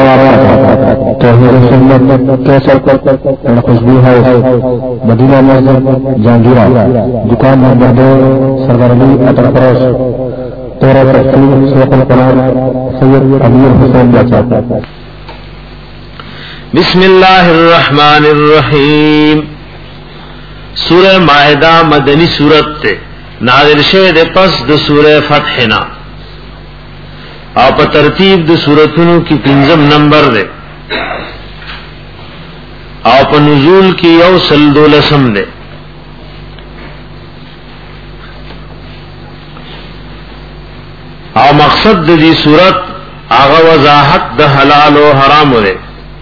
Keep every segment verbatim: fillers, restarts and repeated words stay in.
तौहीद सुन्नत कैसर एंड खुशबू हाउस, मदीना मस्जिद, जहांगीरा, दुकान नंबर दो, सरदार अली अतर फरोश, तेरह तफसीर शेखुल कुरान सैयद अमीर हुसैन बाचा। बिस्मिल्लाहिर्रहमानिर्रहीम। सूरह माइदा मदनी सूरत ते नाज़िल शे दे पस द सूरह फतह ना और पर तरतीब द सूरतों की पिंजम नंबर दे और पर नुज़ूल की यौसल दोलसम दे। और मकसद दी सूरत आगा वजाहत द हलाल और हराम दे।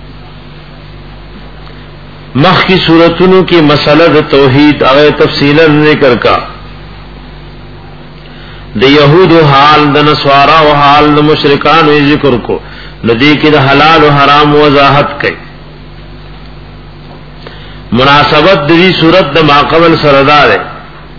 मख की सूरतों की मसला द तौहीद आगे तफसीलन जिक्र का, द यहूद हाल द नस्वारा व हाल द मुशरिकान जिक्र को, नदी की द हलाल व हराम वजाहत कई। मुनासबत दी सूरत द माकबल सरदार है।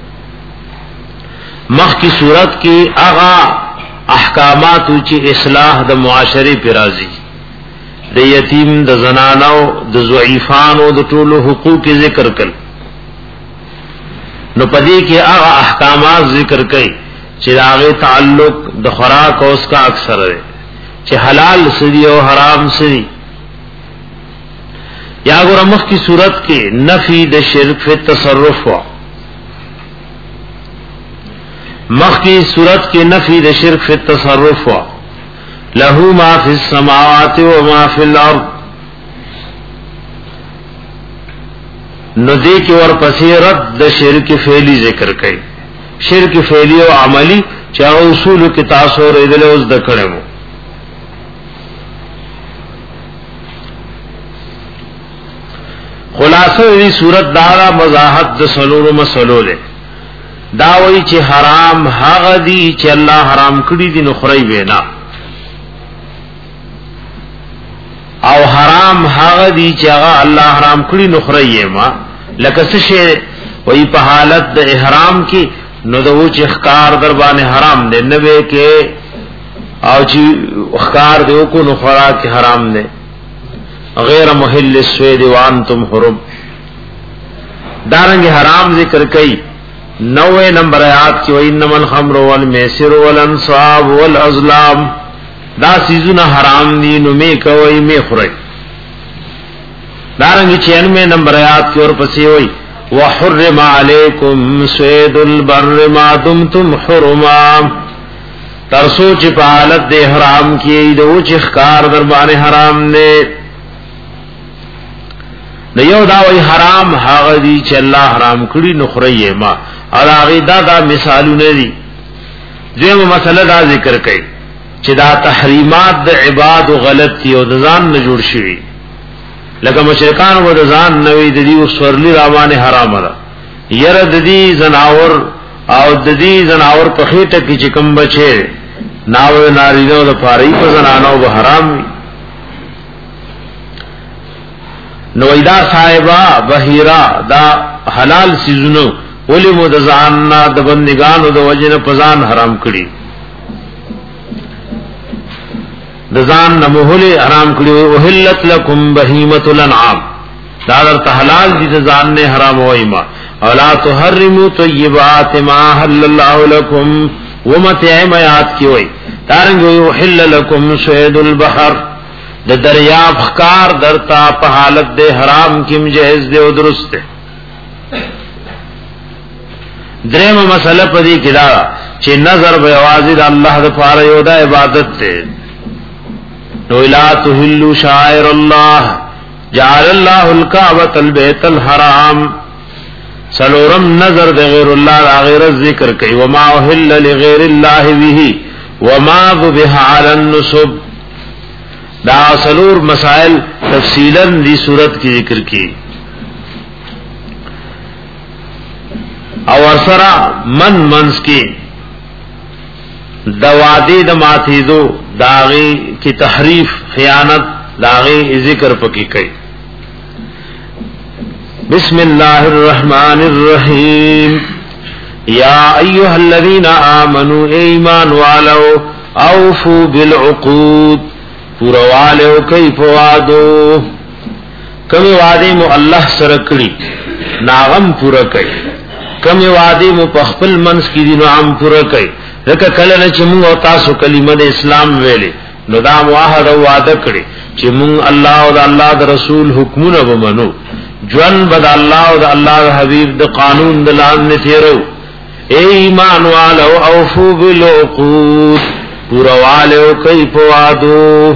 मख की सूरत की आगा अहकामात ऊंची इस्लाह द मुआशरे पिराजी, द यतीम द जनानाओ द ज़ईफानो द टोलो हुकूक जिक्र कल। नो पदी के आगा अहकामात जिक्र कई चिरागे ताल्लुक द खुराक और उसका अक्सर है, चे हलाल सदी और हराम सदी। या गुरमुख की सूरत के नफी द शिर्क फि तसर्रुफ हुआ, मख की सूरत के नफी द शिर्क फि तसर्रुफ हुआ। लहू मा फिस समावाति व मा फिल अर्द, नदी की और पसीरत द शिर्क फेली जिक्र कई। शिर्क फेली और अमली चाहे उसूल की तासोर इदले उस दखड़े मो। खुलासा ये सूरत दारा मजाहत द सलूर मसलो ले दावई चे हराम हागदी चे अल्लाह हराम कड़ी दी नुखरई बेना, और हराम हागदी चे अल्लाह हराम कड़ी नुखरई मा लकसशे वही पहालत द इहराम की नदवो चे अखकार दरबाने हराम दे नबे के और ची अखकार दे को नुखरा के हराम दे गैर मुहिल स्वेद वान तुम हुरुम। दारंग हराम जिक्र कई नौवे नंबर आयात की वही नमल खम्र वल मैसिर वल अंसाब वल अज़लाम, दा सीजुना हराम दी नुमे कवई में खुरई। दारंग छियानवे नंबर आयात की और पसी वही वहुर्रिम अलैकुम स्वेदुल बर्र मा दुमतुम हुरुमा, तरसो चिपालत दे हराम की दो चिखकार दरबाने हराम ने नयो दावई हराम हागदी चल्ला हराम कड़ी नुखरई मा और आगे दादा मिसालू ने दी। जो मसला दा जिक्र कई चिदा तहरीमात द इबाद गलत थी और दजान न जुड़ शिवी लगा मुशरिकान व दजान नवी ददी उसवरली रावाने हराम रा यर ददी जनावर और ददी जनावर पखेट की चिकम बचे नाव नारीनो द पारी प जनानो व हराम। नवैदा साहिबा बहीरा दा हलाल सीजुनो वली मुदजान ना द बंदिगान द वजन पजान हराम कड़ी दजान नमोहले हराम कड़ी। उहिल्लत लकुम बहीमतुल अनआम, दादर तहलाल दी दजान ने हराम वईमा। अला तुहर्रिमु तय्यिबात मा हल्लल्लाहु लकुम, वो मत आयत की वई तारंग उहिल्ल लकुम सैदुल बहर, द दरिया फकार दरता पहालत दे हराम किम जहेज दे दुरुस्त दे। द्रेम मसला पदी किदा चे नजर बेवाजिद अल्लाह द पार योदा इबादत दे। ला तुहिल्लु शायर अल्लाह जअलल्लाहुल काबतल बैतल हराम, सलोरम नजर दे गैरुल्लाह गैर जिक्र कई। वमा उहिल्ल लिगैरिल्लाह बिही वमा बिहा अलन नुसब, दा सलूर मसाइल तफसीलन दी सूरत की जिक्र की। और सरा मन मंस की दवादी दमाथीदो दागी की तहरीफ खयानत दागी जिक्र पकी कई। बिस्मिल्लाहिर्रहमानिर्रहीम। या अय्युहल्लज़ीना आमनू ईमान वालो औफू बिल उक़ूद پورواله او کوي په وادو کمی وعده مو الله سره کړی ناغم پورا کوي کمی وعده مو په خپل منس کې دي نو عام پورا کوي لکه کله چې موږ او تاسو کلمه د اسلام ویلې نو دا موحد او وعده کړی چې موږ الله او د الله د رسول حکمونه ومنو جون بد الله او د الله د حبيب د قانون د لاندې تیرو اے ایمان والو اوفو بالعقود پورواله کوي په وادو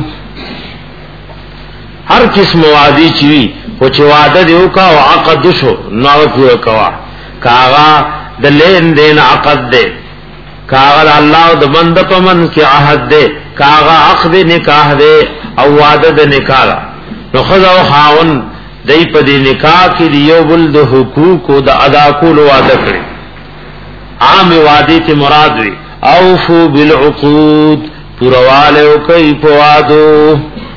هر قسم وادي چوي او چې وعده دیو کا او عقد شو نو پورا کوا کاغا د لین دین عقد دے کاغا الله د بند پمن کې عهد دے کاغا عقد نکاح دے او وعده د نکاح نو خذ او خاون دای په دې نکاح کې دیو بل د حقوق او د ادا کول وعده کړی عام وعده ته مراد وی اوفو بالعقود پرواله کوي په وعدو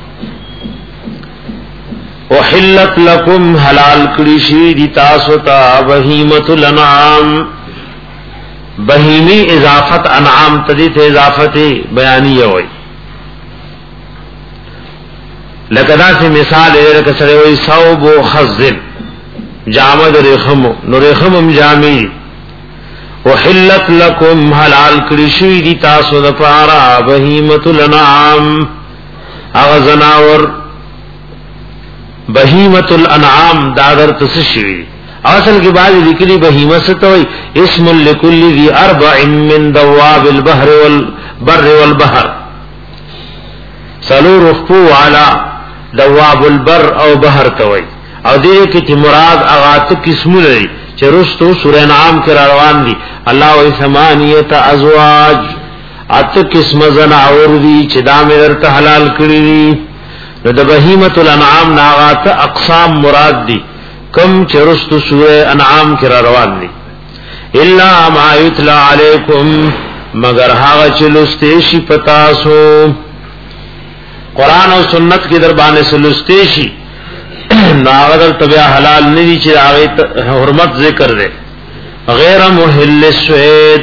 وحلت لكم حلال کړي شي دي تاسو ته بهیمه الانعام بهیمی اضافت انعام تدی ته اضافت بیانیه وای لکه دا چې مثال یې لکه سره وای ثوب او خزن جامد رخم نو رخم جامي وحلت لكم حلال کړي شي دي تاسو د پاره بهیمه الانعام اغزناور بهیمه الانعام دادر تسشوی اصل کی بعد ذکری بهیمه ستوي اسم لكل ذي اربع من دواب البحر والبر والبحر سلو رفو على دواب البر او بحر توي او دې کې چې مراد اغات قسم لري چې رستو سورہ انعام کې روان دي الله و ثمانیه ازواج ات قسم زنا اور دي چې دا مې ورته حلال کړی دي نو د بهیمه الانعام ناغات اقسام مراد دي کم چرست سورہ انعام کی روان دی الا ما یتلا علیکم مگر هغه چلسته شي پتاسو قران او سنت کی دربانه سلسته شي ناغدل تبع حلال ندی چې هغه حرمت ذکر دے غیر محل السوید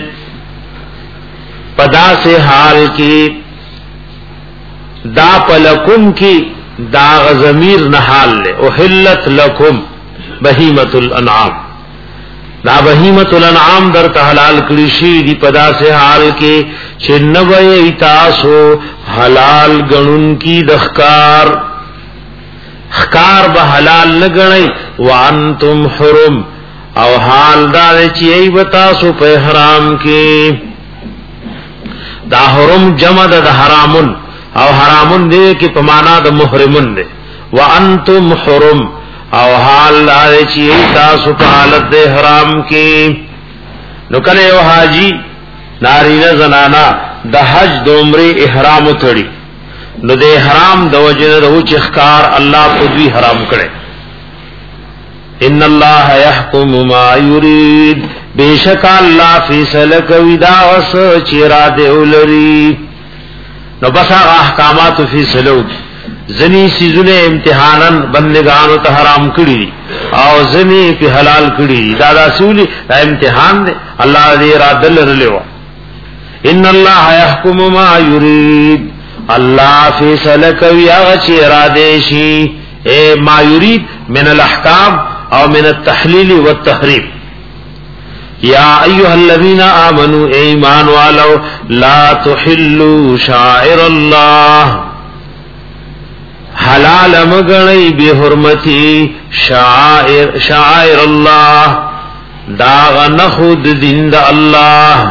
پدا سے حال کی دا پلکم کی دا غزمیر نحال لے احلت لکم بهیمۃ الانعام دا بهیمۃ الانعام در ته حلال کړی شي دی پدا سے حال کې چې نوې تاسو حلال غنون کی دخکار خکار به حلال نه غنئ وانتم حرم او حال دا چې ای وتاسو په حرام کې دا حرم جمع د حرامن او حرامن دې کې په معنا د محرمن دې وانتم حرم او حال لاره چی تاسو په حالت د حرام کې نو کله یو حاجی نارینه زنانا د حج د عمره احرام تړي نو د احرام د وجنه د اوچ اخکار الله په دوی حرام کړي ان الله يحكم ما يريد بیشک الله فیصله کوي دا وس چې را دی ولري نو بس احکامات فیصله زنی سیزونه امتحانن بندگانو ته حرام کړی او زنی په حلال کړی دا رسول دا امتحان دی الله دې را دل لرلو ان الله يحكم ما يريد الله فیصله کوي هغه چې اراده شي اے ما يريد من الاحکام او من التحلیل والتحریم یا ایها الذین آمنوا ایمان والو لا تحلوا شعائر الله حلال مگنی بی حرمتی شعائر شعائر اللہ داغ نخود دین دا اللہ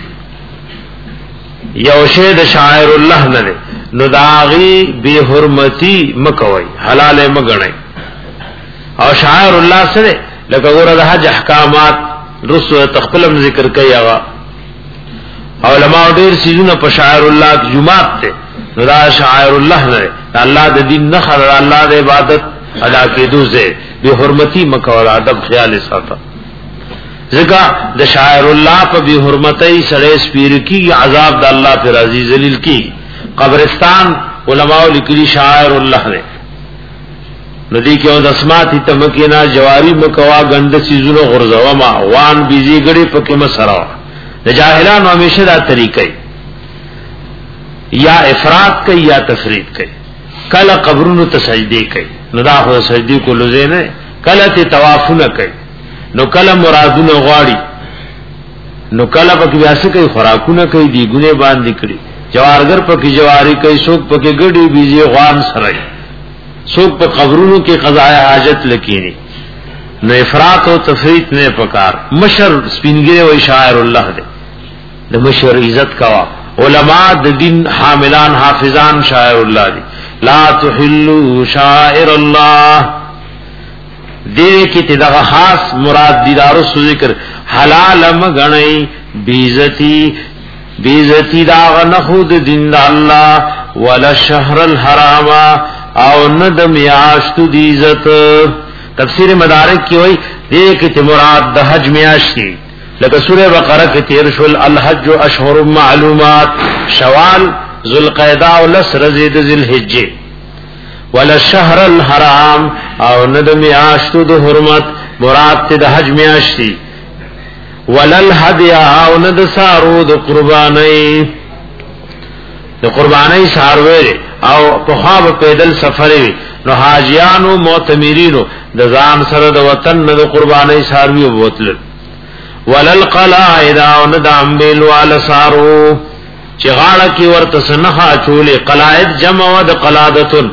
یوشید شعائر اللہ نلے نو داغی بی حرمتی مکوئی حلال مگنی او شعائر اللہ سرے لکہ گورا دا حج احکامات رسو تخپلم ذکر کئی آغا علماء دیر سیزون پا شعائر اللہ جماعت تے نو دا شعائر اللہ نلے اللہ د دین نه خبر الله د عبادت ادا کېدو زه به حرمتي مکول ادب خیال ساته ځکه د شاعر الله په به حرمتي سره سپیر کی عذاب د الله پر راضي ذلیل کی قبرستان علماء لیکلي شاعر الله نه ندی کې د اسمات تمکینا جواری مکوا غند سيزونو غرزوا ما وان بيزي غړي پکې مسرا د جاهلانو همیشه دا طریقې یا افراط کوي یا تفرید کوي کله قبرونو ته سجدي کوي نو دا خو سجدي کولو زینه کله ته طوافونه کوي نو کله مرادونه غواړي نو کله پکې بیاسه کوي خوراکونه کوي دی ګونه باندې کړی جوارګر پکې جواری کوي څوک پکې ګډي بيزي غوان سره څوک په قبرونو کې قضاء حاجت لکینی نو افراط او تفریط نه پکار مشر سپینګره او شاعر الله دې د مشر عزت کوا علماء د دین حاملان حافظان شاعر الله دې لا تحلوا شاعر الله دې کې دغه خاص مراد دیدارو ذکر حلال مغنی بیزتی بیزتی دا نخود دین دا اللہ ولا شهر الحرام او ند میاشت دی عزت تفسیر مدارک کی ہوئی دیکھ تی مراد دا حج میاشتی لکہ سورہ بقرہ کی تیر شل الحج اشہر معلومات شوال ذوالقعدہ و لسر زید ذی الحجہ ولا شهر الحرام او ند میاشت دا حرمت مراد تی دا حج میاشتی ولل هدیا او ند سارو د قربانی د قربانی ساروي او په خاب پیدل سفر نو حاجیانو معتمرینو د ځان سره د وطن د قربانی ساروي بوتل ولل قلائد او ند امبل وال سارو چې غاړه کې ورته سنخه چولې قلائد جمع ود قلادتن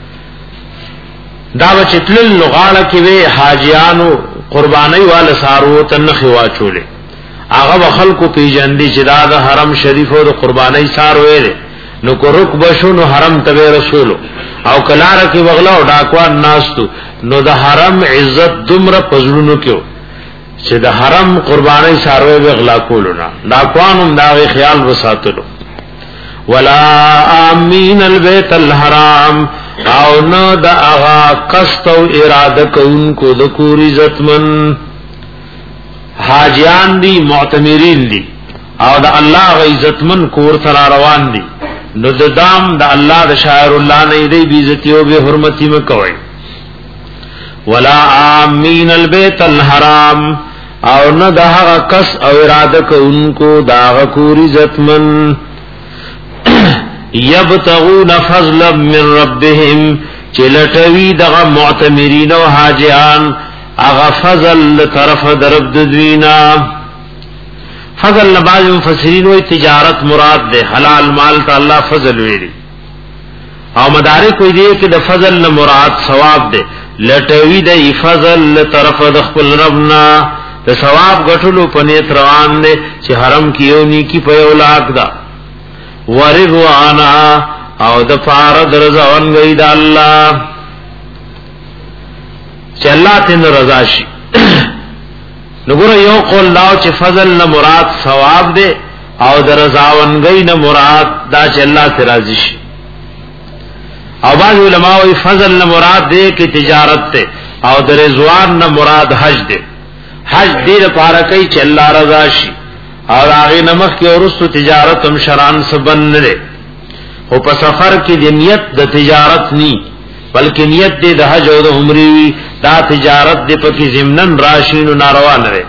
دا وچتل غاړه کې وی حاجیانو قربانی وال سارو تنخ واچولې هغه خلکو پیجندې چې دا د حرم شریف او د قربانی سارو وې نو کو رکب شنو حرم ته رسول او کلاره کې وغلا او ډاکوان ناستو نو د حرم عزت دمر پزړونو کې چې د حرم قربانی سارو وغلا کولونه ډاکوانم دا خیال وساتلو ولا امین البیت الحرام او نو دا اغا قصد و اراده کونکو دا کور عزتمن حاجیان دی معتمرین دی او دا اللہ غا عزتمن کور ترا روان دی نو دا دام دا اللہ دا شاعر اللہ نئی دی بیزتیو بے حرمتی مکوئی ولا آمین البیت الحرام او نو دا اغا قصد و اراده کونکو دا اغا کور عزتمن یبتغون فضلا من ربهم چلټوی دغه معتمرین او حاجیان اغه فضل طرف درب دوینا فضل لباز مفسرین و تجارت مراد ده حلال مال ته الله فضل ویلی او مدارک کوئی دی چې د فضل نه مراد ثواب ده لټوی د فضل طرف د خپل ربنا د ثواب غټلو پنیت روان ده چې حرم کیو نیکی په اولاد ده ورضوانا او د فار درزون گئی دا اللہ چه اللہ تین رضا شی نگورا یو قول داو چه فضل نا مراد ثواب دے او در رضاون گئی نا مراد دا چه اللہ تی راضی شی او بعض علماء فضل نا مراد دے کی تجارت تے او در رضوان نا مراد حج دے حج دیر پارکی چه اللہ رضا شی اور آغی نمخ کی ورستو تجارت هم شران سبن نرے او پا سفر کی دی نیت دا تجارت نی بلکہ نیت دی دا حج او دا عمریوی دا تجارت دی پا کی زمنن راشین و ناروان رے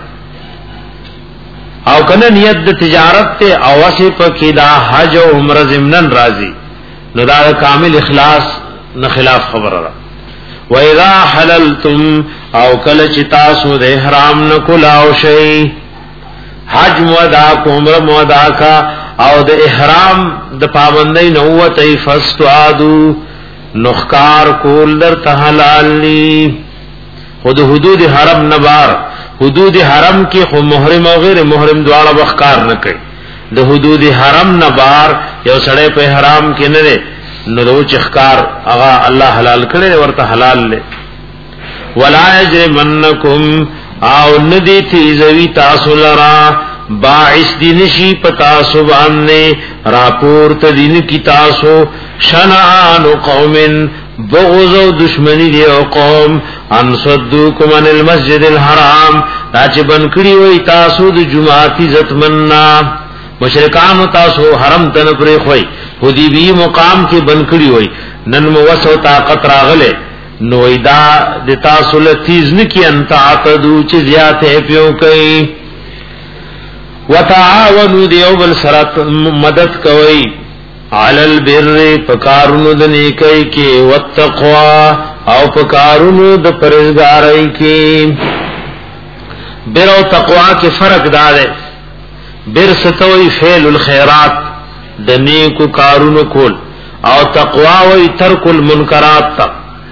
او کنا نیت دا تجارت تے اواسی پا کی دا حج او عمر زمنن رازی نو دا, دا کامل اخلاص نخلاف خبر را وَإِذَا حَلَلْتُمْ او کلچ تاسو دے احرام نکلاو شئی حج مودا کو عمر مودا کا او د احرام د پابندی نووت ای فستعادو نخکار کول در تحلالی خود حدود حرم نبار حدود حرم کی خو محرم او غیر محرم دواړه بخکار نکي د حدود حرم نبار یو سړی په احرام کې نه دی نو دو چخکار اغا الله حلال کړي ورته حلال له ولا یجرمنکم او ندی تیزوی تاسو لرا باعث دی نشی پتاسو باننے راپورت دین کی تاسو شنعان قوم بغض و دشمنی دی او قوم ان صدوکم عن المسجد الحرام تاچ بنکڑی وی تاسو دی جماعتی زتمننا مشرکان تاسو حرم تنپری خوئی حدیبی مقام کی بنکڑی وی نن موسو طاقت راغلے نویدا دتا سلتیز نکی انتا عتدو چی زیادہ پیو کئی وتعاونو دیو بل سرات مدد کوئی علی البر پکارونو د نیکی کې والتقوا او پکارونو د پرهیزګاری کې. بر او تقوا کې فرق دار ہے. بر ستوي فعل الخيرات د نیکو کارونو کول او تقوا وی ترک المنکرات تا.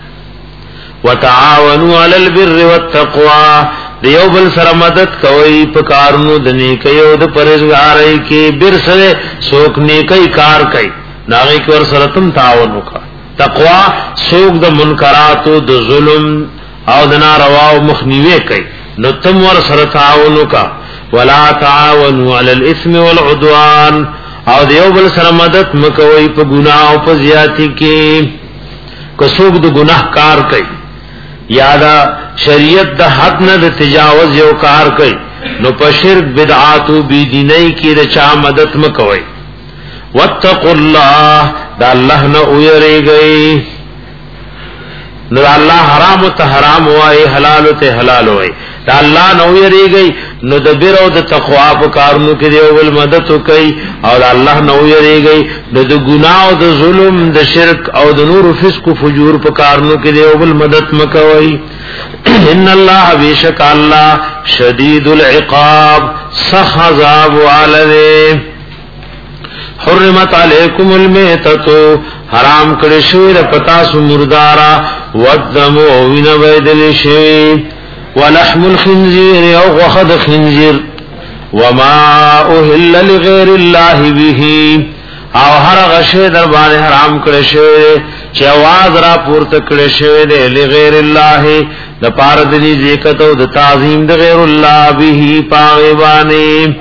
وتعاونوا علی البر والتقوا دیو بل سره مدد کوي په کارونو د نیکی او د پرهیزګاری کې. بر سره څوک نیکی کار کوي ناغي کور سره تم تعاون وکړه. تقوا څوک د منکرات او د ظلم او د ناروا او مخنیوي کوي نو تم ور سره تعاون وکړه. ولا تعاونوا علی الاثم والعدوان او دیو بل سره مدد مکوي په ګناه او په زیاتی کې. کو څوک د ګناه کار کوي یا دا شریعت د حد نه د تجاوز یو کار کوي نو په شرک بدعات او بيدینۍ کې د چا مدد مکوي. واتقوا الله دا الله نه ويریږي. نو الله حرام ته حرام وای حلال ته حلال وای دا الله نه ويریږي. نو د بیر او د تقوا په کارونو کې دیو ول مدد کوي او الله نه ويریږي. نو د ګناه او د ظلم د شرک او د نور فسق او فجور په کارونو کې دیو ول مدد مکوي. ان الله بیشک الله شدید العقاب سخ عذاب والده. حرمت علیکم المیتۃ حرام کړی شوی د پتا سو مردارا ودم او وین بدل شوی ولحم الخنزير او غخد خنزير وما اهل لغير الله به او هر غشه در باندې حرام کړی شوی چې आवाज را پورته کړی شوی دی لغیر الله د پاره د ذکر او د تعظیم د غیر الله به پاغبانی.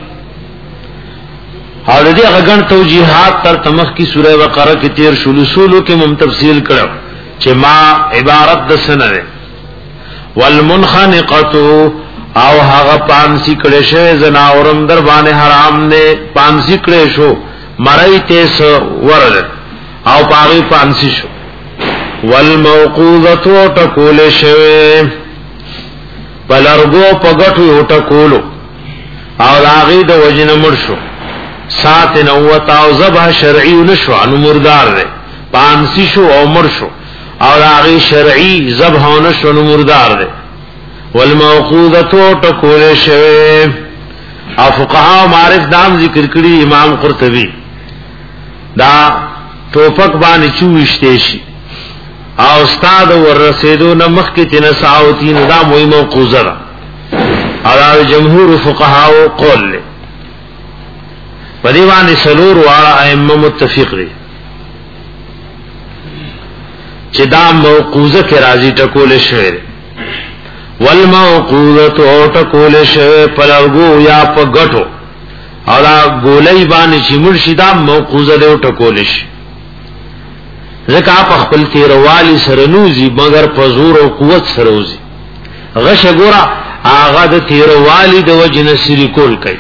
اور دې غن توجیهات تر تمخ کی سوره بقره کې تیر شلو سولو کې مم تفصیل کړو چې ما عبارت د سنره والمنخنقه او هغه پانسی کړي شه زناورم در باندې حرام نه پانسی کړي شو مړی تیس ورل او پاغي پانسی شو. والموقوذه ټکول شوی بلرګو پګټو ټکولو او هغه د وجنه مړ شو. سات نوتا او ذبح شرعی نشو انو مردار ده پانسی شو او مر شو او هغه شرعی ذبح نشو نو مردار ده. والموقوذه ټکول شوی او فقها معرف دام ذکر کړي امام قرطبی دا ټوپک باندې چويشته شي او استاد ورسېدو نمخ کې تنساوتی نو دا موي موقوذه ده او جمهور فقها او قول له بدیوان سلور واړه ائمه متفق دي چې دا موقوذه کې راځي ټکول شوی. والموقوذه او ټکول شوی پلوغو یا په غټو او دا ګولای باندې چې مرشدا موقوذه دی ټکول شي. ځکه په خپل تیروالی سره نوزي مگر په زور او قوت سره وزي. غش ګورا هغه د تیروالی د وجنه سری کول کوي.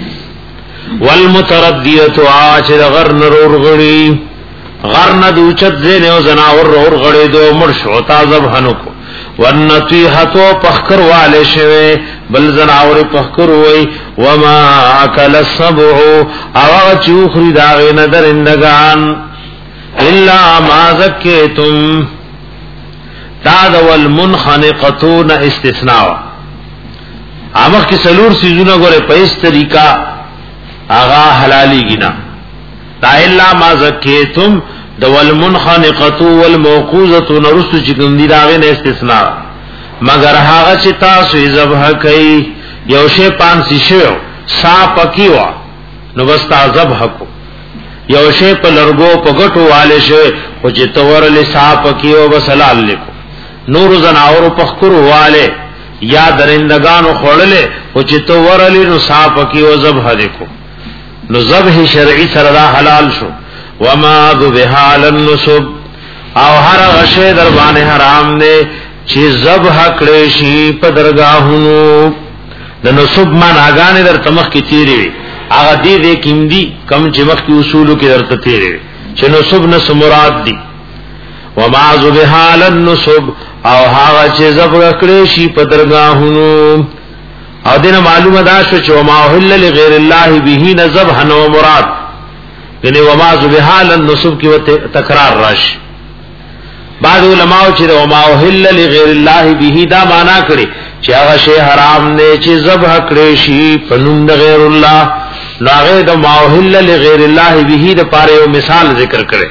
والمتردیه اچ غر نور غړي غر نه دوچت زین او زناور اور غړي دو مر شو تازه هنو کو. والنطیحه پخکر والے شوی بل زناور پخکر وای وما اکل السبع او چوخری داغه نظر اندگان الا ما زکیتم تاد والمنخنقتون استثناء. امر کی سلور سيزونه غره په اس طریقہ آغا حلالی گنا دا الا ما زکیتم د والمنخنقه والموقوذه نرست چکم دی داغه نه استثناء مگر هغه چې تاسو ذبح کوي یو شی پانسی شو صاف کیوا نو بستا ذبح کو یو شی په لرګو په غټو والے شو او چې تور له صاف کیو وسلال لیکو نور زناور په خکرو والے یا درندگانو خړلې او چې تور له نو صاف کیو ذبح لیکو نو ذبح شرعی سره دا حلال شو. وما ذبح علی النصب او هر غشه در باندې حرام دی چې ذبح کړي شي په درگاهونو. د نصب معناګانې در تمخ کې تیری هغه دې دې کیندي کم چې مخ کې اصولو کې درته تیری چې نصب نه مراد دي. وما ذبح علی النصب او هغه چې ذبح کړي شي په درگاهونو او دینه معلومه ده شو چې ما هل لغیر الله به نذبح نو مراد یعنی وما ذبحال النصب کی تکرار راشي. بعض علماء چې وما اوهل لغیر الله به دا معنا کړي چې هغه شی حرام نه چې ذبح کړي شي په نوم د غیر الله، لاغه د ما اوهل لغیر الله به د پاره یو مثال ذکر کړي.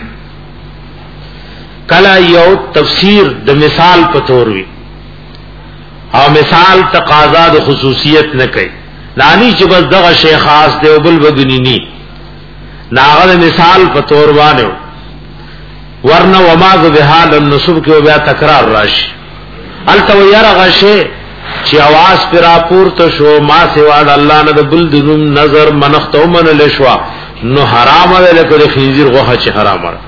کلا یو تفسیر د مثال په تور وی او مثال تقاضا د خصوصیت نه کوي، لانی چې بس دغه شی خاص دی او بل بغنینی ناغه مثال په تور باندې ورنه وما ذبحال النصب کې بیا تکرار راشي. التویر غشه چې आवाज پر راپورته شو ما سوا د الله نه د بل دنوم نظر منختو من لشوا نو حرام ده لکه خنزیر غوخه چې حرام ده.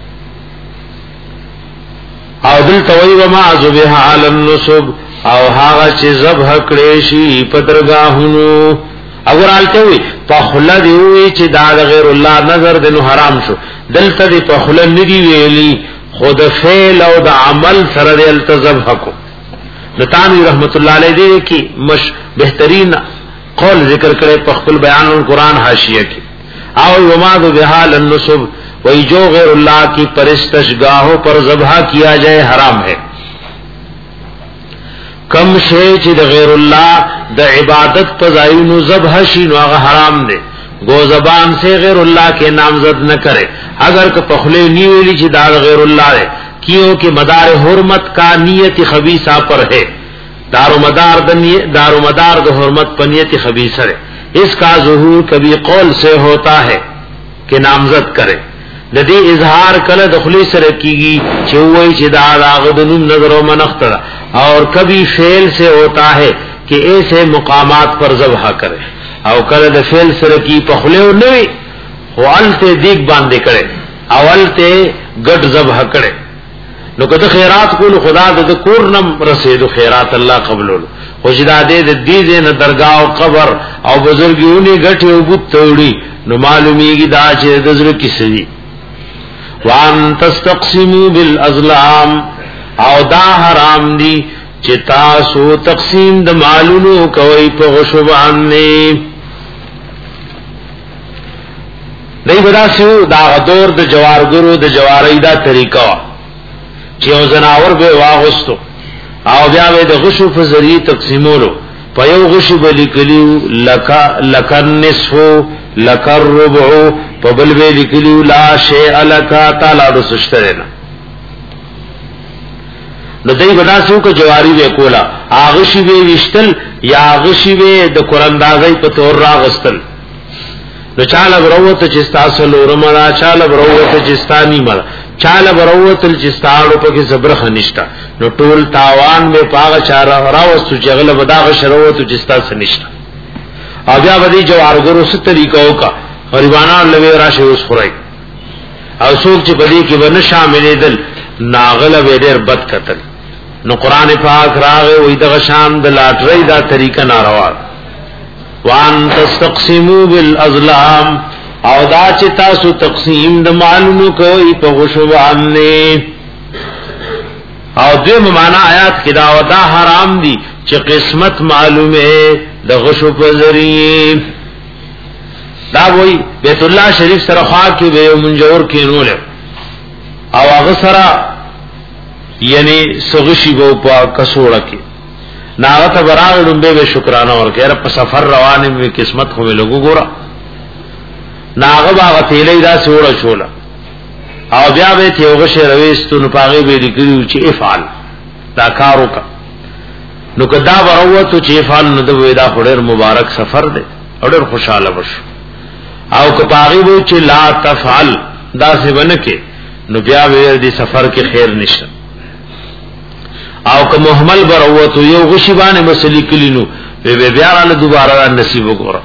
او دل توي وما ذبحال النصب او هغه چې ذبح کړي شي په درگاهونو اگر آلته وي په خله دی وي چې دا غیر الله نظر دنو حرام شو، دلته دی په خله ندی ویلی خود فعل او د عمل سره د التزام حق. نتانی رحمت الله علیه دی کی مش بهترین قول ذکر کړي په خپل بیان القرآن حاشیه کې او وما ذبحال النصب وہی جو غیر اللہ کی پرستشگاہوں پر ذبح کیا جائے حرام ہے. کم شے چې د غیر الله د عبادت په ځایونو ذبح شي نو هغه حرام دی. گو زبان سے غیر اللہ کے نامزد نہ کرے اگر کہ پخلے نی ویلی چې دا غیر اللہ ہے کیوں کہ مدار حرمت کا نیت خبیثہ پر ہے. دار مدار دار و مدار د حرمت پر نیت خبیثہ ہے. اس کا ظہور کبھی قول سے ہوتا ہے کہ نامزد کرے، ندی اظہار کله دخلی سره کیږي چې وایي چې دا راغدنوم نظر او منخت اور کبھی فعل سے ہوتا ہے کہ ایسے مقامات پر ذبح کرے او کله د فعل سره کی پخلو نه والته دیګ باندې کړي اولته ګډ ذبح کړي. نو کده خیرات کول خدا د کور نم رسیدو خیرات الله قبول خوشدا دې د دې نه درگاہ او قبر او بزرګونی ګټي او بوت توړي نو معلومیږي دا چې د زړه کیسه دي. وان تستقسموا بالازلام او دا حرام دی چې تاسو تقسیم د مالونو کوي په غشو باندې. دای بدا سو دا دور د جوارګرو د جواری دا طریقہ چې او زناور به واغستو او بیا به د غشو په ذریعہ تقسیمولو په یو غشو بلی کلیو لکا لکن نصفو لکر ربعو په بل به لیکلیو لا شیء لکا تعالی د سشتره. نو دای بدا سو کو جواری به کولا اغشی به وشتل یا اغشی به د قراندازي په تور راغستل. نو چاله بروت چې تاسو لورمړه چاله بروت چې ستانی مړه چاله بروت چې ستاړو په کې صبر خنشتا نو ټول تاوان به پاغه چاره راوستو چغله بداغه شروت چې تاسو نشتا. او بیا بدی جوارګرو ست طریقو کا غریبانان لوي راشه اوس خورای او څوک چې بدی کې ونه شاملې دل ناغله به ډېر بد قتل. نو قران پاک راغه وې د شان د لاټرۍ دا طریقه ناروا. وان تستقسموا بالازلام او دا چې تاسو تقسیم د مالونو کوي په غشو باندې. او دې معنا آیات کې دا ودا حرام دي چې قسمت معلومه د غشو په ذریعہ دا وای بیت الله شریف سره خوا کې به منجور کې نول او هغه سره یعنی سغشی بو پا کسوڑا کی ناغت براغ دنبے بے شکرانہ ورکے رب سفر روانی میں قسمت خومی لگو گورا ناغب آغا تیلی دا سوڑا شولا او بیا بے تیوغش رویستو نپاغی بے دکریو چی افعال دا کارو کا نو کدا بروتو چی افعال ندو دا خودر مبارک سفر دے اڈر خوشحال بشو او کپاغی بو چی لا تفعل دا سے بنکے نو بیا بے دی سفر کے خیر نشتا او که محمل بروتو یو غشیبان مسلی کلینو بے بے بیارا دوبارہ نصیب گورا.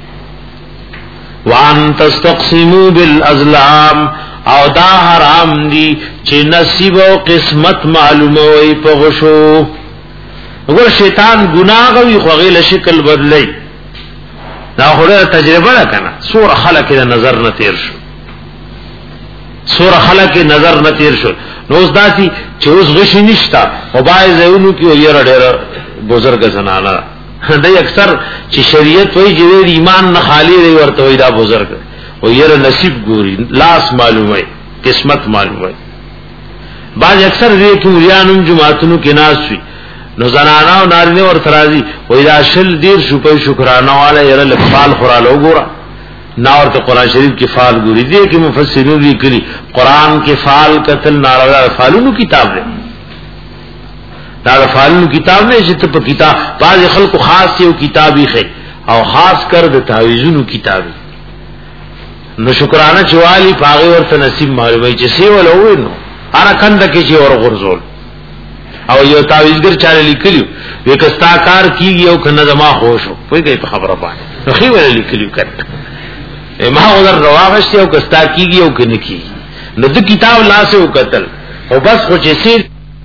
وان تستقسمو بالازلام او دا حرام دی چی نصیب و قسمت معلوموی پا غشو. اگر شیطان گناہوی خوغیل شکل بدلی دا خودر تجربه لکنا سور خلق دا نظر نتیر شو سور خلق نظر نتیر شو نو اس داسی چې اوس غشي نشتا او بای زونو کې یره ډېر بزرګ زنانه دای اکثر چې شریعت وایي چې ایمان نه خالی دی ورته وای دا بزرګ او ير نصیب ګوري لاس معلومه قسمت معلومه باز اکثر دې کې ریانم جمعاتونو کې ناس وي نو زنانا او نارینه ور ترازی وې دا شل دیر شپې شکرانه والا ير لفال خورالو ګورا ناور ته قران شریف کې فال ګوري دي کې مفسرین لیکلي قران کې فال قتل ناروا فالونو کتاب دی دا فالونو کتاب نه چې په کتاب بعض خلکو خاص یو کتابي خي او خاص کر د تعویذونو کتابي نو شکرانه چوالی پاغه ورته نصیب معلومه چې سی ولو نو اره کنده کې چې اور غرزول او یو تعویذګر چاله لیکلیو وکستا کار کیږي او کنه زما خوشو کوئی کوي په خبره باندې نو خي ول لیکلیو کړه ما ولر رواغشت او کستا کیږي او کنه کیږي نو د کتاب لاسه وکتل او بس خو چې سیر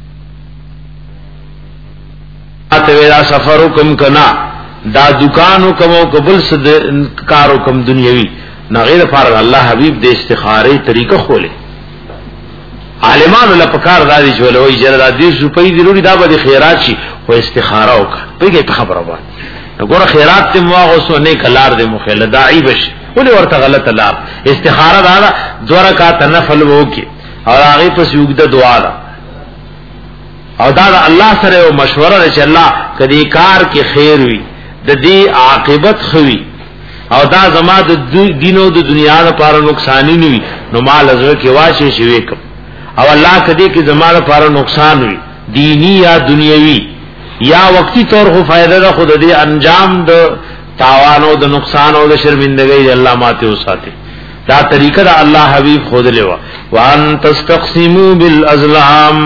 اته ویلا سفر حکم کنا دا دکانو کوم قبول صد کارو کوم دنیوي نه غیر فارغ الله حبیب د استخاره طریقه خوله عالمان له پکار دادی جوړوي چې را دي روپۍ ضروري دا به خیرات شي خو استخاره وکړه پیګه خبره وایي ګوره خیرات ته مواغسو نه کلار دې مخله داعی بش ولې ورته غلط لار استخاره دا دوه رکعات نفل وکي او هغه پس یوګد دعا ده او دا الله سره یو مشوره چې الله کدی کار کې خیر وي د دې عاقبت خوي او دا زما د دینو د دنیا لپاره نقصان نه وي نو مال ازو کې واشه شي وکم او الله کدی کې زما لپاره نقصان وي دینی یا دنیوي یا وقتی طور خو فائدہ ده خود دې انجام د تاوان او د نقصان او د شرمندګۍ الله ماته وساتي دا طریقه دا الله حبیب خود لیوا وان تستقسموا بالازلام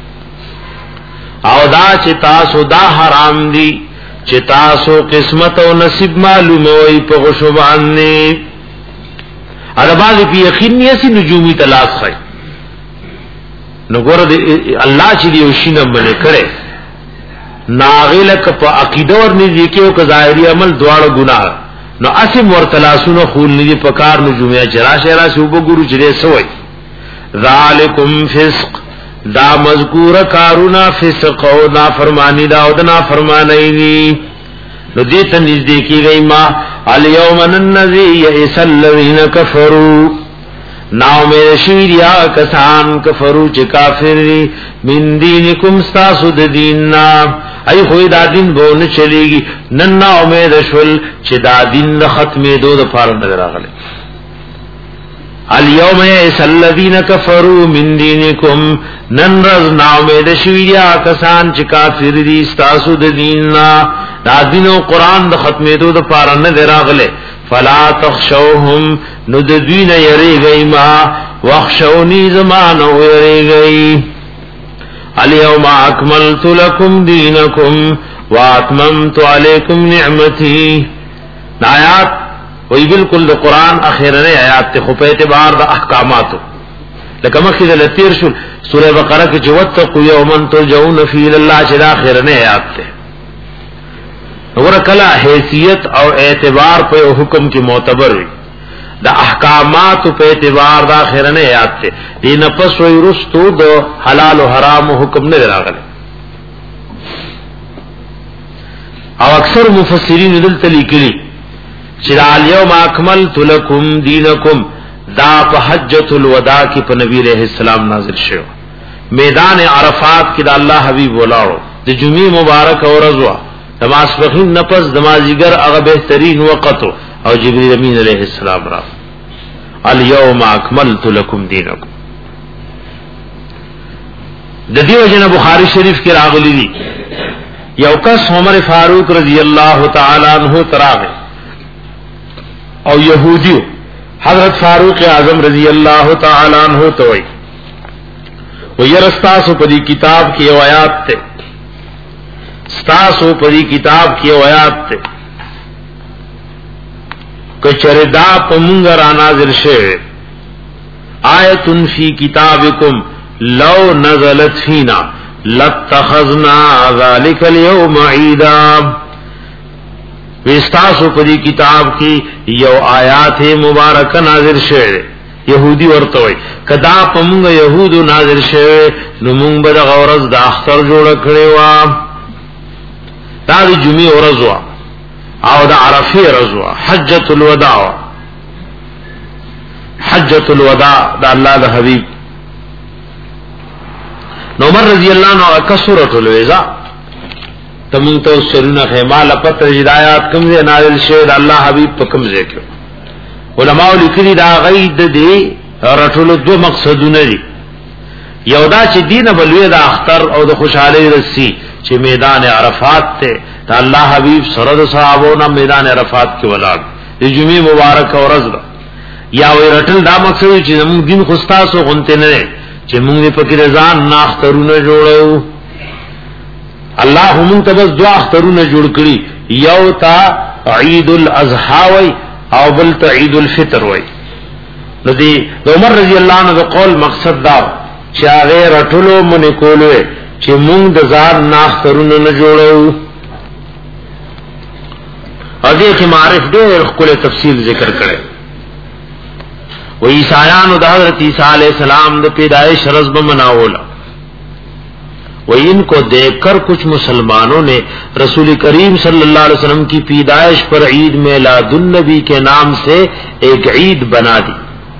او دا چې تاسو دا حرام دي چې تاسو قسمت او نصیب معلومه وي په غشو باندې ارباز په یقین یې سي نجومي تلاش خای نو ګور دې الله چې دی وشینه باندې کړي ناغلک په عقیده ور نږدې کې او ظاهري عمل دواړه ګناه نو اسم ورتلاسونو خول نږدې په کار نجومي چرا شرا شوب ګورو چې دې سوې ذالکم فسق دا مذکور کارونا فسق او نافرمانی دا او نافرمانی نی نو دې ته نږدې کیږي ما الیوم الذی یئس الذین کفروا ناو مې شیریا کسان کفرو چې کافر دي من دینکم استاسو د دیننا ای خو دا دین به نه چلیږي نن نا امید شول چې دا دین ختمې دوه د پاره نه راغله الیوم یئس الذین کفروا من دینکم نن رز نا امید شیریا کسان چې کافر دي استاسو د دیننا دا دین او قران د ختمې دوه د پاره نه راغله فلا تخشوهم نددین یریگئی ما وخشونی زمانو یریگئی الیوم اکملت لکم دینکم واتممت علیکم نعمتی آیات وی بالکل دا قرآن اخیرنے آیات تے خوب اعتبار دا احکاماتو لکہ مخید لتیر شل سورہ بقرہ کی چوتقو یومن ترجعون فی اللہ چدا اخیرنے آیات تے اور کلا حیثیت او اعتبار پہ حکم کی معتبر ہوئی دا احکامات پہ اعتبار دا خیرنے یاد تے دی نفس و رستو دا حلال و حرام و حکم نے راغلے او اکثر مفسرین دل تلیکلی چرا الیوم اکملت لکم دینکم دا پا حجت الوداع کی پا نبی علیہ السلام نازل شو میدان عرفات کی دا اللہ حبیب ولاړو دا جمعی مبارک اور رضوہ نماز فخین نفس نمازیگر اغا بہترین وقتو او جبریل امین علیہ السلام را الیوم اکملت لکم دینکم د دیو جن بخاری شریف کی راغلی دی یو کس عمر فاروق رضی اللہ تعالی عنہ تراغ او یہودیو حضرت فاروق اعظم رضی اللہ تعالی عنہ توئی و یرستاسو پدی کتاب کی آیات تے ستاسو پدی کتاب کی آیات تے کچر دا پمونگا را نازل شوه آیتن فی کتابکم لو نزلت فینا لاتخذنا ذالک اليوم عیدا وستاسو پدی کتاب کی یو آیات مبارک نازل شوه یہودی ورتوی کدا پمونگا یہودو نازل شوه نمونگ بدا غورز دا اختر جوڑا کڑیوا دا دی جمعی ورزوا او دا عرفی رزوا حجت الوداع حجۃ الوداع د الله د حبیب. نو عمر رضی اللہ عنہ کسرۃ الوزا تمون تو سرنا خیمال پتر ہدایات کم سے نازل شید اللہ حبیب په کم ځای کې علماء لیکلي دا غید دی رټول دو مقصدونه دي. یو دا چې دین بلوی د اختر او د خوشحالی رسی چې میدان عرفات ته دا الله حبیب سره د صحابو نه میدان عرفات کې ولاړ د جمعې مبارک ورځ ده. یا وی رټل دا مقصد چې موږ دین خوستاسو غونته نه چې موږ په کې رضان نه اخترونه جوړو. الله هم ته بس دعا اخترونه جوړ کړی، یو تا عید الاضحى وی او بل تا عید الفطر وی. نو دی عمر رضی اللہ عنہ دا قول مقصد دا چې هغه رټلو مونږ کولو چې موږ د ځان نه اخترونه نه جوړو. ا دې کې معرف ډېر خپل تفصیل ذکر کړي. و عیسایانو د حضرت عیسی علیہ السلام د پیدائش رز مناولا. وہ ان کو دیکھ کر کچھ مسلمانوں نے رسول کریم صلی اللہ علیہ وسلم کی پیدائش پر عید میلاد النبی کے نام سے ایک عید بنا دی.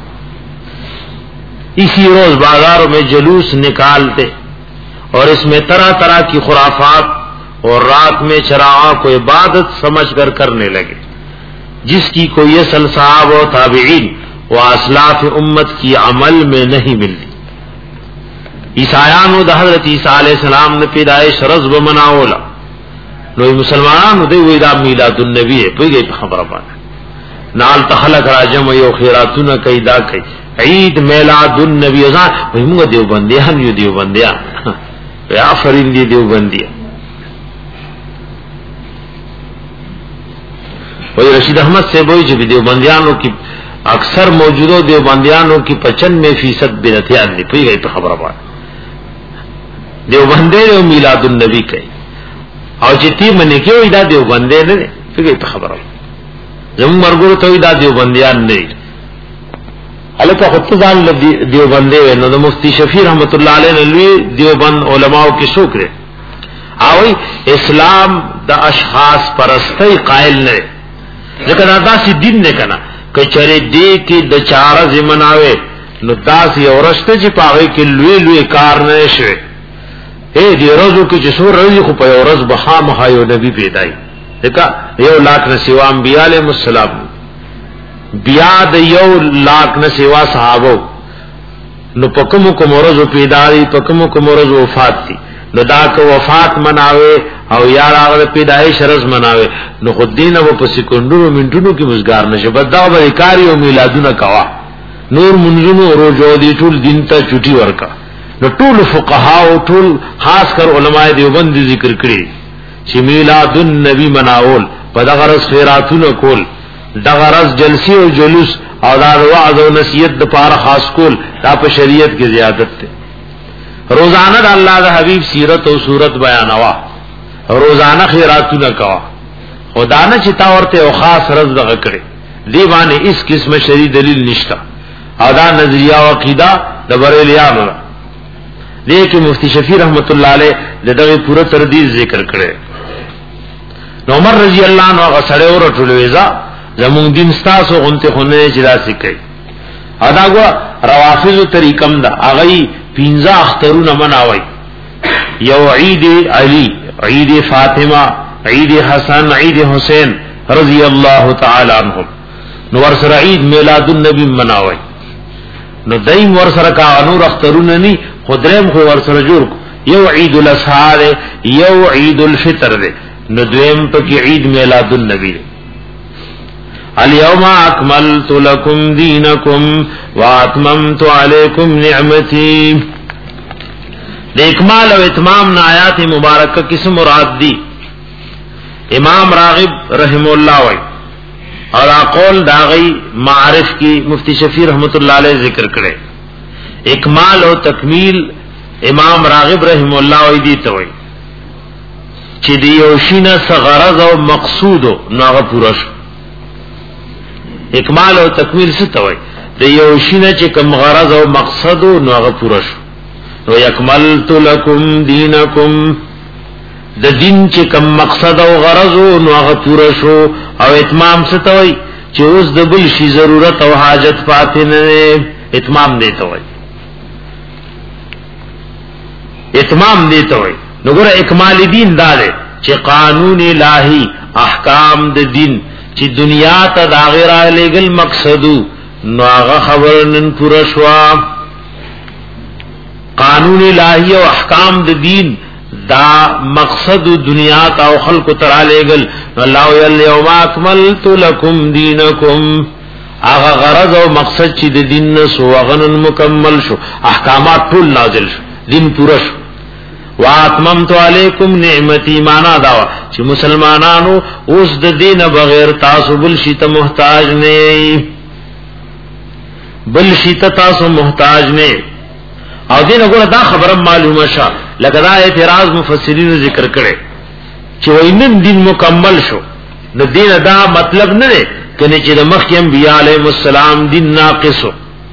اسی روز بازاروں میں جلوس نکالتے اور اس میں طرح طرح کی خرافات اور رات میں چراغاں کو عبادت سمجھ کر کرنے لگے، جس کی کوئی اصل صحابہ و تابعین و اسلاف امت کی عمل میں نہیں ملتی. عیسایانو د حضرت عیسی علیہ السلام نے پیدائش رز مناولا. نو مسلمانانو دی وی دا میلاد النبی ہے پوی گئی خبره باندې نال تخلق راجم یو خیراتونه کیدا کوي عید میلاد النبی ځا وی موږ دیو بندیان یو دیو بندیان یا فرین دی دیو بندیان. وی رشید احمد سے وی چې دیو بندیانو کی اکثر موجودو دیو بندیانو کی پچانوے فیصد بدعتیان دی پوی گئی خبره باندې دیو بندے او میلاد النبی کوي او چې تی منی کې دا دیو بندے نه فکر ته خبره زمون مرګور ته دا دیو بندیان نه الکه خطزان دیو بندے نو د مفتی شفیع رحمت الله علیه لوی دیو بند علماء کې شکر او اسلام د اشخاص پرستی قائل نه ځکه دا داسې دین نه کنا کچره دی کې د چار زمناوي نو داسې اورشته چې پاوي کې لوی لوی کار نه شي. اے دی روزو کې چې سور روزي خو په ورځ بها مخایو نبی پیدای دکا یو لاک نه سیوا انبیاء علیهم السلام بیا د یو لاک نه سیوا صحابه نو پکمو کوم ورځو پیدای پکمو کوم ورځو وفات دي نو دا کو وفات مناوي او یا هغه پیدایش رز مناوي نو خو دینه په سکندونو منټونو کې مزګار نشه بداو به کاری او میلادونه کوا نور منځونو روزو دي ټول دین ته چټي ورکا. نو ټول فقها او ټول خاص کر علماء دیوبند ذکر کړي چې میلاد النبی مناول په دغه ورځ خیراتونه کول دغه ورځ جلسې او جلوس او دا وعظ او نصیحت د پاره خاص کول دا په شریعت کې زیادت ده. روزانه د الله د حبیب سیرت او صورت بیانوا روزانه خیراتونه کوا خدا نه چې تا ورته او خاص ورځ دغه کړي دی باندې اس قسمه شری دلیل نشتا او دا نظریه او عقیده د بریلیانو لیکن مفتی شفیع رحمت اللہ علیہ دغه پورا تردید ذکر کړي. نو عمر رضی اللہ عنہ غسړې اور ټولويزا زمون دین ستاسو غونته خونه اجرا سکي ادا غوا روافض طریقم دا اغي پینځه اخترونه مناوي یو عید علی عید فاطمه عید حسن عید حسین رضی اللہ تعالی عنهم نو ورسره عید میلاد النبی مناوي. نو دایم ورسره کا نور اخترونه ني خدریم خو ورسره جوړ یو عید الاضحى یو عید الفطر ده نو دویم په کې عید میلاد النبی. اليوم اكملت لكم دينكم واتممت عليكم نعمتي. د اکمال او اتمام نا آیات مبارکه کس مراد دی امام راغب رحم الله وای اور اقول داغی معارف کی مفتی شفیع رحمت اللہ علیہ ذکر کرے. اکمال و تکمیل امام راغب رحم اللہ وی دیتا ہوئی چی دیوشینا سغرض و مقصود ناغا پورا شو. اکمال و تکمیل ستا ہوئی دیوشینا چی کم غرض و مقصد ناغا پورا شو. و یکملت لکم دینکم د دین چې کم مقصد او غرض نو هغه پورا شو. او اتمام ستوي چې اوس د بل شي ضرورت او حاجت پاتې نه. اتمام دیته وای اتمام دیته وای نو ګره اکمال دین دا دی چې قانون الہی احکام د دین چې دنیا ته د غیره لګل مقصدو نو هغه خبر نن پوره شوا. قانون الہی او احکام د دین دا مقصد دنیا تا او خلق ترا لګل. الله یوم اکملت لکم دینکم هغه غرض او مقصد چې د دین نو سوغن مکمل شو احکامات ټول نازل شو دین پوره شو. واتممت علیکم نعمتی معنا دا چې مسلمانانو اوس د دین بغیر تاسو بل شي ته محتاج نه بل شي ته تاسو محتاج نه. او دین وګړه دا خبره معلومه شه لکه دا اعتراض مفسرین ذکر کړي چې وینن دین مکمل شو د دین دا مطلب نه دی کنه چې د مخکې انبیاء علیهم السلام دین ناقص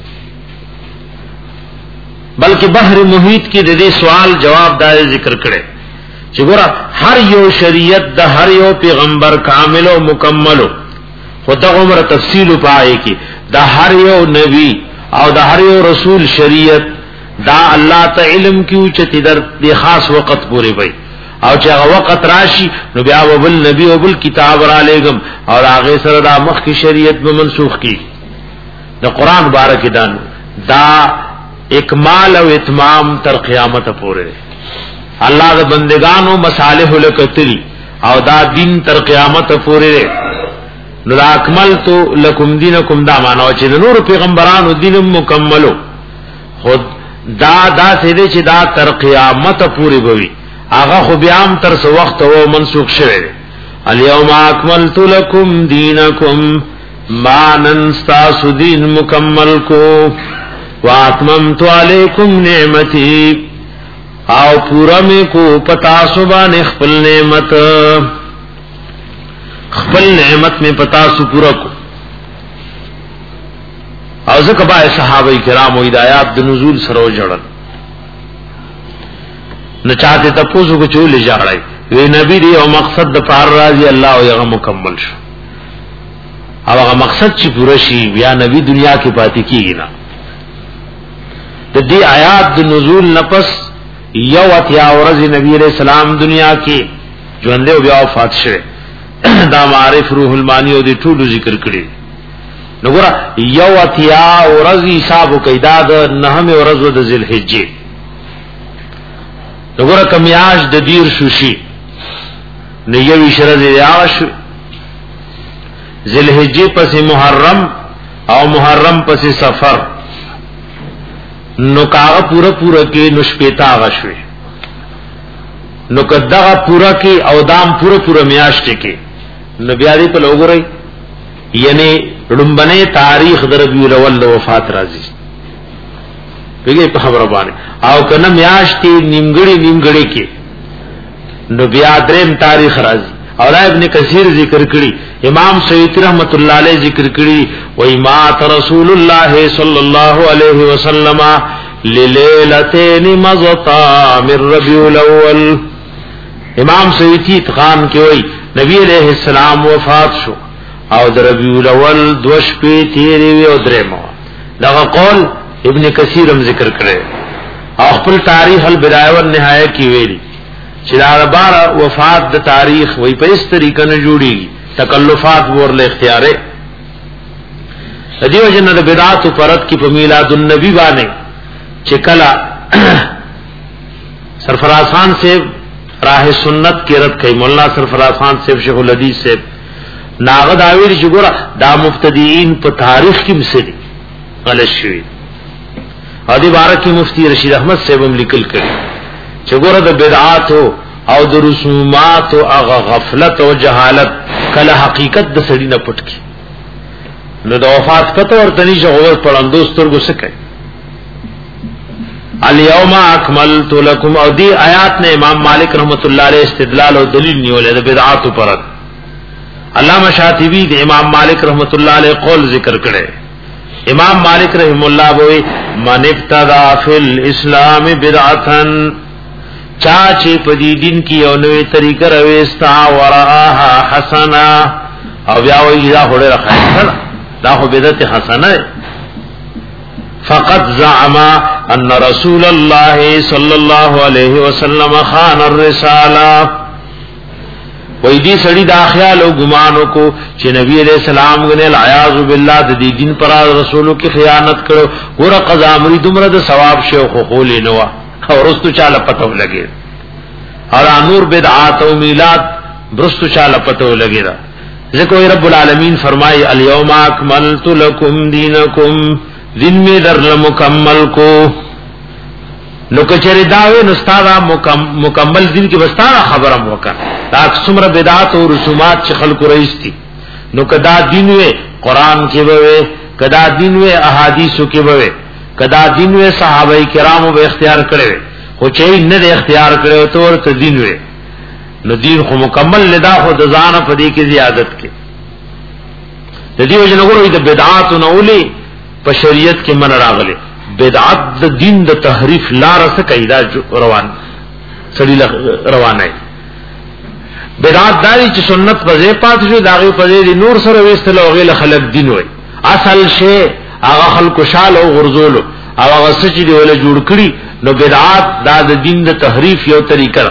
بلکې بحر محیط کې د دې سوال جواب دا ذکر کړي چې ګوره هر یو شریعت د هر یو پیغمبر کامل او مکمل خدای عمر تفصیل پای کې د هر یو نبی او د هر یو رسول شریعت دا الله ته علم کیو چې در د خاص وخت پورې وي او چې هغه وخت راشي نو بیا وبل نبی او بل کتاب را لېګم او هغه سره د مخ کی شریعت به منسوخ کی. د قران مبارک دان دا اکمال او اتمام تر قیامت پورې الله د بندگانو مصالح لکتلی او دا دین تر قیامت پورې نو دا اکملت لکم دینکم دا معنا چې د نور پیغمبرانو دین مکملو خود دا دا سیده چې دا تر قیامت پوری بوي هغه خو بیا هم تر څو وخت وو منسوخ شوی. الیوم اکملت لکم دینکم ما ننستاس دین مکمل کو واتممت علیکم نعمتی او پورا میں کو پتا سبان خپل نعمت خپل نعمت میں پتا سو پورا کو. او ځکه با صحابه کرام او ہدایات د نزول سره جوړل نه چاته تاسو کو چول جاړای وی نبی دی او مقصد د پار راضی الله او هغه مکمل شو او هغه مقصد چې پوره شي بیا نبی دنیا کې پاتې کیږي نه. د دې آیات د نزول نفس یو اتیا ورځ نبی علیہ السلام دنیا کې ژوند او بیا وفات شوه. دا معرف روح المانی او د ټولو ذکر کړي نګورا یو اتیا ورځ حساب کیدا د نهم ورځ د ذوالحجې نګورا کمیاش د دیر شوشي نه یو شرز یاش ذوالحجې پس محرم او محرم پس سفر نو کاغه پورا پورا کې نشپیتا غشوي نو کداغه پورا کې او دام پورا پورا میاشت کې نو بیا دې په لوګورای یعنی رمبنه تاریخ در ربیع الاول وفات راځي پیږي په خبره باندې او کنه میاشتې نیمګړي نیمګړي کې نو بیا دریم تاریخ راځي. او ابن کثیر ذکر کړي امام سیوطی رحمت الله علیه ذکر کړي وای ما رسول الله صلی الله علیه وسلم للیلتین مضتا من ربیع الاول. امام سیوطی اتقان کې وای نبی علیہ السلام وفات شو او در ربیع الاول دوش پی تیری وی او درمو دا قول ابن کثیر هم ذکر کړي او خپل تاریخ البدایه والنهایه کې ویلي چې دا بار وفات د تاریخ وای په اس طریقه نه جوړیږي تکلفات ورله اختیاره دیو جن د بدعات پرد کی په میلاد النبی باندې چې کلا سرفراز خان سے راہ سنت کی رد کئی مولانا سرفراز خان سے شیخ الحدیث سے ناغد آویل چې ګوره دا مبتدیین په تاریخ کې مسلی غلط شوی او دې باره کې مفتی رشید احمد صاحب هم لیکل کړي چې ګوره د بدعات او د رسومات او هغه غفلت او جهالت کله حقیقت د سړی نه پټ کی نو د وفات پته ورته نشي غوړ پړندو سترګو سکه. الیوم اکملت لکم او دی آیات نے امام مالک رحمت اللہ علیہ استدلال او دلیل نیولې د بدعات پر. علامہ شاطبی د امام مالک رحمت اللہ علیہ قول ذکر کړي. امام مالک رحم اللہ وی من ابتدع فی الاسلام بدعتا چا چې په دې دین کې یو نوې طریقه راويستا ورآها حسنا او بیا وایي دا خوري راخایسته دا خو بدعت حسنه. فقط زعم ان رسول الله صلی الله علیه وسلم خان الرساله. وای دې سړي دا خیال او ګمانو کو چې نبی علیہ السلام غنه العیاذ بالله د دې دین پر رسولو کې خیانت کړو. ور قضا امر دمره د ثواب شو خو خولې نو او رستو چاله پته ولګي اور نور بدعات او میلاد برستو چاله پته ولګي. ذکر رب العالمین فرمائے الیوم اکملت لکم دینکم دین میں در مکمل کو. نو کچری داوی نستادا مکمل دین کی بستانا خبرم وکر دا سمر بدعات و رسومات چی خلق رئیس تی. نو کدا دینوے قرآن کی بوے کدا دینوے احادیثو کی بوے کدا دینوے صحابہ کرامو بے اختیار کرے خو چاہی ند اختیار کرے تو ورطا دینوے نو دین خو مکمل لدا خو دزانا پدی کی زیادت کے دی وجه نګورې د بدعات نوولې په شریعت کې من راغله. بدعت د دین د تحریف لار څخه کیدا روان سړي روانه. بدعت دای چې سنت په ځای پات شو داغه په ځای نور سره وستل او غیله خلق دین وای. اصل شی هغه خلق شال او غرزول او هغه سچ دی ول جوړ کړي. نو بدعات د دین د تحریف یو طریقه.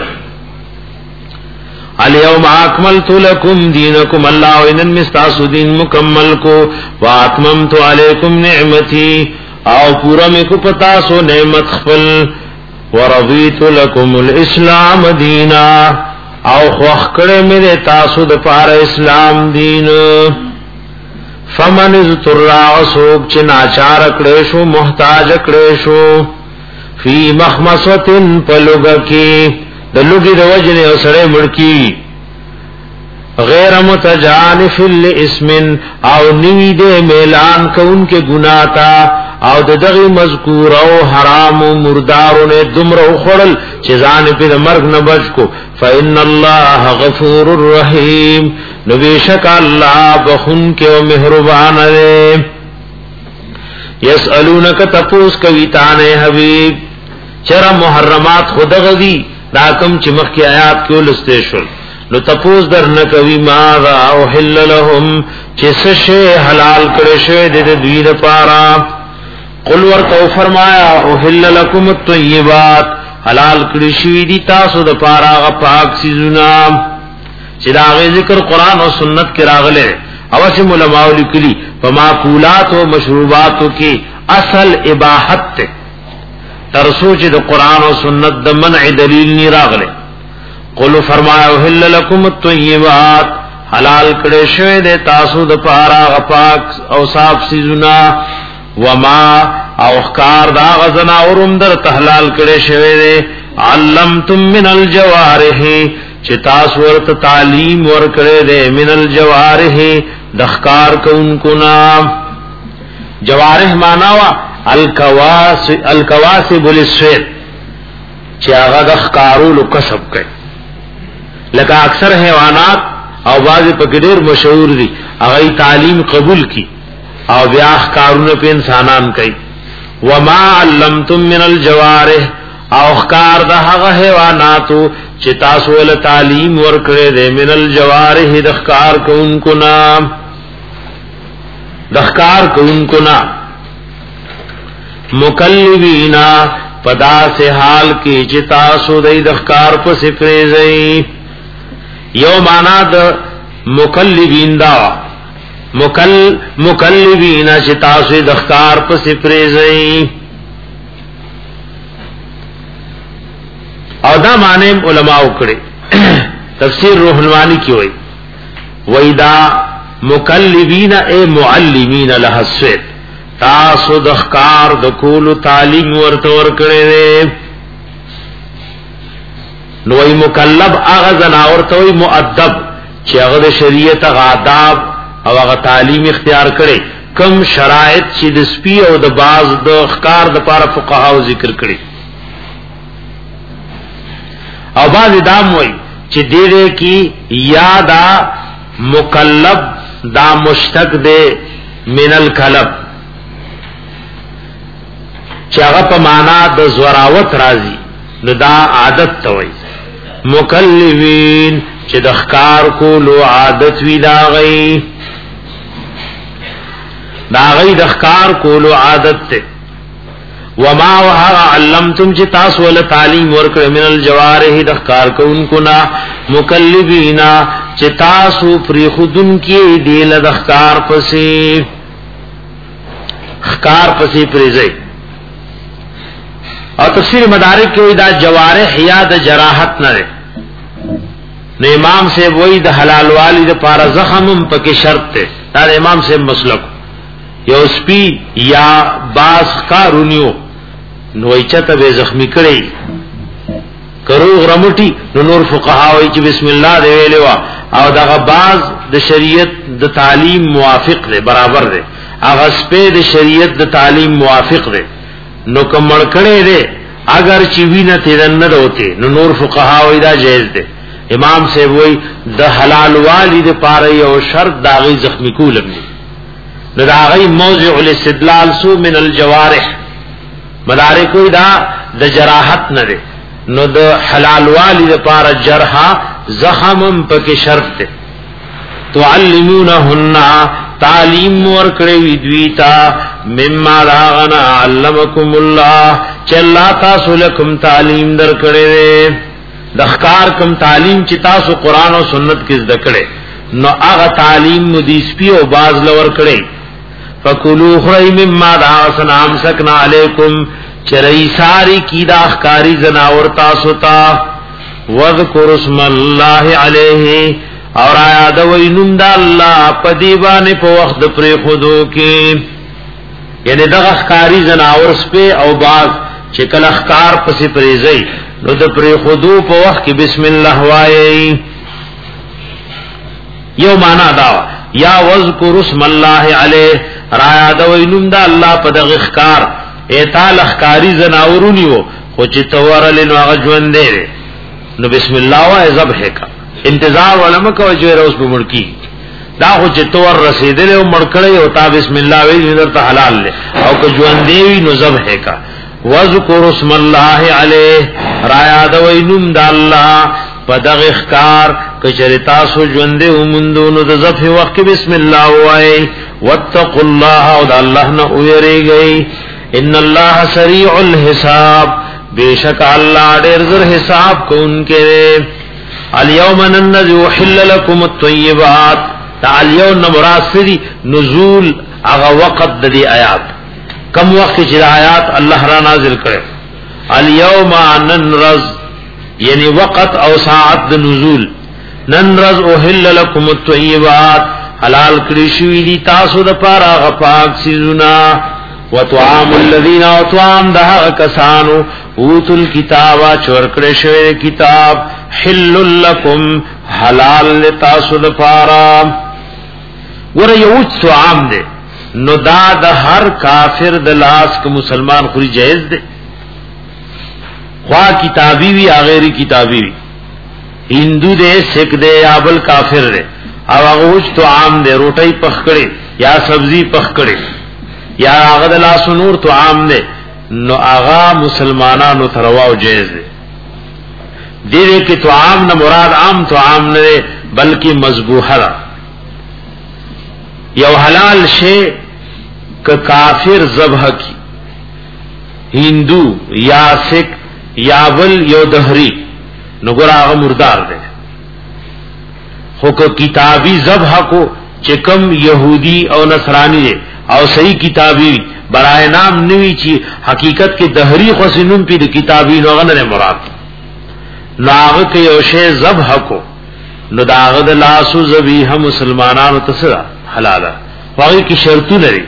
الیوم اکملت لکم دینکم اللہ وینن مستاسو دین مکمل کو واتممت علیکم نعمتی او پورا میں کو پتاسو نعمت خفل ورضیت لکم الاسلام دینا او خوخ کرے میرے تاسو دپار اسلام دین. فمن اضطر عصوب چناچار اکڑیشو محتاج اکڑیشو فی مخمصوتن پلوگکی دلوگی دو وجنے او سڑے مڑکی غیر متجانف الاسمن او نوی دے میلان کون کے گناتا او دغی مذکور او حرام و مردارو نے دمر او خڑل چیزان پی مرگ نبج کو فإن اللہ غفور الرحیم نبیشک اللہ بخن کے و مہربان دے. یسألونک تپوس کویتانے حبیب چرا محرمات خود غدی داکم چمخ کی آیات کیو لستیشل نو تپوس در نکوی ماذا اوحل لهم چس شے حلال کرشے دے دوی دا پارا. قل ورطو فرمایا اوحل لکم الطیبات حلال کرشوی دی تاسو دا پارا غپاک سیزونا چدا آغی ذکر قرآن و سنت کی راغلے اواسم علماء لکلی فماکولات و مشروباتو کی اصل اباحت تے ترسوچ دا قرآن و سنت دا منع دلیل نی راغلے. قلو فرمایا احل لکم الطیبات حلال کڑے شوے دے تاسو دا پارا غپاک او صاف سیزونا وما او اخکار دا غزنا ورم در تحلال کڑے شوے دے علمتم من الجوارح چی تاسو ورت تعلیم ور کڑے دے من الجوارح دخکار کون کنا. جوارح ماناوا الکواسب للسوید چی آغا دخکارولو کسب کئی لکه اکثر حیوانات او بعضی پکدیر مشهور دي هغه تعلیم قبول کی او بیا کارونه په انسانان کوي. وما علمتم من الجوارح او خکار د هغه حیواناتو چې تاسو ول تعلیم ورکړې ده من الجوارح د خکار کوونکو نام د خکار کوونکو نام مکلبینا پدا سے حال کی چې تاسو د خکار په سپریږئ. یو معنا د مکلبین دا مکل مکلبین چې تاسو د خکار په سپریږئ او دا معنی علماء وکړي. تفسیر روح المانی کی وای وای دا مکلبین اے معلمین له السوید تاسو د خکار د کول تعلیم ورته ورکړي. نو ای مکلب هغه زناور ته وی مؤدب چې هغه د شریعت آداب او هغه تعلیم اختیار کړي. کم شرایط چې د سپی او د باز د خکار د لپاره فقهاو ذکر کړي او باز دام وی چې دې کې یادا مکلب دا مشتق دے من الکلب چې هغه په معنا د زوراوت راځي نو دا عادت توي. مکلبین چې د ښکار کولو عادت وی دا غي دا غي د ښکار کولو عادت ته وما وها علمتم چې تاسو ول تعلیم ورکړ من الجوارح د ښکار کوونکو نا مکلبینا چې تاسو پری خودن کې دی ل د ښکار پسې ښکار پسې پریږي او تفسیر مدارک کې دا جوارح یا د جراحت نه نو امام سے وہی د حلال والی د پارا زخم پکې شرط ته دا امام سے مسلک یو سپی یا باز کارونیو نو ایچته به زخمی کړي کرو غرمټي نو نور فقها وایي چې بسم الله دی ویلو او دغه باز د شریعت د تعلیم موافق دی برابر دی هغه سپی د شریعت د تعلیم موافق دی نو کمل کړي دی اگر چې وینه تیرن نه وته نو نور فقها وایي دا جایز دی امام سے وہی د حلال والی د پاره یو شرط داغي زخمی کولم نو داغي موضع الاستدلال سو من الجوارح مدارک دا د جراحت نه ده نو د حلال والی د پاره جرح زخم پکې شرط ده تعلمونهن تعلیم ورکړې وی دویتا مما راغنا علمکم الله چلا تاسو لکم تعلیم درکړې د ښکار کوم تعلیم چې تاسو قران او سنت کې زده کړې نو هغه تعلیم مو دې سپي او باز لور کړې فکلوا خری مما دعسنا امسکنا علیکم چرئی ساری کی دا ښکاری زناور تاسو ته وذکر اسم الله علیه اور آیا د وینم د الله په دی باندې په وخت پر خودو کې یعنی د ښکاری زناور سپي او باز چې کله ښکار پسې پریزي نو د پر خودو په وخت کې بسم الله وایي یو معنا دا یا وذکر اسم الله علیه را د وینم د الله په دغه ښکار ایتال ښکاری زناورونیو خو چې تورل نو هغه ژوند دی نو بسم الله وایي ذبح کا انتظار علماء کو جو روز په مړکی دا خو چې تور رسیدل او مړکړی او تا بسم الله وی درته حلال له او که ژوند دی نو ذبح کا وذکر اسم الله علیه را یاد وینم د الله په دغه ښکار کچری تاسو ژوند ومندونو د ذبح وخت بسم الله وای واتقوا الله او د الله نه ویریږي ان الله سریع الحساب بیشک الله ډیر زر حساب کوونکې الیوم ننذ وحل لكم الطیبات تعالیو نمراسری نزول هغه وقت د دې آیات کم وخت چې آیات الله را نازل کړي الیوم ننرز یعنی وقت او ساعت د نزول ننرز اوحل لكم الطیبات حلال کړی شوی دي تاسو د پاره غپاک سيزونه وطعام الذين اطعام ده کسانو اوتل کتابا چور کړی شوی کتاب حل لكم حلال لتاسو د پاره ور یو طعام ده نو دا د هر کافر د لاس ک مسلمان خوري جائز ده خوا کتابی وی غیر کتابی وی هندو دے سکھ دے یا بل کافر دے او هغه تو عام دے روټي پخ کړي یا سبزی پخ کړي یا هغه د لاس نور تو عام دے نو هغه مسلمانانو ترواو جائز دے دې کې تو عام نه مراد عام تو عام نه بلکې مذبوحه ده یو حلال شی ک کافر ذبح کی هندو یا سکھ یا بل یو دهری نو ګور هغه مردار دی خو کو کتابی ذبح کو چکم یہودی او نصرانی دی او صحیح کتابی برائے نام نوی چی حقیقت کې دهری خو سنن پی د کتابی نو غنه مراد لاغه کې یو شی ذبح کو نو داغه د لاسو ذبیحه مسلمانانو ته حلاله واغی کی شرطو لري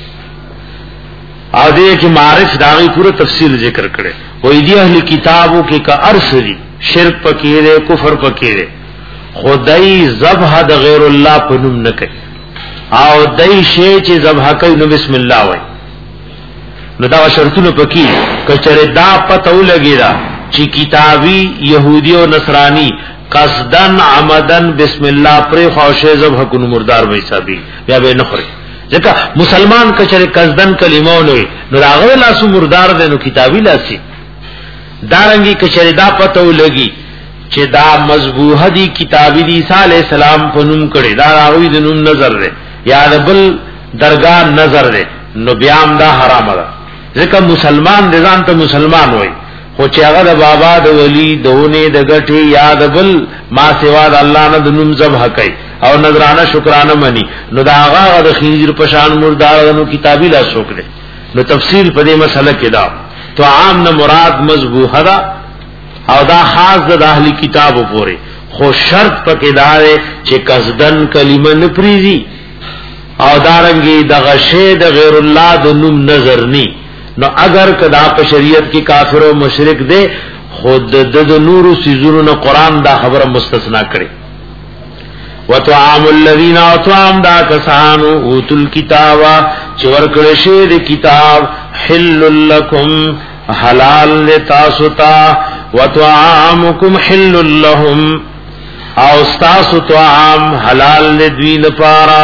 او دې کې معرف داغي پورا تفصیل ذکر کړي وې دي اهل کتابو کې کا ارسلی شرک پکې کفر پکې خدای ذبح د غیر الله په نوم نه کوي او دای شی چې ذبح کوي نو بسم الله وای نو دا شرطونه پکې کچره دا پته ولګی دا چې کتابی يهودي او نصراني قصدن عمدن بسم الله پر خوشه ذبح کو مردار وې حسابي بیا به نخره ځکه مسلمان کچره قصدن کلمه ولوي نو راغله لاسو مردار دینو کتابی لاسی دارنګي کچره دا پته ولګي چې دا مذبوحه دي کتابی دی عیسی علیہ السلام په نوم کړي دا راوی د نوم نظر ده یا د بل درگاه نظر ده نو بیام دا حرام ده ځکه مسلمان د ځان ته مسلمان وای خو چې هغه د بابا د ولی دونه د غټي یا د بل ما سوا د الله نه د نوم ذبح کوي او نذرانه شکرانه مني نو دا هغه د خنزیر پشان مردارانو کتابی لا شکر نو تفصیل په دې مسله کې دا تو عام نه مراد مذبوحه ده او دا خاص د اهلی کتابو پورې خو شرط پکې دا دی چې قصدن کلمه نه پریزي او دارنګي د غشه د غیر الله د نوم نظر ني نو اگر کدا په شریعت کې کافر او مشرک دی خود د نور سيزونو قرآن دا خبره مستثنا کړي وطعام الذين اطعام دا کسانو اوتل کتاب چې ورکړل شي د کتاب حل لكم حلال لتاسو تا وطعامكم حل لهم او استاسو طعام حلال لدوی لپاره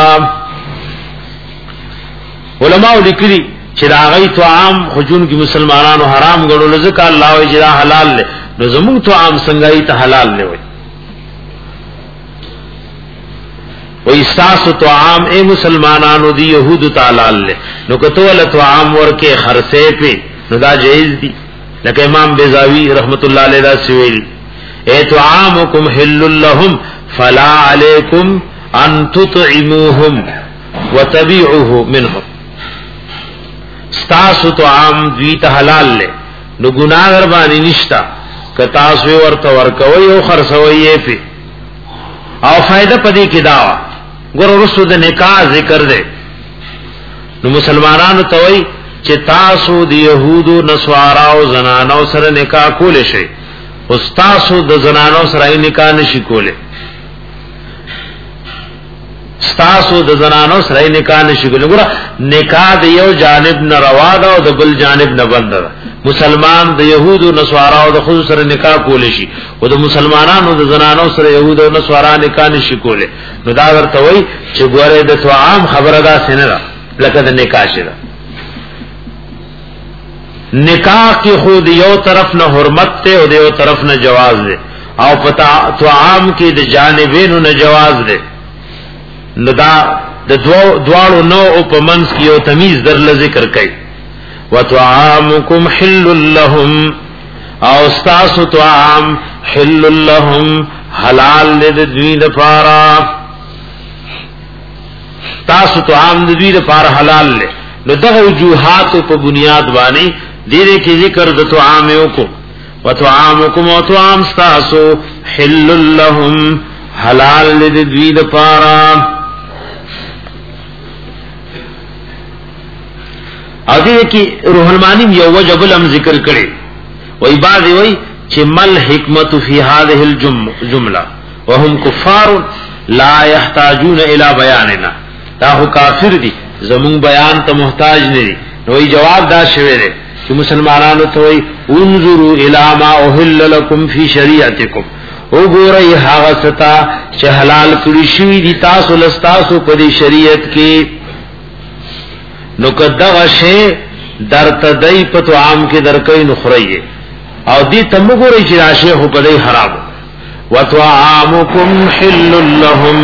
علماء لیکلي چې دا غي طعام خجون کی مسلمانانو حرام ګڼل ځکه الله یې جرا حلال له نو زموږ طعام څنګه یې ته حلال نه وي و استاسو طعام اے مسلمانانو دی یہود تعالی له نو کته ول طعام ورکه خرسه په نو دا جایز دي لکه امام بیزاوی رحمت الله علیه دا سویل اے طعامکم حل لهم فلا علیکم ان تطعموهم وتبيعوه منهم ستاسو طعام دوی ته حلال له نو ګناه ور باندې نشتا کتا سو ورته ورکوي او خرڅوي په او فائدہ پدې کې دا ګور رسو د نکاح ذکر ده نو مسلمانانو ته وای چې تاسو د يهودو نسوارا او زنانو سره نکاح کول شي او تاسو د زنانو سره نکاح نشي کوله ستاسو د زنانو سره نکاح نشي کوله ګور نکاح د یو جانب نه روا ده او د بل جانب نه بند ده مسلمان د يهودو نسوارا او د خود سره نکاح کول شي او د مسلمانانو د زنانو سره يهودو او نسوارا نکاح نشي کوله نو دا ورته وای چې ګوره د طعام خبره ده سينه ده لکه د نکاح شي نکاح کی خود یو طرف نه حرمت ته او د یو طرف نه جواز ده او پتا طعام کی د جانبینو نه جواز ده نو دا د دوالو نو او په منځ کې یو تمیز در ذکر کړي وطعامكم حل لهم او استاسو طعام حل لهم حلال د دوی لپاره تاسو طعام د دوی لپاره حلال له نو دغه وجوهات په بنیاد باندې دې کې ذکر د طعام یو کو وطعامكم وطعام استاسو حل لهم حلال د دوی لپاره او دې کې روح المانی یو وجب لم ذکر کړي وای بعض وای چې مل حکمت فی هذه الجمله وهم کفار لا يحتاجون الى بیاننا دا هو کافر دي زمون بیان ته محتاج نه دي نو جواب دا شوی دی چې مسلمانانو ته وای انظروا الى ما احل لكم فی شریعتکم وګورئ هغه ستا چې حلال کړی شوی دي تاسو لستاسو په دې شریعت کې نو کداغه شی در تدای په طعام کې درکې نخړی او دې تمګوري چې راشه هو په دې حرام وطعامکم حل لهم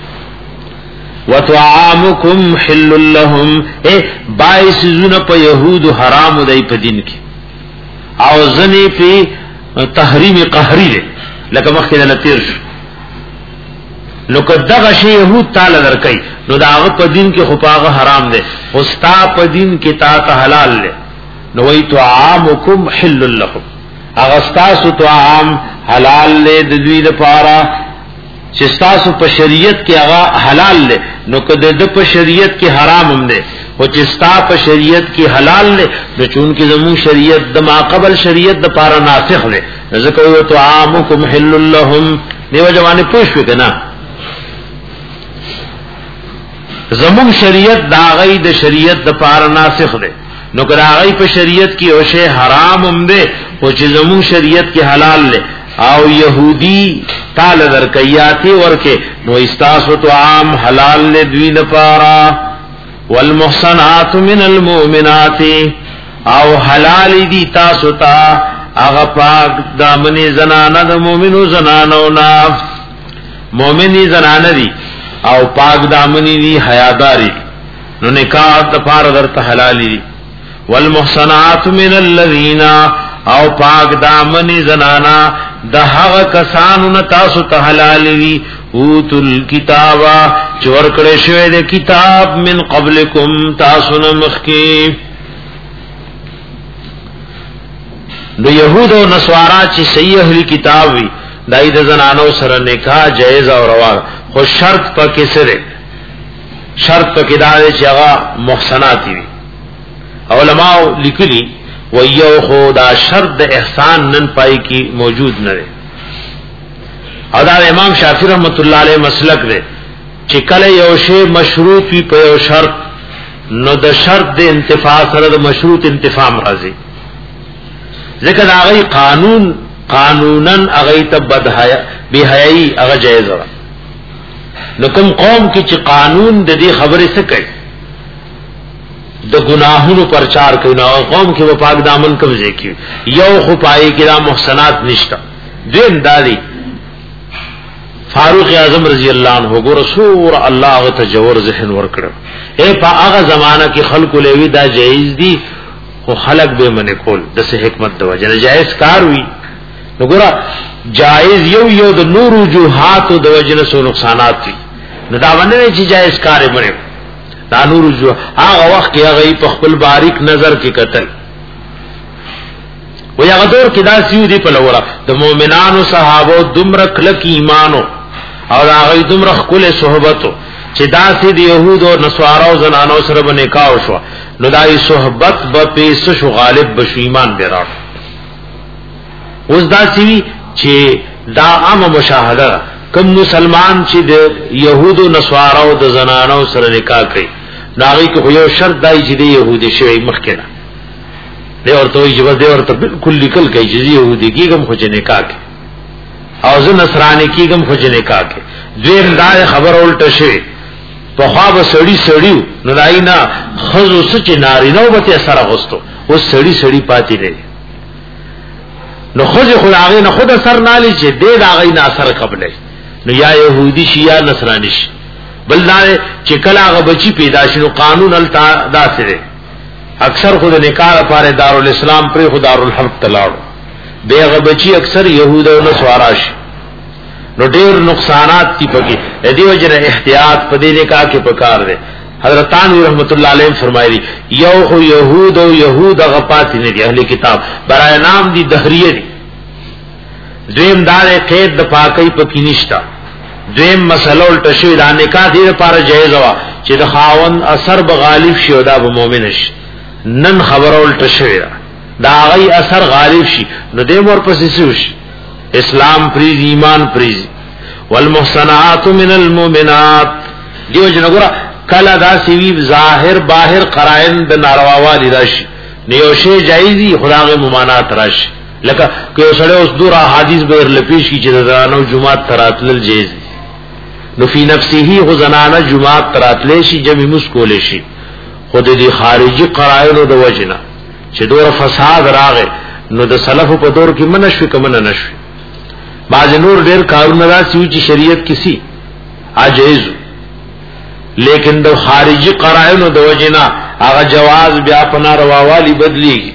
وطعامکم حل لهم اے بایس زونه په يهود حرام دی په دین کې او ځنې په تحریم قهری ده لکه مخکې نه تیر شو نو کداغه شی يهود تعالی درکې نو داغه په دین کې خپاغه حرام ده استا په دین کې تا ته حلال ده نو وی طعامکم حل لكم هغه تاسو طعام حلال له د دوی لپاره چې تاسو په شریعت کې هغه حلال ده نو کده د په شریعت کې حرام هم ده او چې تاسو په شریعت کې حلال ده نو چون کې زمو شریعت د ما قبل شریعت د لپاره ناسخ ده ځکه وی طعامکم حل لهم دیو جوانه پوښ وکنه زمون شریعت دا غي د شریعت د پار ناسخ ده نو کدا غي په شریعت کې او شی حرام هم ده او چې زمون شریعت کې حلال ده او يهودي تعالی درکياتي ورکه نو استاسو طعام حلال له دوی نه پارا والمحصنات من المؤمنات او حلال دي تاسو ته هغه پاک دامنی زنانه د مؤمنو زنانو نا مؤمنی زنانه دي او پاک دامنی دي حیاداری نو نکاح د پار درته حلال دي والمحصنات من الذين او پاک دامنی زنانا د هغه کسانو نه تاسو ته حلال دي اوتل کتابا چور کړه شوی د کتاب من قبلکم تاسو نه مخکی نو يهود او نصارا چې صحیح اهل کتاب وي دای د زنانو سره نکاح جایز او روا خو شرط پکې سره شرط پکې دا چې هغه محسنات وي علماء لیکلي ویو خدا شرط د احسان نن پای کی موجود نه دی او دا امام شافعی رحمت الله علیه مسلک دی چې کله یو شی مشروط وي په یو شرط نو د شرط د انتفاع سره د مشروط انتفاع راځي ځکه دا غي قانون قانونن هغه ته بدحیا بهایي هغه جایز ده نو کوم قوم کې چې قانون د دې خبره څه کوي د گناہونو پرچار کوي نو قوم کې و پاک دامن کمزې کوي یو خو پای کې دا محسنات نشته دین دادی فاروق اعظم رضی الله عنه ګور رسول الله تجور ذهن ور کړو اے په هغه زمانہ کې خلق لوي دا جایز دي خو خلق به منه کول د څه حکمت د وجه جایز کار وی نو ګور جایز یو یو د نور وجوهات د وجه نه سو نقصانات دي نو دا باندې چې جایز کار بره دا نور جو هغه وخت کې هغه په خپل باریک نظر کې قتل و یا غدور کې دا سیو دی په لورا د مؤمنانو صحابه دمر کلک ایمانو او هغه دمر خپل صحبتو چې دا سي د يهود او نصارا او زنانو سره باندې کاو شو نو دای صحبت به پیس شو غالب بشو ایمان به راو اوس دا سی چې دا عام مشاهده کوم مسلمان چې د يهود او نصارا او د زنانو سره نکاح کوي داغی کو یو شرط دای چې دی يهودي شوی مخکنه دی ورته یې جواب دی ورته بالکل لیکل کوي چې يهودي کیګم خو چې نکاح کوي او زه نصرانی کیګم خو چې نکاح کوي دیم دا خبر الټه شي په خوا به سړی سړیو نو دای نه خزو سچ ناری نو به سره غوستو اوس سړی سړی پاتې دی نو خو خو هغه نه خود اثر نالي چې دې دا غي نه اثر قبلې نو یا يهودي شي یا نصرانی شي بل دا چې کله هغه بچی پیدا شنو قانون التا داسره اکثر خود نکاح لپاره دارالاسلام پر خود دارالحرب تلاړو به هغه بچی اکثر يهود او نصارا شي نو ډېر نقصانات دي پکې دې وجه احتیاط په دې نکاح کې پکار دي حضرت تانوی رحمت الله علیه فرمایلی یو خو يهود او يهود هغه پاتې نه دي اهل کتاب برای نام دي دهریه دي دویم دار قید د پاکۍ پکې نشتا دویم مسله الټه شوی دا نکاح دې لپاره جایز وا چې د خاون اثر به غالب شي او دا به مؤمن شي نن خبر الټه شوی دا غي اثر غالب شي نو دې مور پسې شي اسلام پریز ایمان پریز والمحصنات من المؤمنات دیو جنګورا کلا دا سیوی ظاهر باهر قرائن د نارواوالي راشي نیوشه جایزي خدای ممانات راشي لکه که سره اوس دورا حدیث به لپیش کی چې زنانو جمعه تراتل جایز نو فی نفسه غزنانه جمعه تراتل شي جمع مسکول شي خود دې خارجي قرائن د وجنه چې دور فساد راغې نو د سلف په دور کې منشو کوم نه نشو باز نور ډېر کارونه راځي چې شریعت کسی عاجز لیکن د خارجي قرائن د وجنه هغه جواز بیا په نارواوالي بدليږي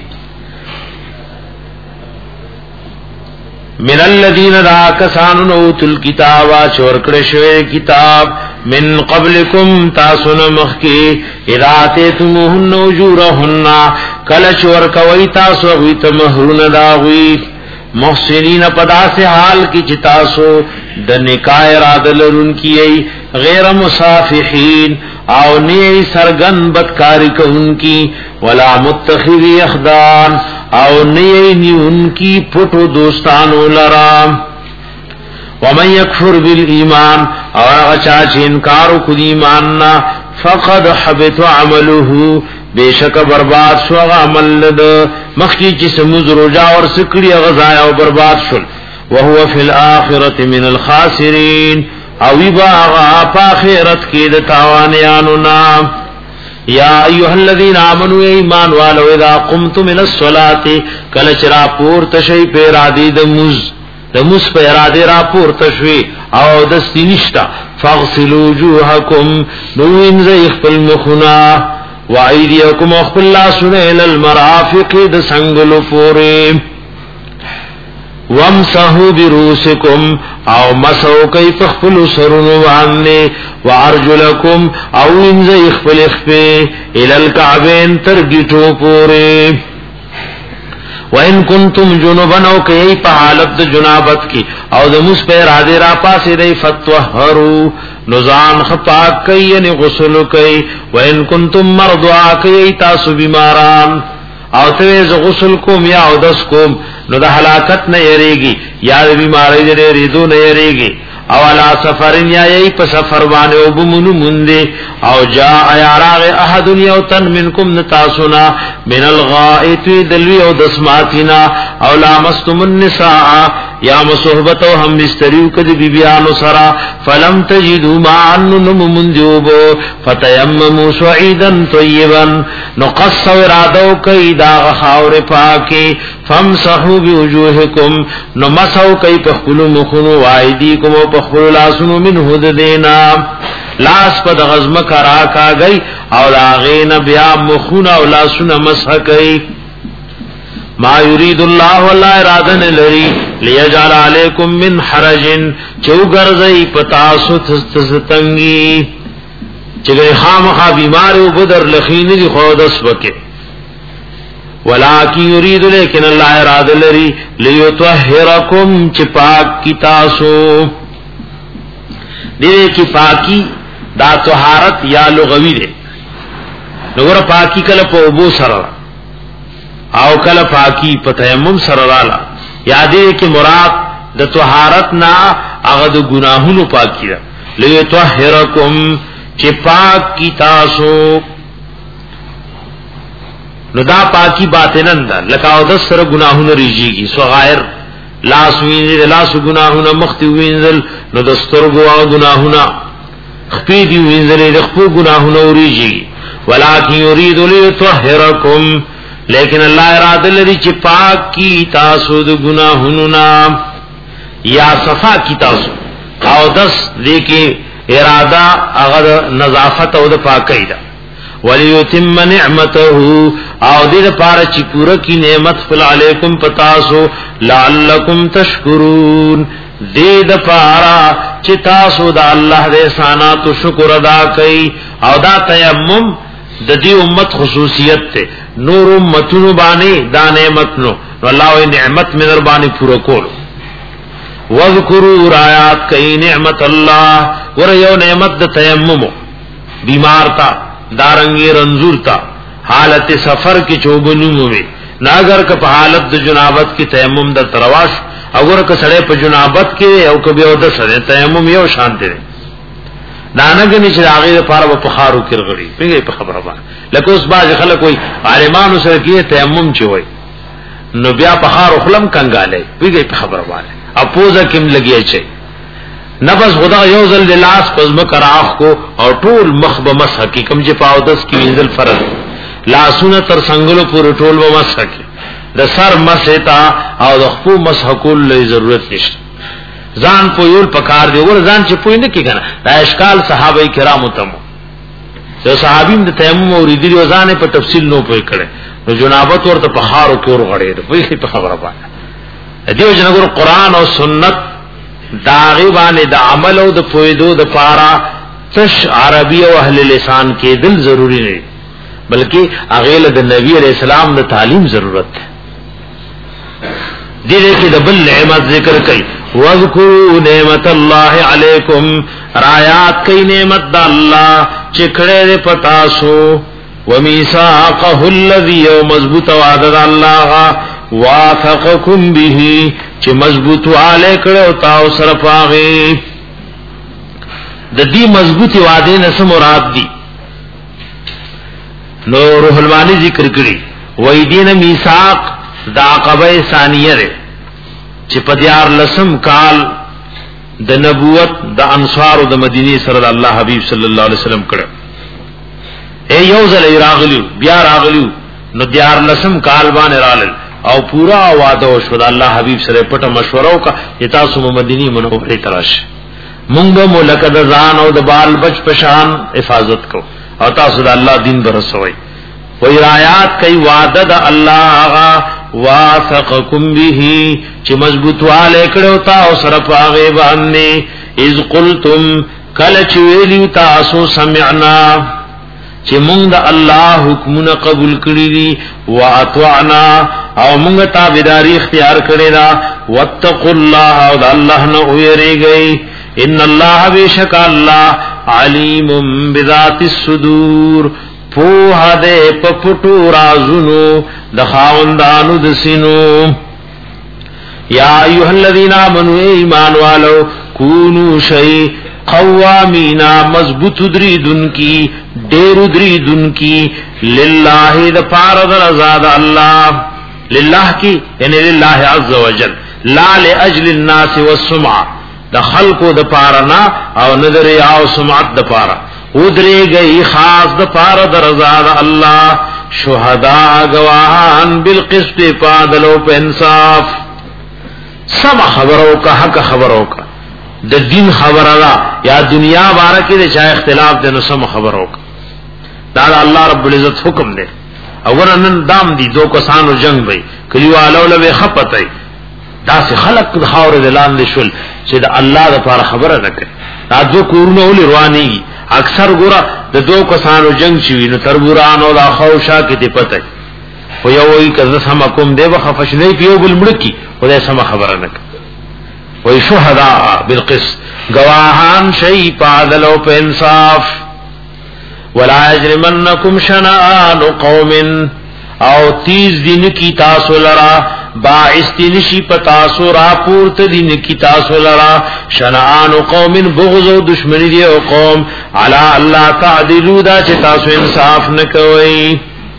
من الذين ذا كسانوا اوتوا الكتاب چورکړه شوی کتاب من قبلكم تاسن مخکی اراتتمهن اجورهن کله چور کوي تاسو وي ته مہرون داوي محسنین پدا سے حال کی چتاسو د نکاح اراده لرون کی غیر مصافحین او نی سرگن بدکاری کون کی ولا متخذی اخدان او نی نی ان کی پټو دوستانو لرام ومن یکفر بالایمان اور اچا چې انکار کو دی ایمان نا فقد حبط عمله بیشک برباد شو عمل د مخکی چې سمز روجا اور سکړي غزا او برباد شول وهو فی الاخرة من الخاسرین او با په آخرت کې د تاوانیانو نام یا ایها الذین آمنوا ایمان والو اذا قمتم الى الصلاة کل چرا پور تشی پیر عدی دموز دموز پیر عدی را پور تشوی او دستی نشتا فاغسلوا وجوهکم نوین زیخ پل مخنا وعیدیکم اخفل اللہ سنے الالمرافق دسنگلو پوری وامسحوا برؤوسکم او مسحو کئی تخفلوا سرنو وعنی وارجلکم او انزا اخفل اخفی الالکعبین ترگیٹو پورے وَإِن كُنتُمْ جُنُبًا او کئی پا حالت جنابت کی او دمس پہ ارادے را پاسی دی فتوہرو نزان خپاک کئی یعنی غسل کئی وَإِن كُنتُمْ مَرْضُعَا کئی تاسو بیماران او تویز غسل کوم یا او دس کوم نو دا حلاکت نہ یریگی یا دا بیماری دے ریدو نہ یریگی او علا سفرین یا یہی پا سفر بانے او بمونو مندے او جا ایاراغ احد یوتن منکم نتاسونا من الغائط دلوی او دسماتینا او لامستم النساء یا مصحبت او ہم مستریو کد بیبیانو سرا فلم تجدو معن نم مندیوبو فتیممو سعیدا طیبا نقص ارادو کئی داغ خاور پاکی فامسحو بوجوہکم نمسحو کئی پخبلو مخنو وائدیکم و پخبلو لاسنو من حد دینا لاس پا دغزم کراکا گئی او لاغین بیا مخون او لاسن مسح کئی ما یرید اللہ واللہ ارادن لری لیجعل علیکم من حرجن چو گرزئی پتاسو تستنگی چگئی خام خوا بیماری و بدر لخین دی خودس بکے ولیکن یرید لیکن اللہ اراد لری لیتوہرکم چپاک کی تاسو دیدے کی پاکی دا طہارت یا لغوی دے نگر پاکی کل پا ابو سرر او کل پاکی پا تیمم سررالا یادے کہ مراد دا طہارت نا اغد گناہونو پاکی دا لیتوہرکم چی پاک کی تاسو نو دا پاکی باطنن دا لکاو دس سر گناہونو ریجی گی صغائر لاس وینزل لاس گناہونا مختی وینزل نو دسترگو آ گناہونا خپیدی وینزل دخپو گناہونا ریجی گی ولیکن یرید لیتوہرکم لیکن اللہ اراد لری چی پاک کی تاسو د گناہننا یا صفا کی تاسو او دس دیکھے ارادہ اغد نظافت او د پاکی دا ولیتم نعمته او دید پارا چی پورا کی نعمت فل علیکم پتاسو لعلکم تشکرون دید پارا چی تاسو دا اللہ دے ساناتو شکر ادا کئی او دا تیمم د دې امت خصوصیت ته نور امتونو باندې دا نعمت نو الله نعمت من باندې پورا کول وذکروا آیات کای نعمت الله ور یو نعمت د تیمم بیمار تا دارنګي رنزور تا حالت سفر کی چوبنو موي ناگر ک په حالت د جنابت کی تیمم د ترواش اور ک سړی په جنابت کې او کبه او د سړی تیمم یو شان دی دانګنی چې هغه لپاره په خارو کې غړي پیږي په خبره باندې لکه اوس باز خلک وای عالمانو سره کې تیمم چوي نو بیا په خارو خلم کنګاله پیږي په خبره باندې اپوزه کېم لګي چي نفس خدا یو ځل د لاس پزما کراخ کو او ټول مخبه مسح کی کم چې پاو دس کی وینځل فرض لاسونه تر څنګهلو پور ټول به مسح کی د سر مسحتا او د خپو مسح کول لې ضرورت نشته ځان په یول پکار دی ور ځان چې پوی نه کیږي دا اشکال صحابه کرامو ته یو صحابین د تیمم او ریدی ځان په تفصیل نو پوی کړي نو جنابت ورته په خارو کې ور غړي په په خبره باندې دیو جنګور قران او سنت داغي باندې د عمل او د پویدو د پارا تش عربی او اهل لسان کې دل ضروری نه بلکې اغه د نبی علیہ السلام د تعلیم ضرورت ده دې کې د بل نعمت ذکر کړي وذکروا نعمت الله علیکم رایات کئی نعمت دا اللہ چکڑے پتاسو ومیثاقه الذی مضبوط وعدد اللہ واثقکم به چ مضبوط والے کڑے تاو سر پاغي د دې مضبوطی وعده نه سم مراد دي نو روح المانی ذکر کړي وای دین میثاق دا عقبه ثانیه ده چې په دیار لسم کال د نبوت د انصار او د مدینه سره الله حبیب صلی الله علیه وسلم کړه اے یوزل راغلیو بیا راغلیو نو دیار لسم کال باندې رالل او پورا وعده شو د الله حبیب سره پټه مشوره وکړه چې تاسو مدینه منوره تراش مونږ به ملک د ځان او د بال بچ پشان حفاظت کو او تاسو د الله دین برسوي وی آیات کئی وعده د الله غا واثقکم به چې مضبوط والے کړو تاسو سره پاغه باندې اذ قلتم کل چې ویلی تاسو سمعنا چې مونږ د الله حکمونه قبول کړی دي واطعنا او مونږ تابعداري اختیار کړی دا واتقوا الله او د الله نه ویریږئ ان الله بیشک الله علیم بذات الصدور پوها دے پپٹو رازنو دخاوندانو دسنو یا ایوہ الذین آمنوا ایمان والو کونو شئی قوامینا مضبوط دریدن کی دیر دریدن کی للہ دپارد رضاد اللہ للہ کی یعنی للہ عز وجل لا لأجل الناس والسمع دا خلقو دپارنا او نظر او سمعت دپارا ادرے گئی خاص د پار د رضا د الله شهدا گواهان بالقسط پادلو په انصاف سم خبرو کا حق خبرو کا د دین خبر را یا دنیا بارکه د چا اختلاف د نو سم خبرو کا دا الله رب العزت حکم دے اور نن دام دی دو کسانو جنگ وی کلیوالو له خپتای دا سه خلق د خاور د لاندې شول چې د الله د پار خبره نکړي دا دو کورونه ول رواني اکثر ګورا د دو کسانو جنگ شوی نو تربورانو دا خوشا کې دی پته خو یو وی کزه سم کوم دی وخفش نه پیو بل مړکی خدای سم خبره نک وی شهدا بالقسط گواهان شی پادل او په انصاف ولا یجرمنکم شنآن قوم او تیز دین کی تاسو لرا باعث نشی پتاسو را پورت دین کی تاسو لرا شنآن قوم بغض و دشمنی دی او قوم علا اللہ تعدلو دا چه تاسو انصاف نکوئی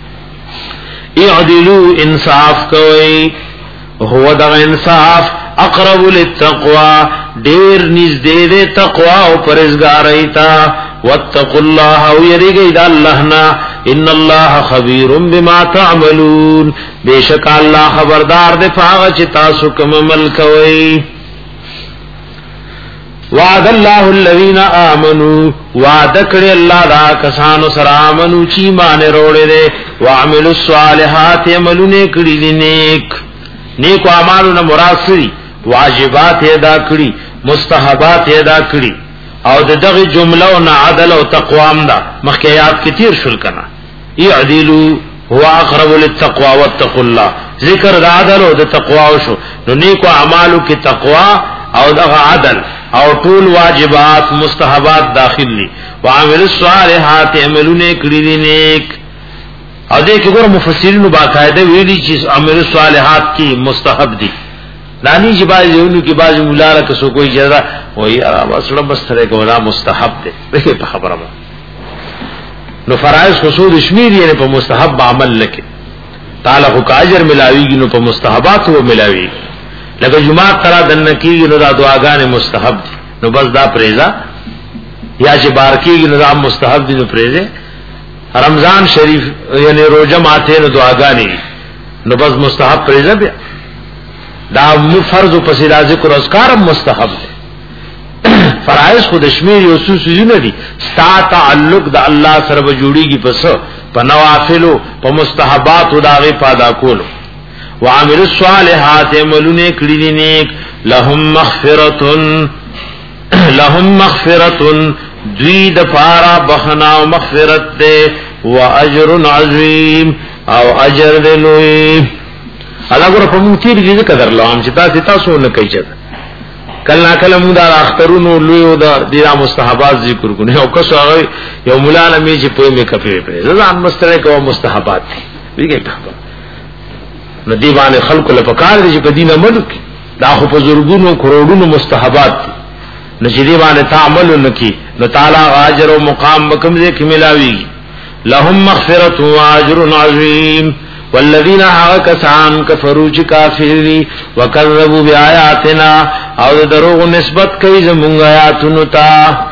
اعدلو انصاف کوئی هو دا انصاف اقرب للتقوى دیر نزدے دے تقوی و پرزگاری تا واتقوا الله ويرجى الى الله ان الله خبير بما تعملون بیشک الله خبردار دے پاغه چې تاسو کوم عمل کوي وعد الله الذين امنوا وعد کړي الله دا کسانو سره امنو چې مان وروړي دي وعملوا الصالحات عملونه کړي دي نیک نیک اعمالونه مراد واجبات ادا کړي مستحبات ادا کړي او دغه جمله او عدل او تقوا امدا مخکیات کثیر شل کنا يعدلوا هو اقرب للتقوى واتقوا الله ذکر د عدل او د تقوا شو نو نیکو اعمالو کې تقوا او دغه عدل او ټول واجبات مستحبات داخل دي وعمل الصالحات عملونه کړی دي نیک او دې کې ګور مفسرینو باقاعده ویلي چې عمل الصالحات کې مستحب دي دانی چې باندې کې باندې مولا را کسو کوئی جزا وای اصل بس ترې کولا مستحب ده په خبره نو فرائض خصوص شمیر یې په مستحب عمل لکه تعالی خو اجر ملاویږي نو په مستحبات و ملاوي لکه جمعه ترا دنه کېږي نو دا دعاګانې مستحب دي نو بس دا پریزا یا چې بار کېږي نو دا مستحب دي نو پریزه رمضان شریف یعنی روزه ماته نو دعاګانې نو بس مستحب پریزه بیا دا فرض او پسې ذکر او اذکار مستحب دي فرائض خود شمیر یو څه سيزونه دي ستا تعلق د الله سره جوړیږي پس په نوافل په مستحبات او داغه پادا کول وعمل الصالحات عملونه کړی دي نیک لهم مغفرة لهم مغفرة دوی د پارا بخنا او مغفرت ده واجر عظیم او اجر ده لوی الله ګور په مونږ تیر دي قدر لوم چې تاسو تاسو نه کوي چې کله کله موږ د اخترونو لوی د دې مستحبات ذکر کوو او که څو یو مولانا می چې په می کفي په ځان مستحق او مستحبات دي ویګه نو دی باندې خلق له پکار دي چې په دینه ملک دا خو په زورګونو کروڑونو مستحبات دي نو چې دی باندې تعامل نکي نو تعالی اجر او مقام بکم دې کې ملاوي لهم مغفرة واجر عظیم والذین حقسان کفروا چ کافری وکذبوا بیااتنا او دروغ نسبت کوي زمونږ آیاتونو ته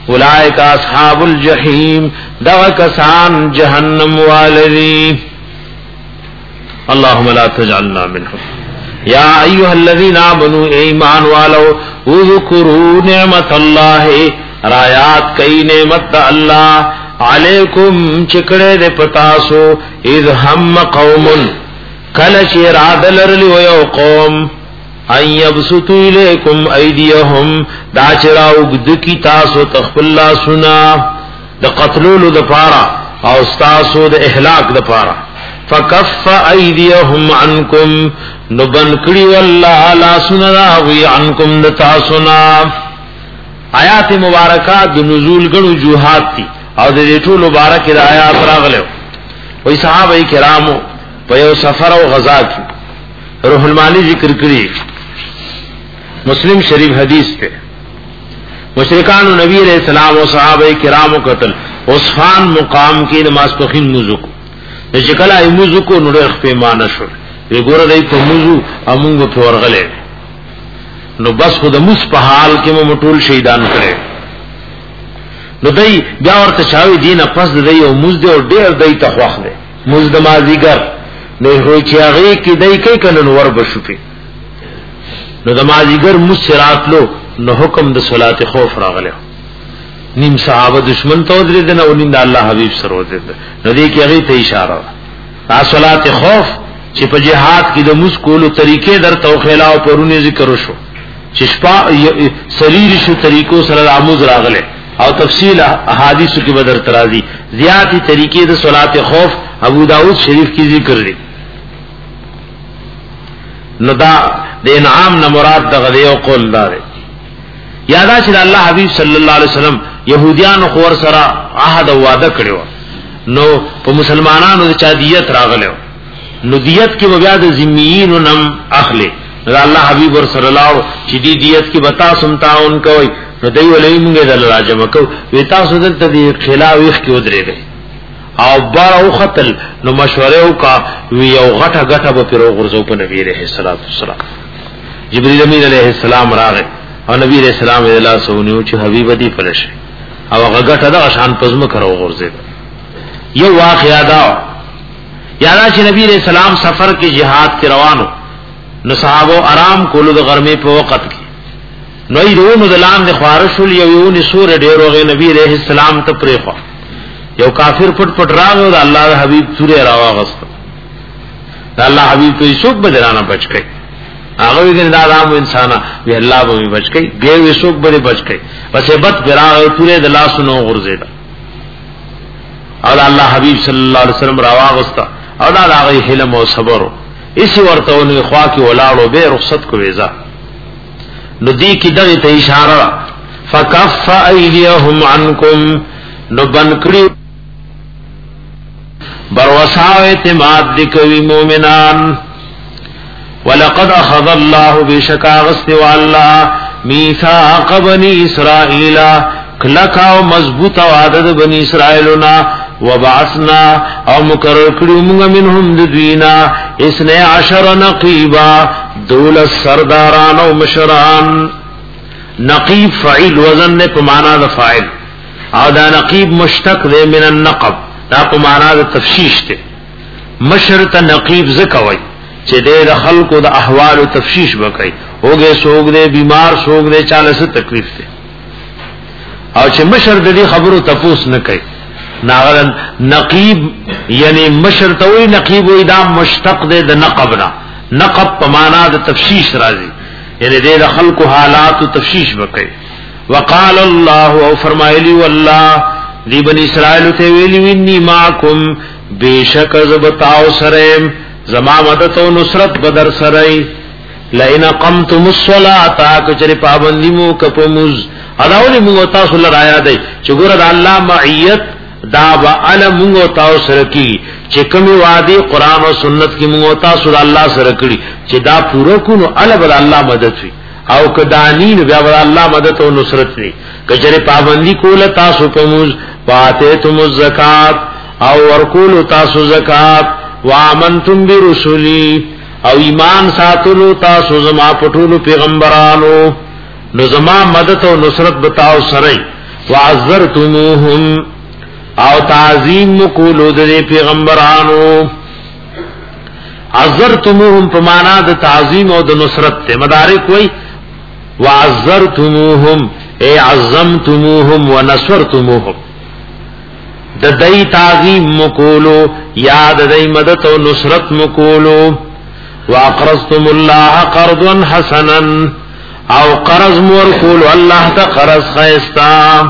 اولئک اصحاب الجحیم دا کسان جہنم والذی اللهم لا تجعلنا منهم یا ایها الذین آمنوا ایمان والو اذکروا نعمت اللہ رایات کئی نعمت اللہ علیکم چکڑے دے پتاسو اذ ہم قوم کلچ اراد لرلی ویو قوم ان یبسطو الیکم ایدیهم دا چرا اگد کی تاسو تخفل سنا دا قتلولو دا پارا او استاسو دا احلاک دا پارا فکف ایدیهم عنکم نبن کڑی واللہ لا سنا راوی عنکم دا تاسونا آیات مبارکات دا نزول گنو جوحات تی او د دې ټول مبارک د آیات راغلو وای صحابه کرامو په یو سفر او غزا کې روح المانی ذکر کړی مسلم شریف حدیث ته مشرکان نبی علیہ السلام او صحابه کرامو قتل عصفان مقام کې نماز پخین موضوع کو چې کله ای موضوع کو نور خپېمانه شو وګوره دای په موضوع امونږ په ورغله نو بس خود مس په حال کې مو ټول شهیدان کړي نو دای بیا ورته چاوي دینه پس دای او مزد او ډیر دای ته خوښ دی مزد مازیګر نه هوی چې هغه کې دای کوي کنه ور بشوپی نو د مازیګر مسراتلو نو حکم د صلات خوف راغله نیم صحابه دشمن ته درې دنه او نیم د الله حبیب سره ودی نو دې کې هغه ته اشاره ده صلات خوف چې په جهاد کې د مسکولو طریقې در توخیلا او پرونه ذکر وشو چې شپه سریر شو طریقو سره عموز راغله او تفصیل احادیث کی بدر ترازی زیادی طریقے د صلات خوف ابو داؤد شریف کی ذکر دی ندا د انعام نہ مراد د غدی او قول دار یادا چې الله حبیب صلی الله علیه وسلم يهوديان خور سره عہد او وعده کړو نو په مسلمانانو د چا دیت راغلو نو دیت کې بیا د ذمیین نم اخلي الله حبیب ور صلی الله چې دی دیت کې بتا سمتاون کوي نو دی ولې موږ دل راجم کو وی تاسو دلته دی خلاف ویخ کې ودرېږي او بار او قتل نو مشوره وکا وی یو غټه غټه به پیرو غرزو په نبی رحمت الله والسلام جبرئیل امین علیہ السلام راغی او نبی علیہ السلام الله سونیو چې حبیب دی پلش او غټه دا شان پزما کرو غرزه یو واقعیا دا یادا چې نبی علیہ السلام سفر کې jihad کې روانو نو صحابه آرام کولو د غرمه په وخت کې نو ایرونو دلان د خوارشل یو یو نسور ډیروغه نبی علیہ السلام ته پریخو یو کافر پټ پټ راغو د الله حبیب سورې راواغست د الله حبیب په څوک بدرانه بچ کړي هغه وی ګندا عام انسان وی الله به بچ کړي ګي څوک به بچ کړي پسې بد براغه سورې د الله سنو غرزیدا او الله حبیب صلی الله علیه وسلم راواغست او دا هغه حلم او صبر اسی ورته ونه خوا کې ولاړو به رخصت کو ویزا نو دی کی دغه ته اشاره فکف ایدیهم عنکم نو بنکړي بروساو اعتماد دکوي مومنان ولقد اخذ الله بشکاغست والله میثاق بنی اسرائیل کلکا او مضبوط وعده بنی اسرائیلنا وبعثنا او مقرر کړو موږ منهم ذینا اسنے عشر نقیبا دول سرداران او مشران نقیب فعیل وزن نے پمانا دا فاعل او دا نقیب مشتق دے من النقب دا پمانا دا تفشیش دے مشر تا نقیب زکوئی چه دے دا خلقو دا احوال و تفشیش بکئی ہوگے سوگ دے بیمار سوگ دے چالے سے تکلیف دے او چه مشر دے خبرو تپوس نکئی ناغلن نقیب یعنی مشر توی نقیب و ادام مشتق دے دا نقبنا نقب پمانا دا تفشیش رازی یعنی دے دا خلق و حالات و تفشیش بکئی وقال اللہ او فرمائلی واللہ دی بنی اسرائیل تیویلی وینی معکم بیشک زبتاو سریم زما مدد و نصرت بدر سرئی لئن قمتم الصلاة کچری پابندی مو کپموز اداولی مو تاسو لرایا دی چگور دا اللہ معیت دا با علم مونگو تاو سرکی چه کمی وعدی قرآن و سنت کی مونگو تاسو دا اللہ سرکڑی چه دا پورا کنو علم دا اللہ مدد وی او کدانین بیا با اللہ مدد و نصرت وی کچر پابندی کول تاسو پموز پاتیتم الزکاة او ورکول تاسو زکاة وامنتم برسولی او ایمان ساتلو تاسو زما پټولو پیغمبرانو نو زما مدد و نصرت بتاو سرئی وعذرتموهم او تعظیم مکولو د پیغمبرانو. عذرتموهم په معنا د تعظیم او د نصرت ته مدارک وای وعذرتموهم اي عظمتموهم ونصرتموهم د دای تعظیم مکولو یاد دای مدد او نصرت مکولو. واقرضتم الله قرضا حسنا او قرض مورکول الله ته قرض خیستا.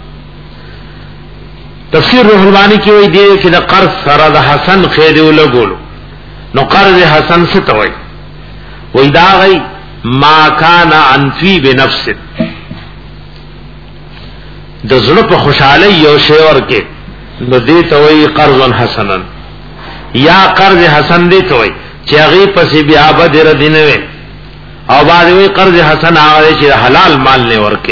تفسیر روح المانی کی وی دی چې د قرض سره د حسن خیر ولګول. نو قرض حسن څه ته وای؟ وی دا غي ما کان انفی بنفس د زړه په خوشحالي یو شی ورکه نو دې ته وای قرض حسنا. یا قرض حسن دې ته وای چې هغه پسې بیا بدر دینوي او بعد وی قرض حسن هغه چې حلال مال نه ورکه.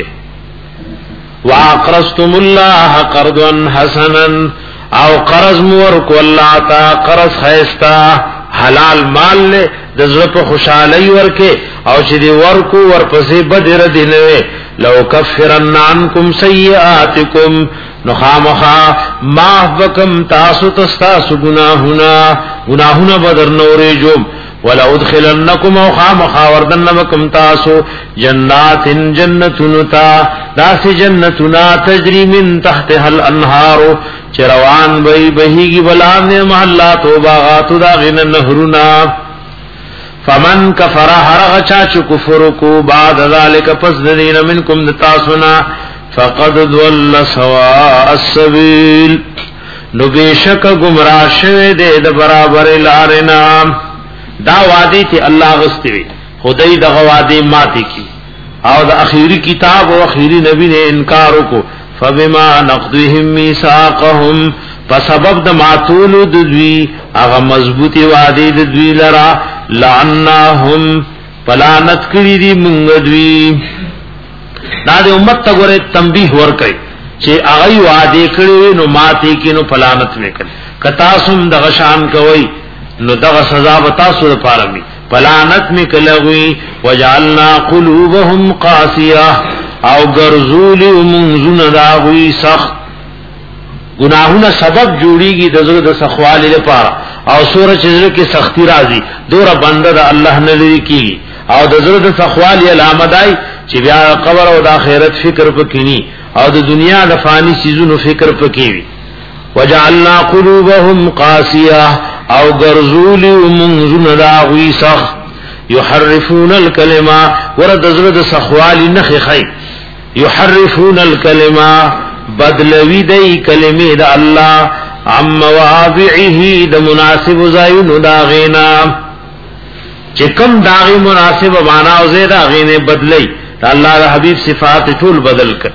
واقرضتم الله قرضا حسنا او قرض مور کو الله تا قرض خیستا حلال مال له د زړه په خوشحالي ورکه او چې دی ورکو ورپسې بدر دینوي. لو کفرن عنکم سیئاتکم نخامخا معاف بکم تاسو تستاسو گناہونا گناہونا بدر نوری جوم. ولا ادخلنکم او خامخا وردن بکم تاسو جنات جنتنتا داس جنتنا تجری من تحتها الانهار چروان بئی بہیگی بلان محلات و باغات داغن نهرنا. فمن کفر حرغ چاچو کفر کو بعد ذالک پس دین منکم دتاسونا فقد ضل سواء السبیل نو بیشک گمراه شوه دې د برابر لارنا. دا وادي ته الله غستوي خدای دغه وادي ماتي کی او د اخیری کتاب او اخیری نبی نے انکار کو. فبما نقضهم میثاقهم فسبب د ماتول د دوی هغه مضبوطی وادي د دوی لرا لعناهم پلانت کړی دی مونږ دوی. دا د امت ته ګوره تنبیه ورکړي چې هغه وعده کړی نو ماتي کې نو پلانت وکړي. کتا سم دغه شان کوي نو دغه سزا وتا سو لپاره می پلانت می کلوي. وجعلنا قلوبهم قاسيه او غرزول منزن داوي سخت گناہونه سبب جوړیږي د زړه د سخوالي لپاره او سورہ چزره کې سختی راځي دوره بنده د الله نه لري کیږي او د زړه د سخوالي علامه دای چې بیا قبر او د آخرت فکر پکینی او د دنیا د فانی سيزونو فکر پکېوي. وجعلنا قلوبهم قاسيه او غرزول منزن داوي سخت يحرفون الكلمه ورد زړه د سخوالي نخي خي يحرفون الكلمه بدلوی دی کلمه د الله عم مواضعه د مناسب زایونو دا غینا چې کوم داغي مناسب معنا او زیدا غینه بدلی الله د حبیب صفات ټول بدل ک.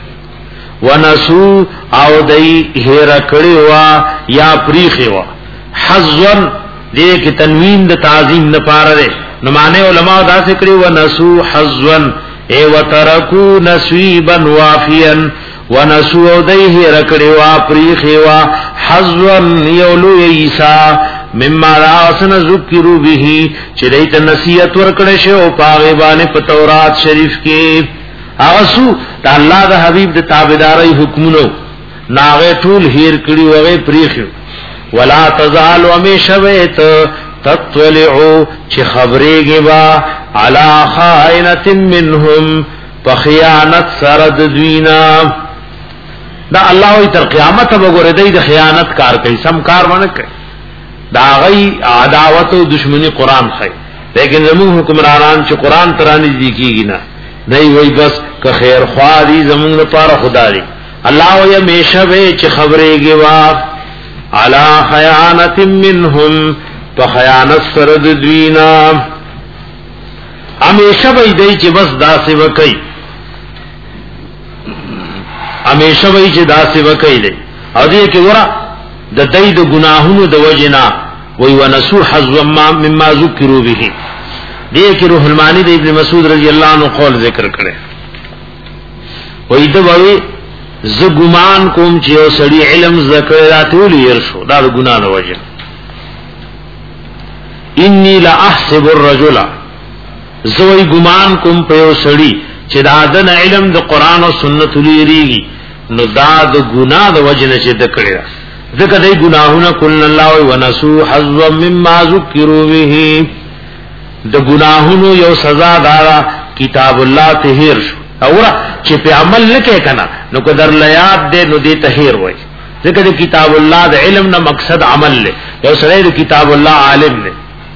ونسو او دای هیر کړي وا یا پریخي وا حزن دې کې تنوین د تعظیم نه پاره ده. نو معنی علما دا ذکر ونسو حزن ای وترکو نسیبا وافیا ونسو دیه رکڑی وا پریخی وا حزن یولو عیسیٰ مما راسن ذکرو بیهی چی دیت نصیحت ورکڑشو پاغبان پا تورات شریف کی اغسو تا اللہ دا حبیب دا تابداری حکمونو ناغی طول ہیر کڑی وغی پریخیو. ولا تزال ومیشویت تطلعو چی خبریگی با علا خائنت منهم پخیانت سرد دوینا. دا الله وی تر قیامت وګوره دای د خیانت کار کوي سم کار ونه کوي دا غي عداوت او دشمنی قران خي. لیکن زموږ حکمرانان چې قران ترانی دي کیږي نه دی وی بس که خیر خوا دي زموږ لپاره خدا دی. الله وی همیشه به چې خبرېږي وا علا خیانت منهم تو خیانت سره د دوینا همیشه به دی چې بس داسې وکي همیشه وای چې داسې وکیلې او دې کې ورا د دای د ګناهونو د وجنا وای ونسو حظ ما مما ذکروا به. دې کې روح المانی د ابن مسعود رضی الله عنه قول ذکر کړي وای دا وای ز ګمان کوم چې او سړي علم ذکر راتول ير شو دا د ګناه د وجه. انی لا احسب الرجل زوی ګمان کوم په او سړي چې دا د علم د قران او سنت لريږي نو دا د ګناه د وجنه چې د کړی ځکه دای ګناهونه کول الله و ونسو حظا مما ذکروا به د ګناهونو یو سزا دارا کتاب الله تهیر شو اورا چې په عمل نکې کنا نو قدر لیاد دې نو دې تهیر وای ځکه د کتاب الله د علم نه مقصد عمل له یو سره د کتاب الله عالم نه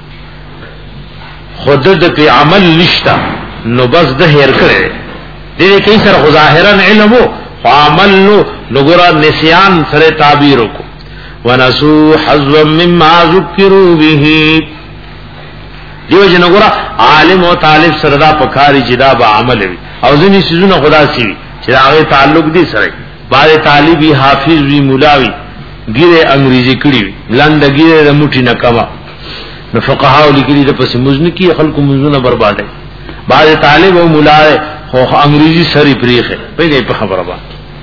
خود د په عمل نشتا نو بس د هیر کړي دې کې سره ظاهرا علم او عمل نو نګرا نسيان سره تعبیر کو ونسو حظا مما ذکروا به دیو جن نګرا عالم او طالب سره دا پکاري جدا به عمل وي او ځینې سيزونه خدا سي چې هغه تعلق دي سره بعد طالبي حافظ وی مولاوي ګيره انګريزي کړي لاند ګيره د موټي نه کما نو فقهاو لیکلي د پس مزن کی خلق مزونه برباده بعد طالب او مولا خو انګريزي سری پریخه په په خبره با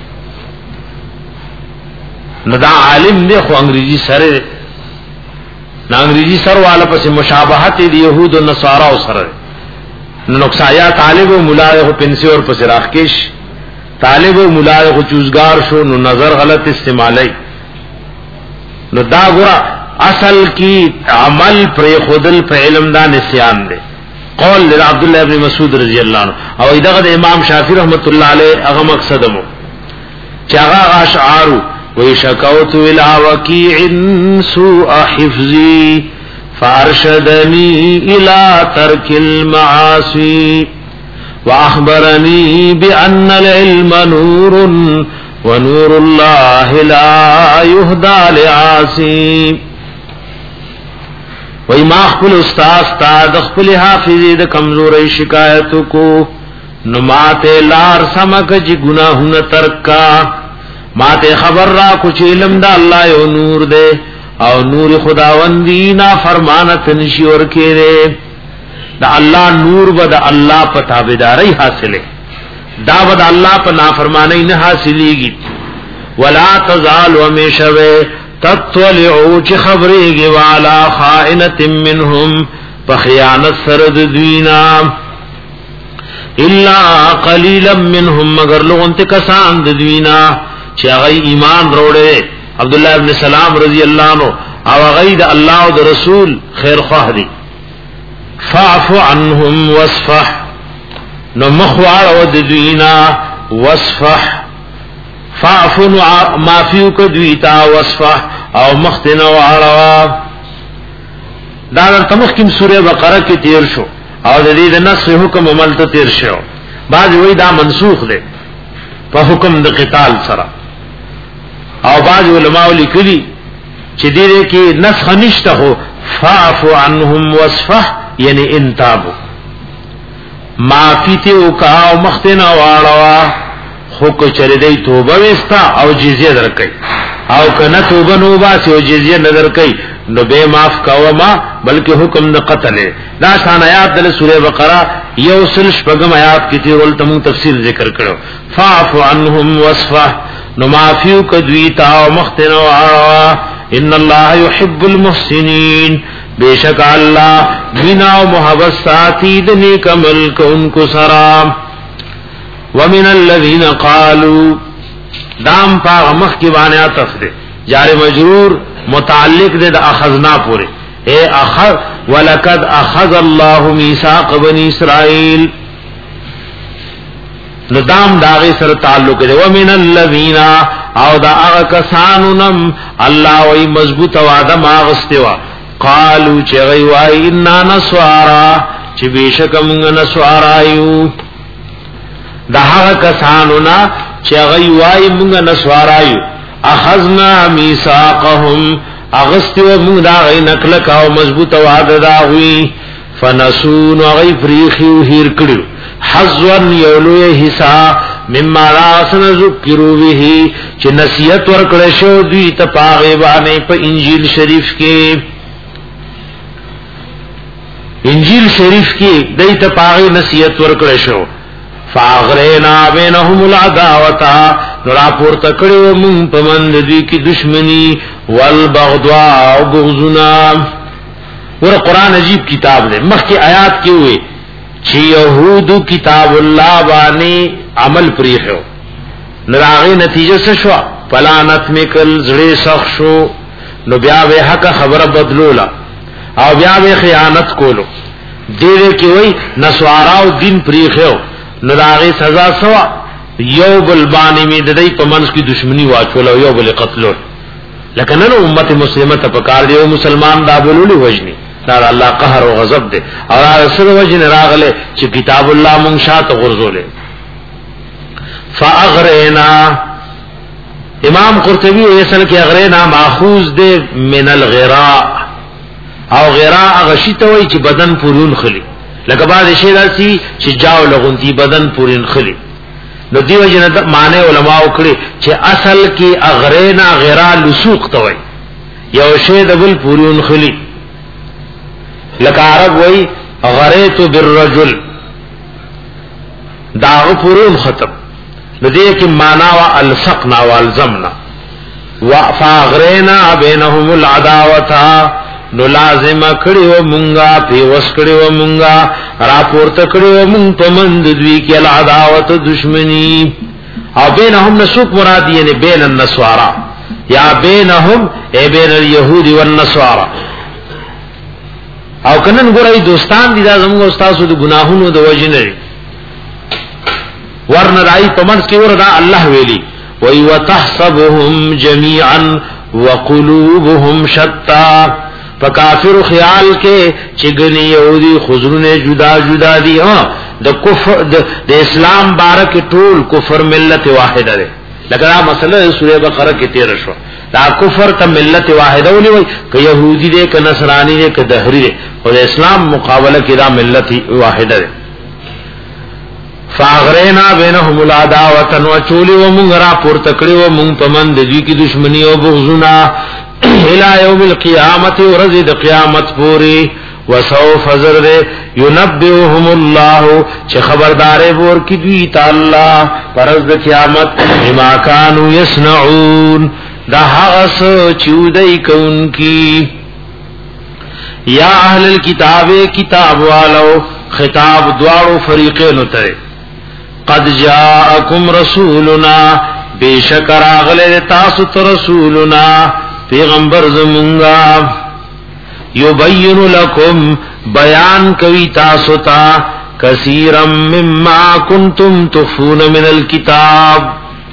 نو دا عالم دی خو انګريزي سره نا انګريزي سر والا پس مشابهت دی يهود او نصارا او سره نو نقصایا طالب او مولا خو پنسي اور پس راخکش طالب او مولا خو چوزگار شو نو نظر غلط استعمالي نو دا ګره اصل کی عمل پر خودل په علم دا نسیان دے قول عبد الله ابن مسعود رضی اللہ عنہ او دغه امام شافعی رحمت الله علیه هغه مقصد مو چې هغه اشعار وی شکوت الى وکیع سوء حفظی فارشدنی الى ترک المعاصی واخبرنی بان العلم نور ونور الله لا يهدى لعاصي وای ما خپل استاد تا د خپل حافظې د کمزوري شکایت کو نو ماته لار سمک چې ګناهونه ترکا ماته خبر را کو چې علم د الله یو نور دی او نور خداوندی نا فرمانت نشي ور کېره د الله نور و د الله په تابعداري حاصله دا و د الله په نافرمانی نه حاصلېږي ولا تزال ومشوي تطلعو چه خبری گی والا خائنت منهم پخیانت سرد دوینا الا قلیلا منهم مگر لغن تکسان دوینا چه اغی ایمان روڑے عبداللہ ابن سلام رضی اللہ عنہ او اغی دا اللہ و دا رسول خیر خواہ دی فاعفو عنهم وصفح نو مخوار و دوینا وصفح فاعفو مافیو کدویتا وصفح او مختنا وعروا دا در تمخکم سورہ بقرہ کی تیر شو او دا دید نصف حکم عملتا تیر شو بعض وی دا منسوخ دے پا حکم دا قتال سرا او بعض علماء لکلی چی دیدے کی نسخ نشتا ہو فاعفو عنهم وصفح یعنی انتابو معافی تیو کا او مختنا وعروا خوکو چلی دی توبه وستا او جزیه در کئی او کنه توبه نو باسی او جزیه نظر کئی نو بے معاف کاوما بلکہ حکم دا قتل ہے دا شان آیات دل سورہ بقرہ یو سلش پگم آیات کی تیر والتمون تفسیر ذکر کرو فاعفو عنهم وصفح نو معافیو کدویتا و مختنا و عروا ان اللہ یحب المحسنین بے شک اللہ بنا و محبت ساتی دنی کمل کو ان کو سرام ومن الذين قالوا دام پا مخ کی بانے عطف دے جار مجرور متعلق دے دا اخذنا پورے اے اخذ ولقد اخذ الله ميثاق بني اسرائيل ندام داغی سر تعلق دے ومن الذين او دا اغا کسانونم اللہ وی مضبوط وعدم آغستوا قالوا چه غیوائی انا نسوارا چه بیشک منگ نسوارایو دا هغه کسانو نا چې هغه وای موږ نسوارایو اخذنا میثاقهم اغستو موږ دا غي نکله کاو مضبوطه وعده دا وی فنسون غي فریخو هیر کړو حظن یولو حصہ مما راسن ذکروا به چې نصیحت ورکړې شو دوی ته پاغه باندې په انجیل شریف کې انجیل شریف کې دوی ته پاغه نصیحت ورکړې شو فاغرینا بینهم العداوتا نرا پورتا کڑیو من پمند دوی کی دشمنی والبغضاء و بغضنا ور قرآن عجیب کتاب دے مخ کی آیات کی ہوئے چی یہودو کتاب اللہ بانی عمل پریخو نراغی نتیجه څه شو فلانت میکل زړی سخ شو نو بیا به حق خبره بدلولا او بیا به خیانت کولو دیره کی وای نسواراو دین پریخو نراغی سزا سوا یو بل باندې می د دې په منځ کې دشمنی واچول او یو بل قتل لکه نن امت مسلمه ته پکار دی او مسلمان دا بولولي وجني دا الله قهر او غضب دی او رسول وجن راغله چې کتاب الله مونږ شاته غرزولې فاغرینا امام قرطبی ایسن کې اغرینا ماخوذ دی من الغراء او غراء غشیته وای چې بدن پورون خلی لکه بعد شی داسي چې جاو لغونتی بدن پورین خلی نو دیو جن معنی علماء وکړي چې اصل کې اغرینا غراء لسوق توي یو شی دبل پورون خلی لکه عرب وای غریت بالرجل داغ پورون ختم نو دې کې معنا وا الصقنا والزمنا وفاغرینا بینهم العداوه نو لازم کړیو مونږه پیوس کړیو مونږه راپورته کړیو مونږ په مند دوی کې العداوت دشمنی او بینهم نسوک مراد یې بین النسوارا یا بینهم ای بین اليهود والنسوارا او کنن ګورای دوستان دي دا زموږ استادو د ګناهونو د وجنه ورن راي پمنس کې وردا الله ویلي وای وتحسبهم جميعا وقلوبهم شتى فکافر خیال کې چې ګنی یهودي خزرونه جدا جدا دي ها د کفر د اسلام بارک ټول کفر ملت واحده ده لکه دا مسله سوره بقره کې تیر شو دا کفر ته ملت واحده ولي وای ک يهودي دي ک نصراني دي ک دهري دي او د اسلام مقابله کې دا ملت واحده ده فاغرینا بینهم العداوه وچولی ومغرا پور تکړي ومن پمن د دې کی دشمنی او بغضنا الى يوم القيامه ورزد قیامت پوری وسوف زر ينبئهم الله چې خبردارې ور کی دوی تعالی پرز د قیامت بما كانوا يصنعون دا هغه چودای کون کی یا اهل الكتاب کتاب والو خطاب دوارو فریقین ته قد جاءکم رسولنا بیشکر اغله تاسو ته رسولنا پیغمبر زمونگا یبین لکم بیان کوي تاسو ته کثیرا مما کنتم تخفون من الكتاب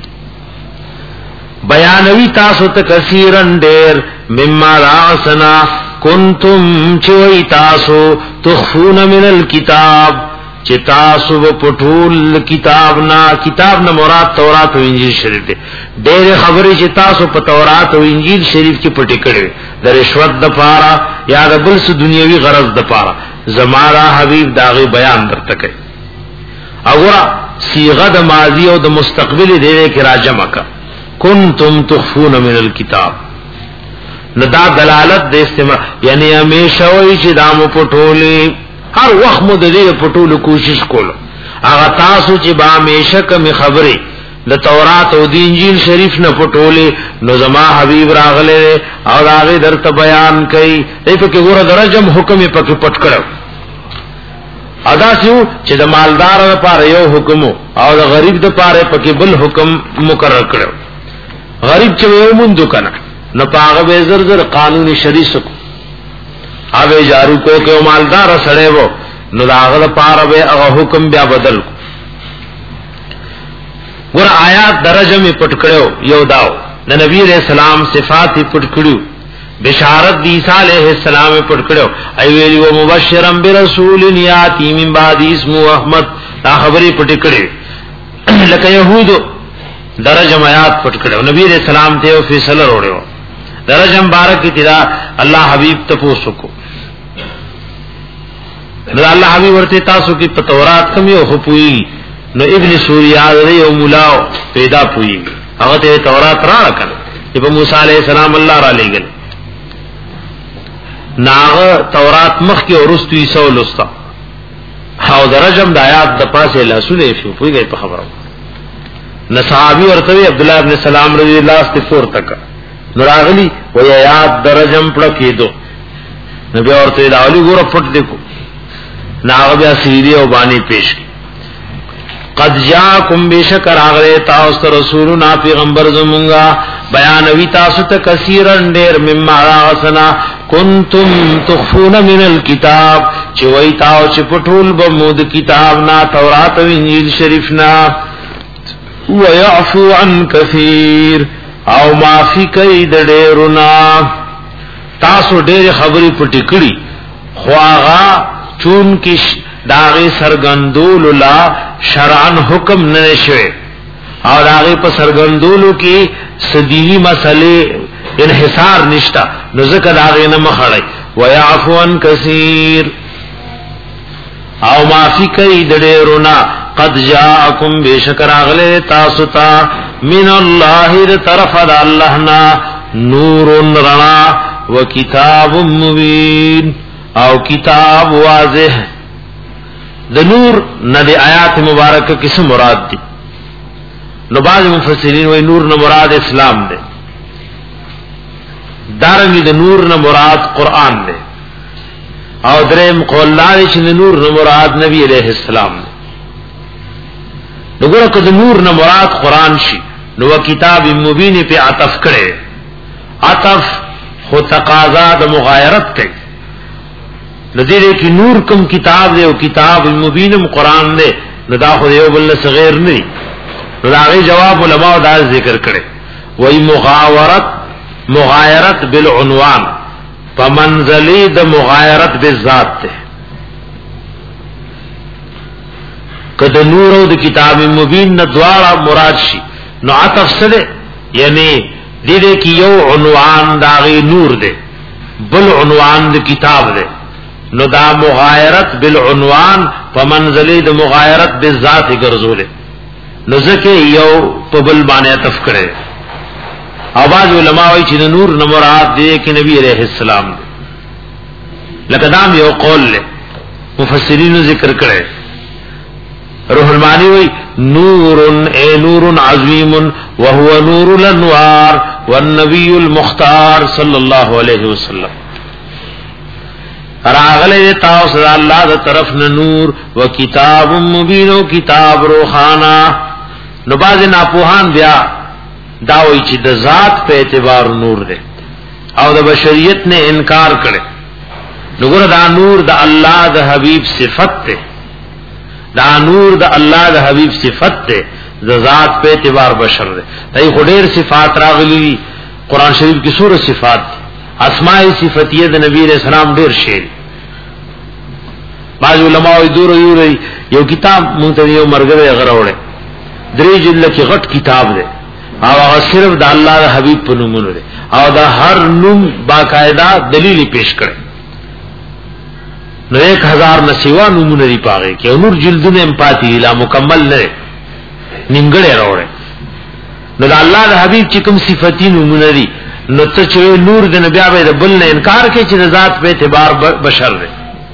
بیانوی تاسو ته کثیرا ډیر مما راسنا کنتم چوي تاسو تخفون من الكتاب چې تاسو په پټول کتاب نا کتاب نه مراد تورات او انجیل شریف دی ډېر خبرې چې تاسو په تورات او انجیل شریف کې پټې کړې د رشوت د پاره یا د بل څه دنیوي غرض د پاره زمارا حبیب داغه بیان درته کوي اورا صيغه د ماضی او د مستقبل دی کې راجمه کا کنتم تخفون من الكتاب ندا دلالت د استمرار یعنی همیشه وي چې دامو پټولې هر وخت مو د دې پټولو کوشش کولو هغه تاسو چې با همیشه کوم خبرې د تورات او د انجیل شریف نه پټولې نو زما حبیب راغله او هغه درته بیان کړي دې په کې ګوره درجم حکم په کې پټ کړو ادا شو چې د مالدار لپاره یو حکم او د غریب لپاره په کې بل حکم مقرر کړو غریب چې یو مونږ کنه نو پاغه به زر زر قانوني شریعت کو اوی جارو کو کہ مالدار سڑے وہ نو داغل پار به هغه حکم بیا بدل ګور آیات درجه می پټ کړو یو داو د نبی رسول سلام صفات پټ کړو بشارت دی عیسی علیہ السلام پټ کړو ای ویلی و مبشرم برسول یاتی من بعد اسمه احمد دا خبرې پټ کړې لکه يهود درجه آیات پټ کړو نبی رسول سلام ته فیصله وروړو درجه مبارک کی تیرا الله حبیب تپوسو کو نو الله حبیب ورته تاسو کی تورات کم یو خپوی نو ابن سوریا یو مولا پیدا پوی هغه ته تورات را کړ ابن موسی علیہ السلام الله را لېګل ناغه تورات مخ کې اورستو عیسی ولستا هاو درجم د آیات د پاسه لاسونه شو پوی په خبره نصحابی ورته عبد الله ابن سلام رضی الله استفور تک نراغلی و یاد درجم پڑا کیدو نبی اورته داولی ګور پټ دیکھو ناغه بیا سیری او بانی پیش قد جاءکم بشکر اغره تاسو رسولنا پیغمبر زمونږه بیانوي تاسو ته کثیرن ډیر مما راغسنا کنتم تخفون من الكتاب چې وای تاسو چې پټول به مود کتاب نا تورات او انجیل شریف نا ويعفو عن كثير او معافی کوي د ډیرنا تاسو ډېر خبرې پټې کړې خو هغه چون کې داغه سرګندول لا شرعن حکم نه شوي او داغه په سرګندولو کې سديني مسلې انحصار نشتا نو ځکه داغه نه مخړی ويعفو عن كثير او معافی کوي د ډیرنا قد جاءکم بشکر اغله تاسو ته من الله ذ طرف الله نا نور رنا وکتاب مبین او کتاب واضح د نور نه د آیات مبارکه کیسه مراد دي نو بعض مفسرین وایي نور نه مراد اسلام دی دارنګ د نور نه مراد قران دی او دریم قول لري چې نور نه مراد نبی عليه السلام دی نګور کده نور نه مراد قران شي نو کتاب مبین په عطف کړي عطف خو تقاضا د مغایرت کوي نذیر کی نور کم کتاب دی او کتاب مبینم قران دی نو دا خو یو بل صغیر نه نو دا غي جواب علماء دا ذکر کړي وای مغاورت مغایرت بالعنوان فمنزلی د مغایرت بالذات ته کده نور او د کتاب مبین نه دواړه مراد شي نو عطف سره یعنی دې دې کی یو عنوان داغي نور دی بل عنوان د کتاب دی نو دا مغایرت بالعنوان فمنزلی د مغایرت بالذات ګرځول نو ځکه یو په بل باندې عطف کړي اواز علماء وایي چې نور نه مراد دی کې نبی عليه السلام لکه دا یو قول له مفسرین ذکر کړي روح المانی وی نور اے نور عظیم وهو نور الانوار والنبی المختار صلی اللہ علیہ وسلم راغلے تاوس اللہ دا طرف نور و کتاب مبین و کتاب روحانا نباز ناپوہان بیا داوی چی دا ذات پہ اعتبار نور دے او دا بشریت نے انکار کرے نگر دا نور دا اللہ دا حبیب صفت تے دا نور دا اللہ دا حبیب صفت تے دا ذات پہ اعتبار بشر دے تای خودیر صفات راغلی قرآن شریف کی سور صفات اسماء صفتیہ دا نبی علیہ السلام دیر شیر بعض علماء دور یو رہی یو کتاب منتنی یو مرگوے غروڑے دری جلد کی غٹ کتاب دے او هغه صرف دا اللہ دا حبیب پا نمونو دے او دا ہر نم باقاعدہ دلیلی پیش کرے نو ایک ہزار نسیوا نمونه دی پاگئے کہ نور جلدونه امپاتی لا مکمل نرے نمگڑے روڑے نو دا اللہ دا حبیب چکم صفتی نمونه دی نو تا چوئے نور دا نبی آبے دا بل نے انکار کے چی دا ذات پہ اعتبار بشر دے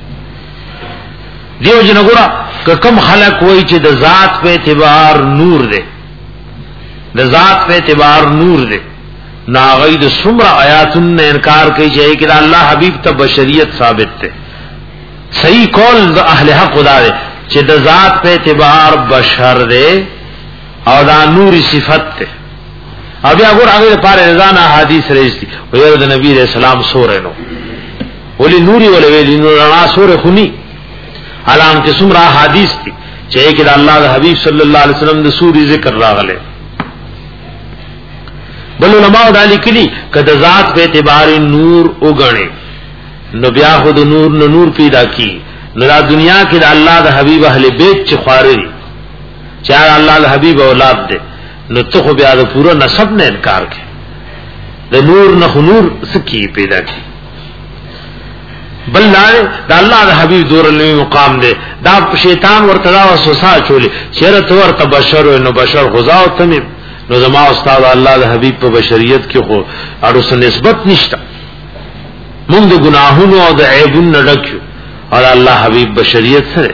دیو جنگورا کہ کم خلق ہوئی چی دا ذات پہ اعتبار نور دے دا ذات پہ اعتبار نور دے ناغی دا سمرہ آیاتن نے انکار کے چاہیے کہ دا اللہ حبیب تا بشریت ثابت تے صحیح قول دا اہل حق خدا دے چه دا ذات پہ اعتبار بشر دے او دا نوری صفت تے ابھی اگر آگے پارے رضانا حدیث رئیس دی ویرد نبی علیہ السلام سورے نو ولی نوری ولی ویلی نورنا سورے خونی علام کے سمرہ حدیث دی چاہے کہ دا اللہ دا حبیب صلی اللہ علیہ وسلم دا سوری ذکر راغلے بل علماء دا لکلی کہ دا ذات پہ اعتبار نور اگنے نو بیا خود نور نو نور پیدا کی نو دا دنیا کی دا اللہ دا حبیب اہل بیت چی خواری چاہر اللہ دا حبیب اولاد دے نو تخو بیا دا پورا نصب نے انکار کے دا نور نخو نور سکی پیدا کی بل لائے دا اللہ دا حبیب دور علمی مقام دے دا شیطان ورتدا و سوسا چولی چیرت ورت بشر و نو بشر غزاو تمیم نو زما استاد اللہ دا حبیب پا بشریت کی خو اڑوس نسبت نشتا من د گناہونو او د عیبونو ډکیو او الله حبیب بشریت سره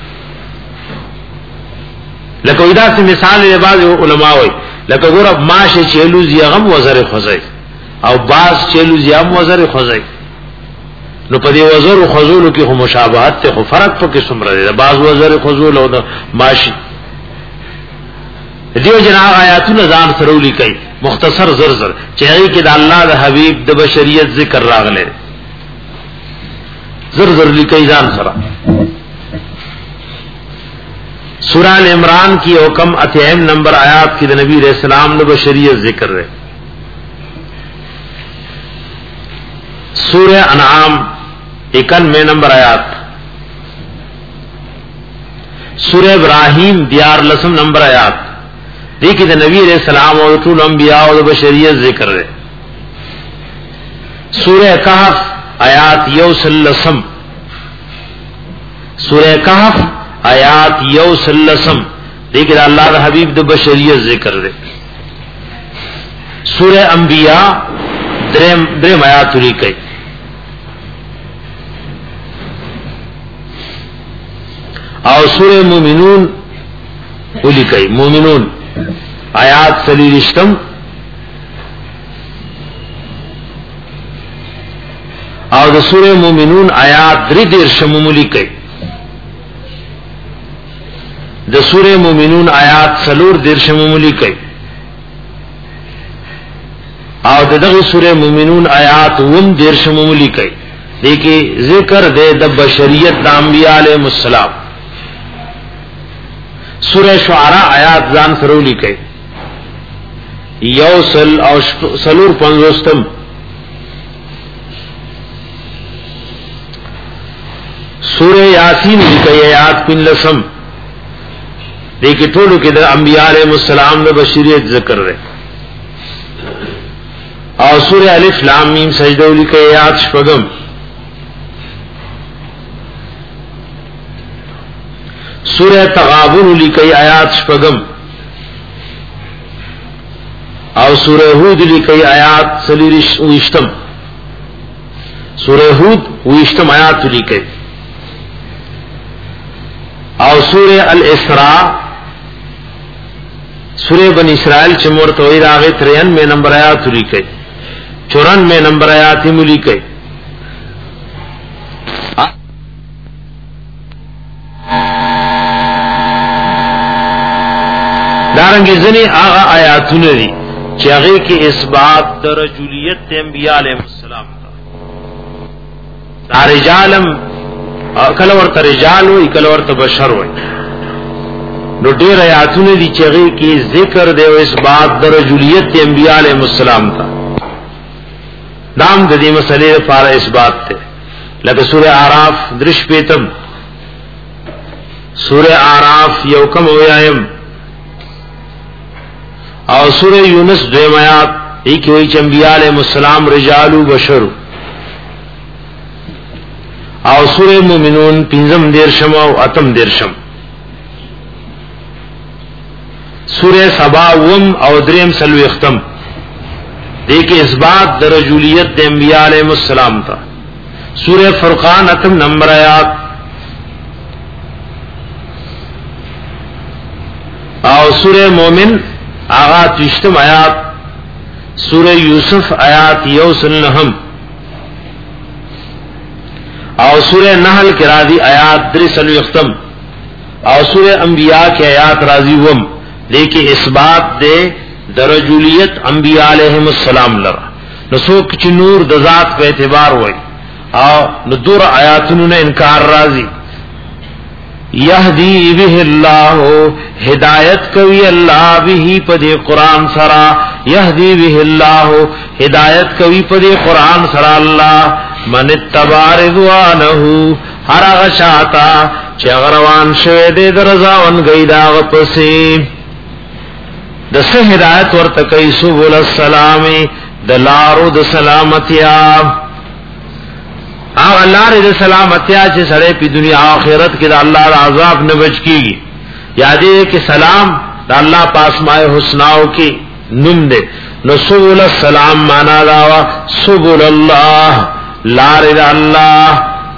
لکه ودا سه مثال یې بعض علماء وایي لکه ګور ماشه چلوز یغم وزر خزای او باز چلوز یم وزر خزای نو په دې وزر خزولو کې هم مشابهت ته خو فرق پکې څومره دی باز وزر خزول او د ماشي دیو جنا آیاتونه ځان سره ولیکي مختصر زر زر چې هغه کې د الله د حبيب د بشریت ذکر راغله زر زر لیکي ځان سره. سورہ ال عمران کی حکم اتیم نمبر آیات کی نبی علیہ السلام نے بشریت ذکر ہے. سورہ انعام اکانوے نمبر آیات. سورہ ابراہیم دیار لسم نمبر آیات دیکھیں کہ نبی علیہ السلام اور طول انبیاء اور بشریت ذکر ہے. سورہ کہف آیات یوسلسم. سورہ کہف آیات یوسلسم دیکھیں اللہ دا حبیب دا بشریت ذکر ہے. سورہ انبیاء درم درم آیات لیکي. اور سورہ مومنون لیکي مومنون آیات سلیرشتم اور دا سورہ مومنون آیات دری دیرشم لیکي. د سورہ مومنون آیات سلور دیرشم لیکي او دغه سورہ مومنون آیات وم دیرشم لیکي. دیکھیں ذکر دے د بشریت د انبیاء علیہ السلام. سورہ شعراء آیات ځان سره لیکي یوسل او سلور پنځوستم. سورہ یاسین لیکي آیات پنځلسم. دیکھیں ټولو کې د انبیاء علیہ السلام د بشریت ذکر ہے. اور سورہ الف لام میم سجدہ لیکي آیات شپږم. سورہ تغابن لیکي آیات شپږم. اور سورہ ہود لیکي آیات سلیرشتم. سورہ ہود ویشتم آیات لیکي. اور سورہ الاسراء سورہ بنی اسرائیل چمور توحید آگے ترانوے نمبر آیات لیکي. چورانوے نمبر آیات لیکي. دارنګه ځنی هغه آیاتونه دي چې هغه کې اثبات د رجولیت انبیاء علیهم السلام دا رجالم کله ورته رجال وي کله ورته بشر وي. نو ډېر آیاتونه دي چې هغه کې ذکر دی او اثبات د رجولیت انبیاء علیهم السلام ته دام د دې مسلې لپاره اثبات ته لکه سورہ اعراف درش پیتم. سورہ اعراف یو کم ویایم. اور سورہ یونس دویم آیات ایک ہوئی چې انبیاء علیہ السلام رجال و بشر. اور سورہ مومنون پنځم دیرشم او اتم دیرشم. سورہ سبا وم او دریم سلوختم دیکھیں اثبات در رجولیت د انبیاء علیہ السلام تا. سورہ فرقان اتم نمبر آیات. اور سورہ مومن آغات وشتم آیات. سورہ یوسف آیات یوسلنہم. اور سورہ نحل کے راضی آیات درسل یختم. اور سورہ انبیاء کے آیات راضی وم دیکھیں اثبات دے درجولیت انبیاء علیہم السلام لرا. نسوک چی نور دذات پہ اعتبار ہوئی اور ندور آیاتنو نے انکار راضی. یہدی بہ اللہ ہدایت کوي اللہ به پدې قران سرا. یہدی بہ اللہ ہدایت کوي پدې قران سرا اللہ من اتبع رضوانه هر هغه شاته چې غروان شوه دې درځاون گیدا غپسې د سه هدایت ورته کوي سبول السلام د لارو د سلامتیا. او الله رضا سلامتیا چې سره په دنیا آخرت کې د الله عذاب نه بچ کیږي. یادې کې سلام د الله پاسماء الحسناو کې نوم دې. نو سبول السلام معنا دا وا سبول الله لار د الله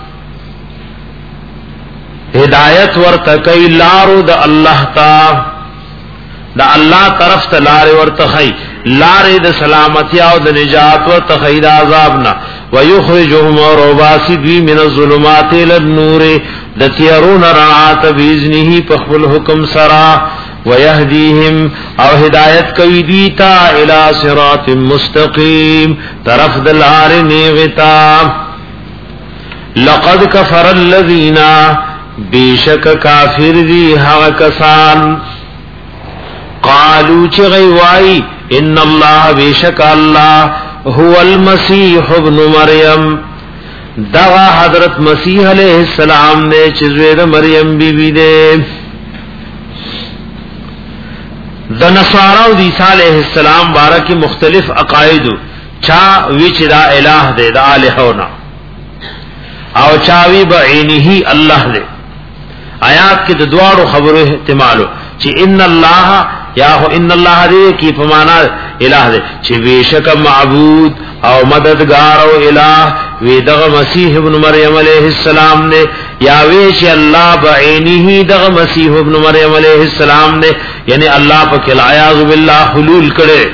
ہدایت ورته کوي لارو د الله تا د الله طرف ته لار ورته خي لار د سلامتی او د نجات ورته خي د عذاب نه. ويخرجهم روباسي من الظلمات الى النور د تیارون رات باذنه په خپل حکم سرا ويهديهم او هدایت کوي دوی ته الى صراط مستقيم طرف دلار نیغتا. لقد كفر الذين بیشک کافر دی هغه کسان قالو چې غوای ان الله بیشک الله هو المسيح ابن مریم دا حضرت مسیح علیہ السلام نے چې زوی د مریم بی بی دی. د نصارا او د عیسی علیہ السلام بارے مختلف عقاید چا وچ دا الہ دے دا الہونا او چاوی بعینه الله دے. آیات کې د دوارو خبرو احتمالو چې ان الله یا هو ان الله دې کی پمانا الہ دے چې بیشک معبود او مددگار او الہ وی دغه مسیح ابن مریم علیہ السلام نے یا وی چې الله بعینه دغه مسیح ابن مریم علیہ السلام نے یعنی الله پاک الیاذ بالله حلول کړي.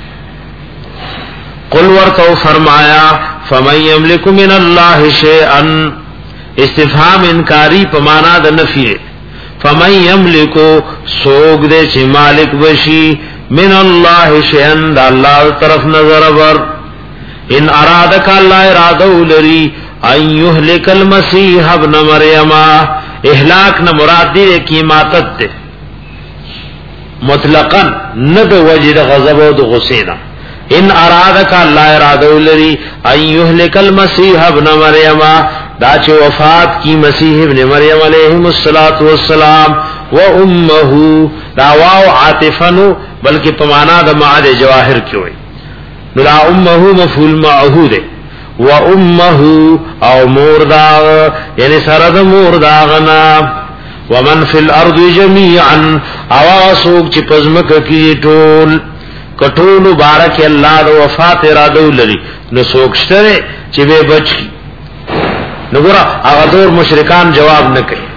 قل ورتو فرمایا فمن یملک من الله شیئا استفهام انکاری په معنا د نفی. فمن یملکو سوګ دې چې مالک بشي من الله شیئا د الله طرف نظر ور ان ارادک الله اراده لري ان یهلک المسیح ابن مریم اهلاک نہ مراد دی کی ماتت ده مطلقاً نه د وجد غضب او د غصه نه. ان ارادک الله اراده لري ان یهلک المسیح ابن مریم دا چې وفات کی مسیح ابن مریم علیہ الصلوۃ والسلام و امه دا واو عاطفنو بلکہ پمانا د معاد جواهر کی وای نو لا امه مفعول معه ده و امه او مور دا یعنی سره د مور دا غنا ومن فی الارض جميعا اواسوک چې پزمک کی ټول کټول مبارک الله د وفات اراده لري نو سوکشتره چې به بچ نو ګور هغه دور مشرکان جواب نه کوي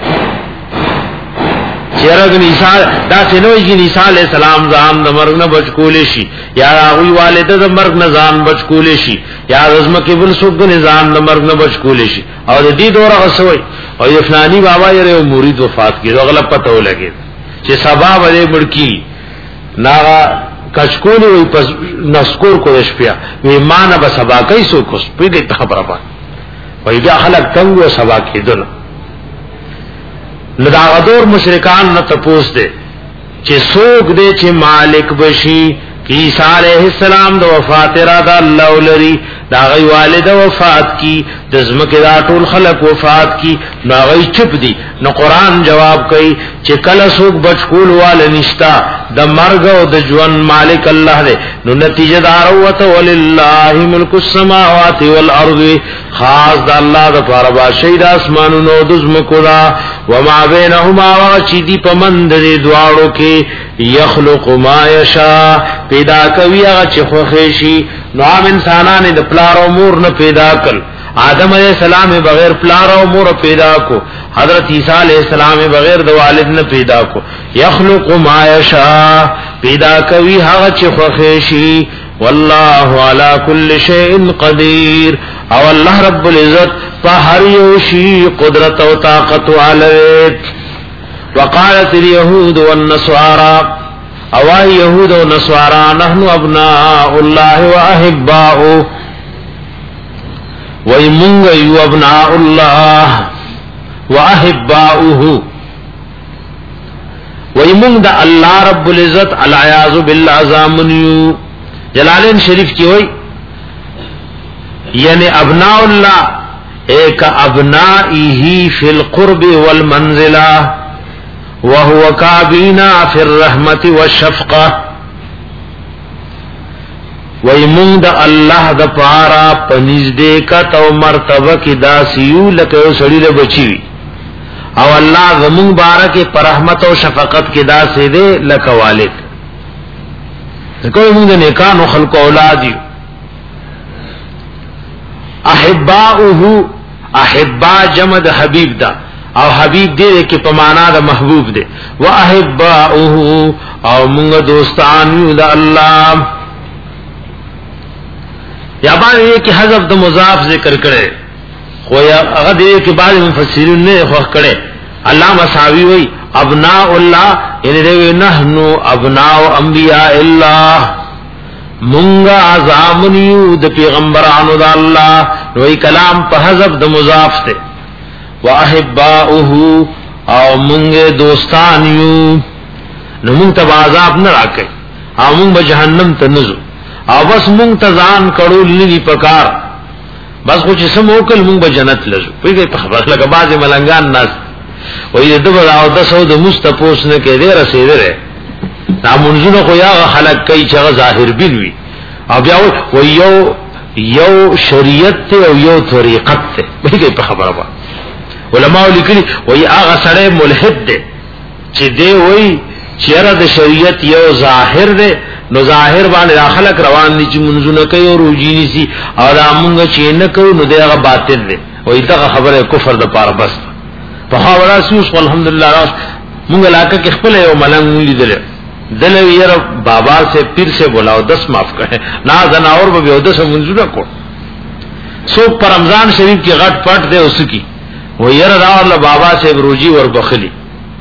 چیرې مثال دا سينوي چې عیسی علی السلام ځان د مرګ نه بچ کولې شي یا هغه والده د مرګ نه ځان بچ کولې شي یا رزم کې بل څوک د ځان د مرګ نه بچ کولې شي او د دې دوره غسوي او یفنانی بابا یې مرید وفات کړي غلط پته ولګي چې سبا باندې مړکی ناغه کچکول وي پس نسکور کو شپیا وی مان به سبا کوي سو کو په دې خبره باندې وای دا خلک څنګه سبا کېدل نو دا غدور مشرکان نه تپوس دي چې څوک دې چې مالک بشي عیسی علیہ السلام د وفات را ده الله لري دا غي والده وفات کی د زمکه دا ټول خلق وفات کی نو غي چپ دي نو قران جواب کوي چې کله څوک بچکول وال نشتا د مرګ او د ژوند مالک الله دی نو نتیجه دار وته ولله ملک السماوات والارض خاص د الله د پاره با شی د اسمانونو د زمکو دا و ما بینهما وچدی پمند دي دواړو کې یخلق ما یشاء پیدا کوي هغه چې خوښ شي نو عام انسانانه د پلار او مور نه پیدا کړ آدم علیہ السلام بغیر پلار او مور پیدا کو حضرت عیسی علیہ السلام بغیر د والد نه پیدا کو یخلق ما یشاء پیدا کوي هغه چې خوښ شي والله علی کل شیء قدیر او الله رب العزت په هر یو شی قدرت او طاقت والے. وقالت اليهود والنصارى او يهود ونصارى نحن ابناء الله واحباؤه ويمنغ يو ابناء الله واحباؤه ويمنغ دا الله رب العزت العیاذ بالله زامنیو. جلالین شریف کی ہوئی یعنی ابناء اللہ ایک ابنائیہی فی القرب والمنزلہ وهو کابینا فی الرحمت والشفقہ ویمونگ دا اللہ دا پارا پنیزدے کت او مرتبہ کی داسیو لکیو سڑی لے بچیوی او اللہ غمونگ بارا کی پرحمت و شفقت کی داسی دے لکوالد کوئی مونگ دا نیکان و خلق اولادیو. احباؤہو احبا جمد حبیب دا او حبیب دے کہ پمانا دا محبوب دے و احباؤہو او مونگ دوستانیو دا اللہ. یا بعد یہ کہ حذف دا مضاف ذکر کرے خویا اگر دے کہ بعد مفسرین نے خوخ کرے اللہ مساوی وی ابناء اللہ ان دی نحنو ابناء انبیاء الله منگا عزامنیو د پیغمبرانو د الله نوې کلام په حذف د مضاف ته واحباؤه او منگے دوستانیو نو منگ تب عذاب نہ راکے او منگ با جہنم تنزو او بس منگ تزان کڑول ندی پکار بس کچھ اسم اوکل منگ با جنت لزو پوئی گئی پخبر لگا بعض ملنگان ناس وی دبر او دسو د مستپوس نکے دے رسیدے رہے نا منزون خو یا خلق کئی چغا ظاہر بنوی او بیاو وی یو یو شریعت تے او یو طریقت تے پوئی گئی پخبر با علماء لیکلی وی آغا سڑے ملحد دے چی دے وی چیرہ د شریعت یو ظاہر دے نو ظاہر باندې خلق روان دي چې منځونه کوي او روجي نسی او امونږ چې نه کوو نو دغه باطل دي وای دا خبره کفر د پاره بس په خبره سوس الحمدلله راس مونږ علاقه کې خپل یو ملنګ لیدل دل یې بابا سے پیر سے بولاو دس معاف کړه نا زناور به دس منځونه کو سو پر رمضان شریف کې غټ پټ دے اس کی و ير راول بابا سے روجي ور بخلی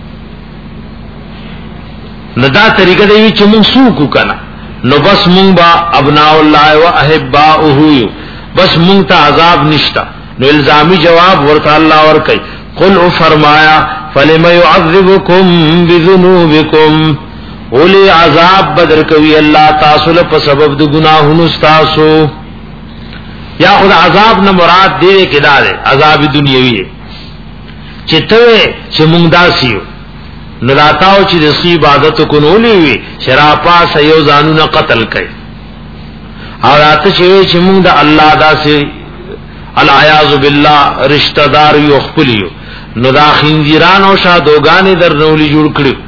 ندا طریقہ دی چې مونږ سوکو کنه نو بس مونږ با ابناء الله و احباؤه بس مونږ ته عذاب نشتا نو الزامی جواب ورته الله ور کوي قل فرمایا فلم يعذبكم بذنوبكم اولی عذاب بدر کوي الله تاسو له په سبب د ګناهونو تاسو یا خود عذاب نه مراد دی کې دار عذاب دنیوي چې ته چې مونږ داسیو نلاتاو چې د سی عبادت کو نولې وي شراپا سيو ځانونه قتل کړي او راته چې چې موږ د الله داسې العیاذ بالله رشتہ دار یو خپلیو نو دا خنزیران او شادوغان در نولې جوړ کړي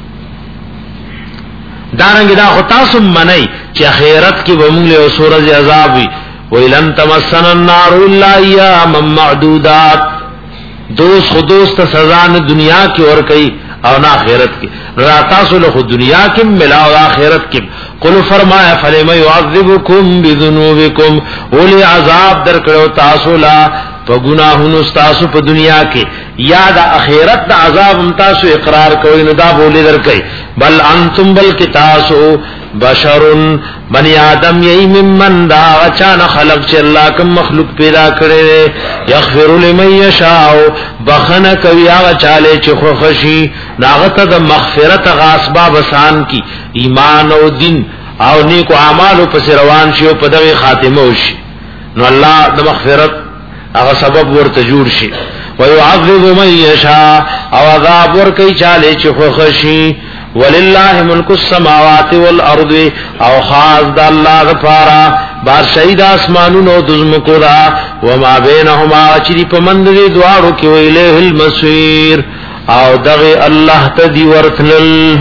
دارنګ دا خو تاسو منئ چې خیرت کې به موږ له سورج عذاب وي ویلن تمسن النار الا ایام معدودات دوست خودوست سزا نه دنیا کې ور کوي او نا آخرت کی راتاسو لخو دنیا کم ملاو آخرت کم قلو فرمایا فلما يعذبكم بذنوبكم اولی عذاب در کرو تاسو لا پا گناہونو ستاسو پا دنیا کی یا دا آخرت دا عذاب امتاسو اقرار کوئی ندا بولی در کئی بل انتم بلکی تاسو بشرن بنی آدم یہی ممن دا غچان خلق چی اللہ کم مخلوق پیدا کرے یغفر لمن یشاؤ بخن کوي هغه چاله چې خو خشي ناغت د مغفرت غاسبا بسان کی ایمان او دین او نیک اعمال په روان شي او په دغه خاتمه وشي نو الله د مغفرت هغه سبب ورته جوړ شي ويعذب من يشاء او عذاب ور کوي چاله چې خو خشي ولله ملک السماوات والارض او خاص د الله غفارا بار شهید اسمانونو دزمکو دا وما بینهما چری پمند دی دوارو کی ویله المسیر او دغه الله تدی ورتل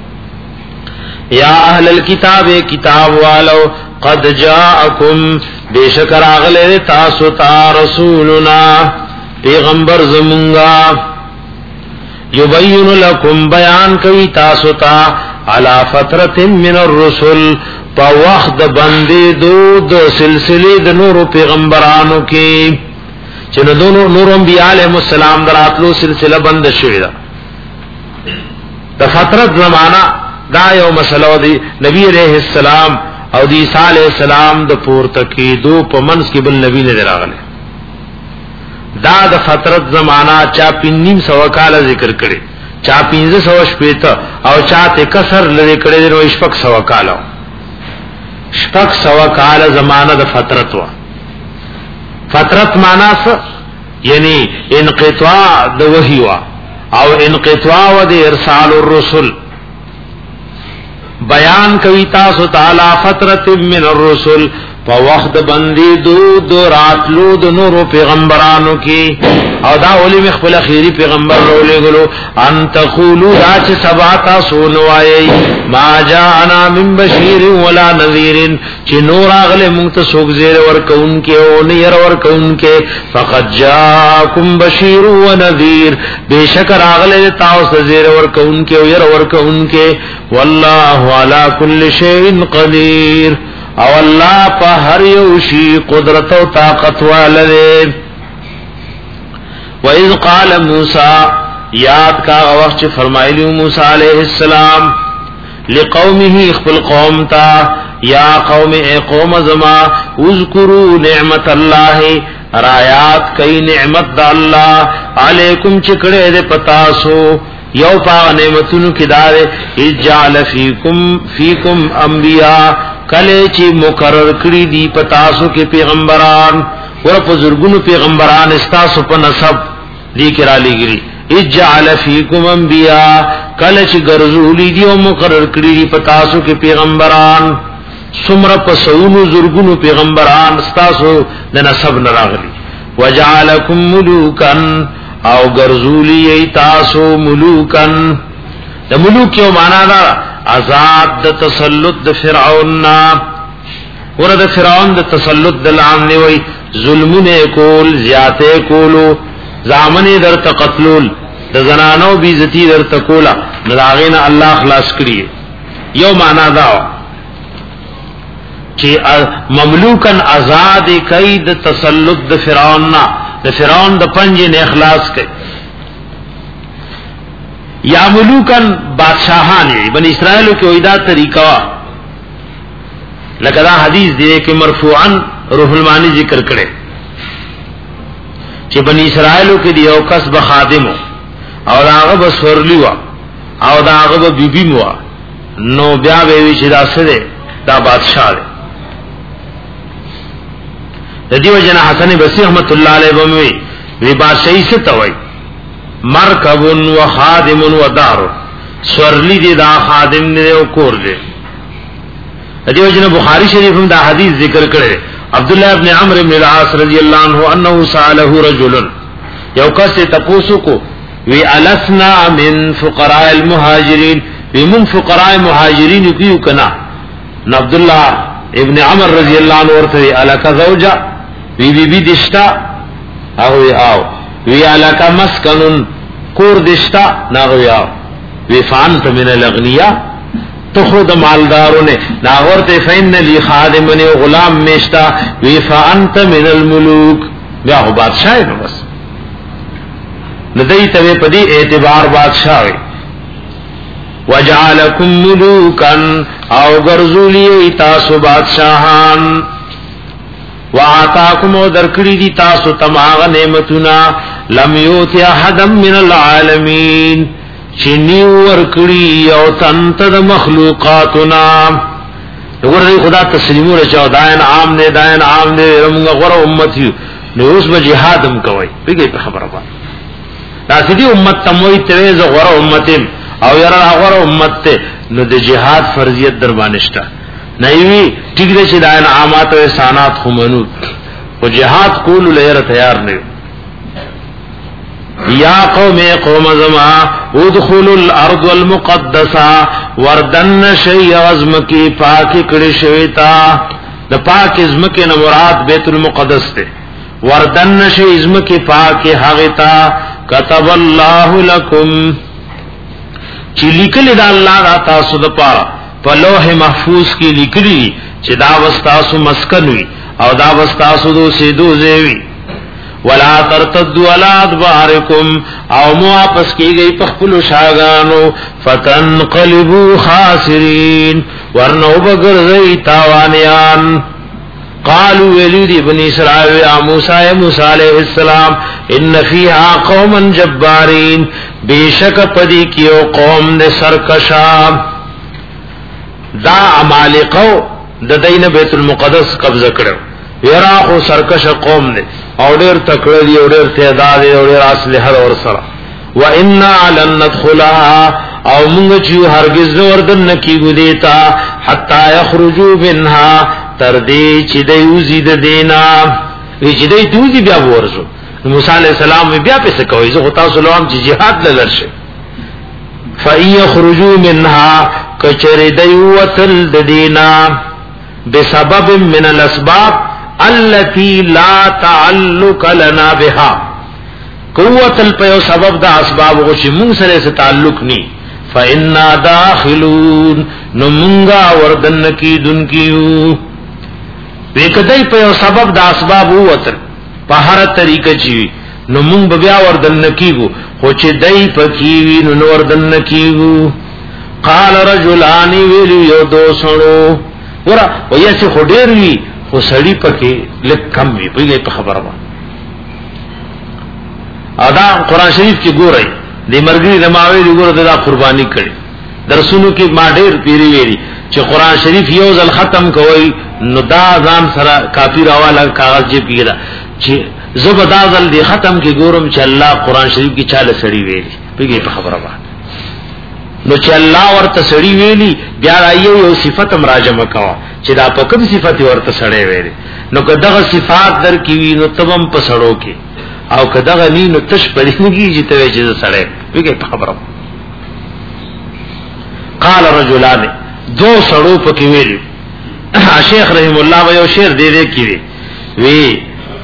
یا اهل الكتاب کتاب والو قد جاءکم بیشکر اغله تاسو تا رسولنا پیغمبر زمونگا یبین لکم بیان کوي تاسو ته علی فترة من الرسل پا وقت بندی دو دو سلسلی د نور پیغمبرانو کی چنو دونو نور انبیاء علیہ السلام دراتلو سلسلہ بند شوی دا دا فترت زمانہ دا یو مسئلہ دی نبی علیہ السلام او دی عیسیٰ علیہ السلام دا پورتکی دو پا منس کی بل نبی نے دراغلے دا دا فترت زمانہ چا پنیم سو کالا ذکر کرے چا پینز سو شپیتا او چا تے کسر لدے کرے دنو اشپک سو کالا شپک سوا کال زمانہ د فترت وا فترت معنا څه یعنی انقطاع د وحی وا او انقطاع و د ارسال الرسل بیان کوي تاسو تعالی فترت من الرسل په وخت بندي دو دو راتلو د نور پیغمبرانو کی او دا اولی مخبل اخیری پیغمبر رولے گلو ان تقولو دا چه سباتا سونوائی ما جاءنا من بشیر ولا نذیر چه نور آغل منگت سوک زیر ورکون کے او نیر ورکون کے فقد جاکم بشیر و نذیر بے شکر آغل تاوس زیر ورکون کے او یر ورکون کے واللہ علا کل شیء قدیر او اللہ پا ہر یوشی قدرت و طاقت والدے وَإِذْ قَالَ مُوسَى یاد کا وقت فرمایلی موسی علیہ السلام لقومه خپل قوم تا یا قوم اے قوم زما اذکروا نعمت الله رایات کئی نعمت دا اللہ علیکم چکڑے دے پتاسو یو پا نعمتونو کی دارے اجعل فیکم فیکم انبیاء کلے چی مقرر کری دی پتاسو کے پیغمبران ورپ زرگونو پیغمبران استاسو پا نصب دی کرا لی گری اجعل فیکم انبیاء کلے چی گرزولی دی و مقرر کری دی پتاسو کے پیغمبران سمر پسونو زرگونو پیغمبران استاسو د نسب نراغلی وجعلکم ملوکن او گرزولی ایتاسو ملوکن د ملوک یو معنا دا آزاد د تسلط د فرعون ور د فرعون د تسلط د لعن وی ظلمونه کول زیاته کولو زامن در تقتلول د زنانو بیزتی در تکولا داغین الله خلاص کړي یو معنا دا چې مملوکن آزاد کید تسلط د فرعون نا د فرعون د پنجې نه اخلاص کړي یا ملوکن بادشاہان بنی اسرائیل کې وېدا طریقہ لکه دا حدیث دی کې مرفوعا روح المانی ذکر کړي چې بنی اسرائیل کې دی یو کس به خادمو او داغه بسورلی وا او داغه بیبی مو نو بیا به وی چې دا سره دا بادشاہ دی د دیو جن حسن بصری رحمت الله علیه وی وی بادشاہی سے توي مرکب و خادم و دار سورلی دی دا خادم دی او کور دی د دیو جن بخاری شریف میں دا حدیث ذکر کړي عبداللہ ابن عمرو بن العاص رضی اللہ عنہ انه سأله رجل یو کس تپوسو کو وی الاسنا من فقراء المهاجرین وی من فقراء مهاجرین کیو کنا عبداللہ ابن عمر رضی اللہ عنہ ورته الک زوجا وی بی بی دشتا او او وی الک مسکن کور دشتا ناغو یا وی فانت من الاغنیاء تو خود مالداروں نے ناغورت فین لی خادمن غلام میشتا وی فانت من الملوک بیا ہو بادشاہ ہے بس ندی توی پدی اعتبار بادشاہ ہے وجعلکم ملوکن او گرزولی تاسو بادشاہان وآتاکم او درکڑی دی تاسو تماغ نعمتنا لم یوتی احدم من العالمین چنی ورکڑی او تنتد مخلوقاتنا نگر دی خدا تسلیمو رچاو دائن عام دے دائن عام دے رمگا غور امتیو نو اس با جہادم کوئی بگئی پہ خبر با ناسی دی امت تموی تویز غور امتیم او یرا غور امت تے نو دی جہاد فرضیت دربانشتا نایوی ٹک دے چی دائن عامات و احسانات خمنود و جہاد کولو لیر تیار نیو یا قوم قوم زما ادخلوا الارض المقدسه وردن شی ازمکی پاک کړي شوی تا د پاک ازمکه نه مراد بیت المقدس ته وردن شی ازمکی پاک هغه تا كتب الله لكم چې لیکل د الله را تاسو د پاره په لوح محفوظ کې لیکلي چې دا واستاسو مسکن وي او دا واستاسو دو سیدو زوی ولا ترتدوا على ادباركم او مو واپس کی گئی پخپلو شاگانو فتنقلبوا خاسرین ورنو بگرزئی تاوانیان قالوا ولید ابن اسرائیل یا موسی موسی علیہ السلام ان فیها قوما جبارین بیشک پدی کیو قوم دے سرکشا دا عمالقو د دین بیت المقدس قبضه کړو یرا خو سرکش قوم دے او ډیر تکړه دی او ډیر تعداد او ډیر اسلحه ور سره و ان لن ندخلها او موږ چې هرگز وردن نکیږو دیتا حتا یخرجوا منها تر دې چې دی وزید دینا وی چې دی دوی بیا ورزو موسی علیہ السلام بیا پس کوي زه تاسو لوم چې jihad لرشه فای یخرجوا منها کچری دی وتل دینا بسبب من الاسباب التي لا تعلق لنا بها قوت الپیو سبب دا اسباب غش مون سره سے تعلق نی فإنا داخلون نمونگا وردن کی دن کیو ویکدای پیو سبب دا اسباب وتر په هر طریقه چی نو مونږ بیا وردن نکیګو خو چې دای پکې نو وردن نکیګو قال رجلان ویل یو دو سړو ورا ویسه خډیر وی خو سړی پکې لک کم وی په خبره باندې ادا قران شریف کې ګورئ د مرګي رماوي ګورئ دا قرباني کړي درسونو کې ما ډېر پیری ویری چې قران شریف یو ځل ختم کوي نو دا ځان سره کافی راواله کاغذ جیب کېدا چې زبدا ځل دی ختم کې ګورم چې الله قران شریف کې چاله سړی ویلي په خبره باندې نو چې الله ورته سړی ویلي بیا رايو یو صفت مراجمه کوا چې دا په کوم صفت ورته سړی ویلي نو کداغه صفات در کې وی نو تبم په سړو کې او کداغه ني نو تش پړینګي چې ته چې سړی په خبره قال رجلان دو سړو په کې ویلي شیخ رحم الله و یو شعر دې دې کې وی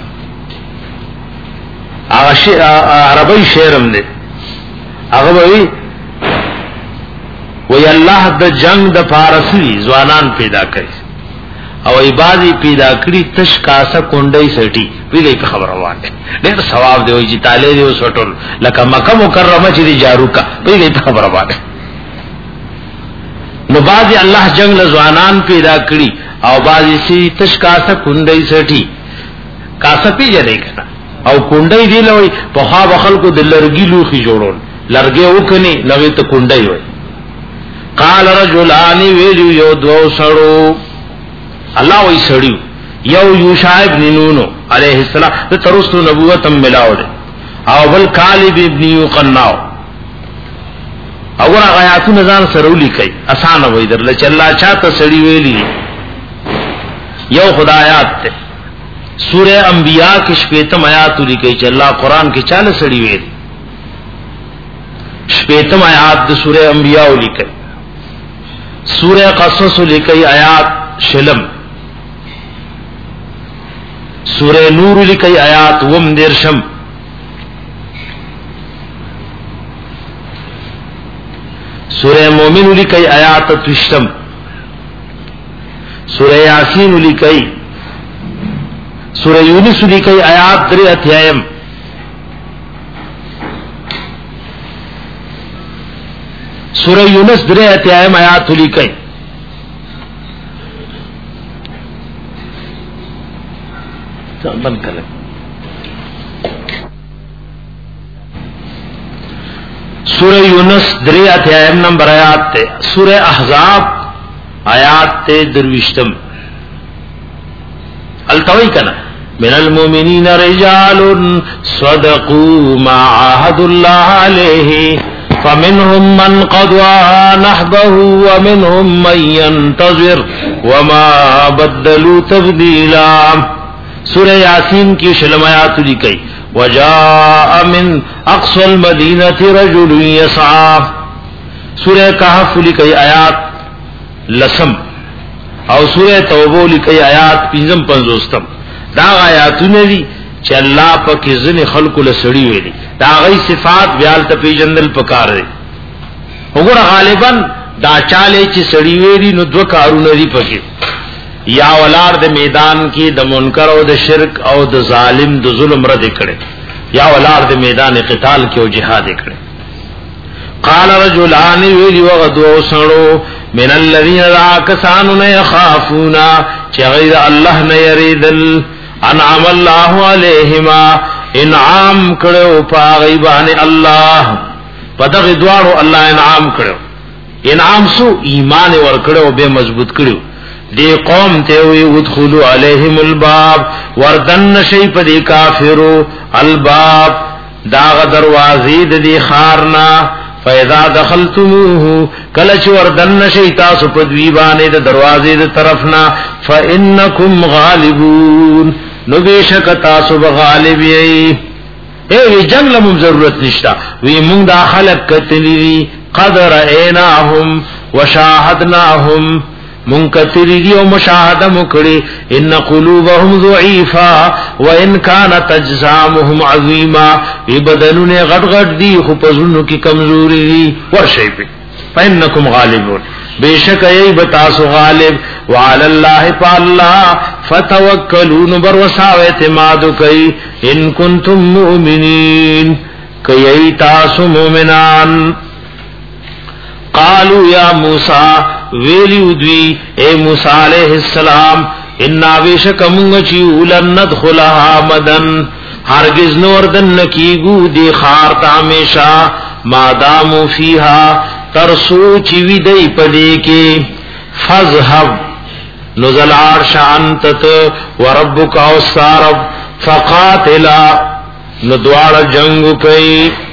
هغه شعر عربی شعرم دې هغه وی وی الله د جنگ د فارسی ځوانان پیدا کړي او ایبادی پیدا کړي تش کاسه کونډي سټي پیږي په خبره وانه ډېر ثواب دی وی چې تعالی دې وسټول لکه مکه مکرمه چې جارو کا پیږي په خبره وانه نو بعضی الله جنگ له ځوانان پیدا کړي او بعضی سي تش کاسه کونډي سټي کاسه پیږي کنه او کونډي دی لوي په خوا بخل کو د لرګي لوخي جوړول لرګي وکني لوي ته کونډي وي قال رجلان ویلو یو دو سړو الله وی سړیو یو یوشع ابن نون علیہ السلام ته ترستو نبوت هم ملاو او بل کالب ابن یقناو اور آیاتو نظام سرولی کئی آسان وای در لچلا چاته سړی ویلی یو خدایات ته سورہ انبیاء کې شپږم آیات لیکي چې الله قران کې چاله سړی ویلی شپږم آیات د سورہ انبیاء لیکي سورہ قصص لکی آیات شلم سورہ نور لکی آیات وم درشم سورہ مومن لکی آیات تشتم سورہ یاسین لکی سورہ یونس لکی آیات در اتیائم سورہ یونس درے اتیائم آیات لکھئی بند کر سورہ یونس درے اتیائم نمبر آیات تے سورہ احزاب آیات تے دروشتم التوئی کنا من المؤمنین رجال صدقوا ما عاهدوا الله علیہ فمنهم من قضى نحبه ومنهم من ينتظر وما بدلوا تبديلا سورہ یاسین کی شلم آیات لکھی وجاء من اقصى المدینة رجل يسعى سورہ کہف لکھی آیات لسم او سورہ توبہ لکھی آیات پنځم پنځوستم دا آیاتونه دي چې الله پاک ځنه خلق له سړی ویلي دا غي صفات بیال ته پیجندل پکار دي وګوره غالبا دا چاله چې سړی ویلي نو دوه کارونه دي پکې یا ولار د میدان کې د منکر او د شرک او د ظالم د ظلم رد کړي یا ولار د میدان قتال کې او جهاد کړي قال رجلان ویلی وغدو سړو من الذين راكسانوا يخافون چې غیر الله نه یریدل انعم الله علیہما انعام کړو پاغي باندې الله پدغه دوارو الله انعام کړو انعام سو ایمان ور کړو به مضبوط کړو دی قوم ته وی ودخلوا علیہم الباب وردن شی په دی کافرو الباب داغ دروازې د دی خارنا فاذا دخلتموه کلچ وردن شی تاسو په دی باندې د دروازې د طرفنا فانکم غالبون نو بیشک تاسو بغالب یی اے وی جنگ لمم ضرورت نشتا وی مونږ دا خلق کتلی قدر ایناهم وشاهدناهم منکتری دی او مشاهده مکړي ان قلوبهم ضعیفا وان كانت اجسامهم عظیما بدنونه غټ غټ دی خو پزونو کی کمزوری دی ورشي په فینکم غالبون بیشک ای بتاسو غالب وعلى الله فالله فتوکلون بروسا و اعتماد کئی ان کنتم مؤمنین کئی تاسو مؤمنان قالوا یا موسیٰ ویلی ادوی اے موسیٰ علیہ السلام انا بیشک منگچی اولن ندخلها مدن ہرگز نوردن نکیگو دی خارتا ہمیشہ مادامو فیہا ترسو چوی دی پدی کے فذهب نزل عرش انتت وربک اوستارب فقاتلا ندوار جنگ کئی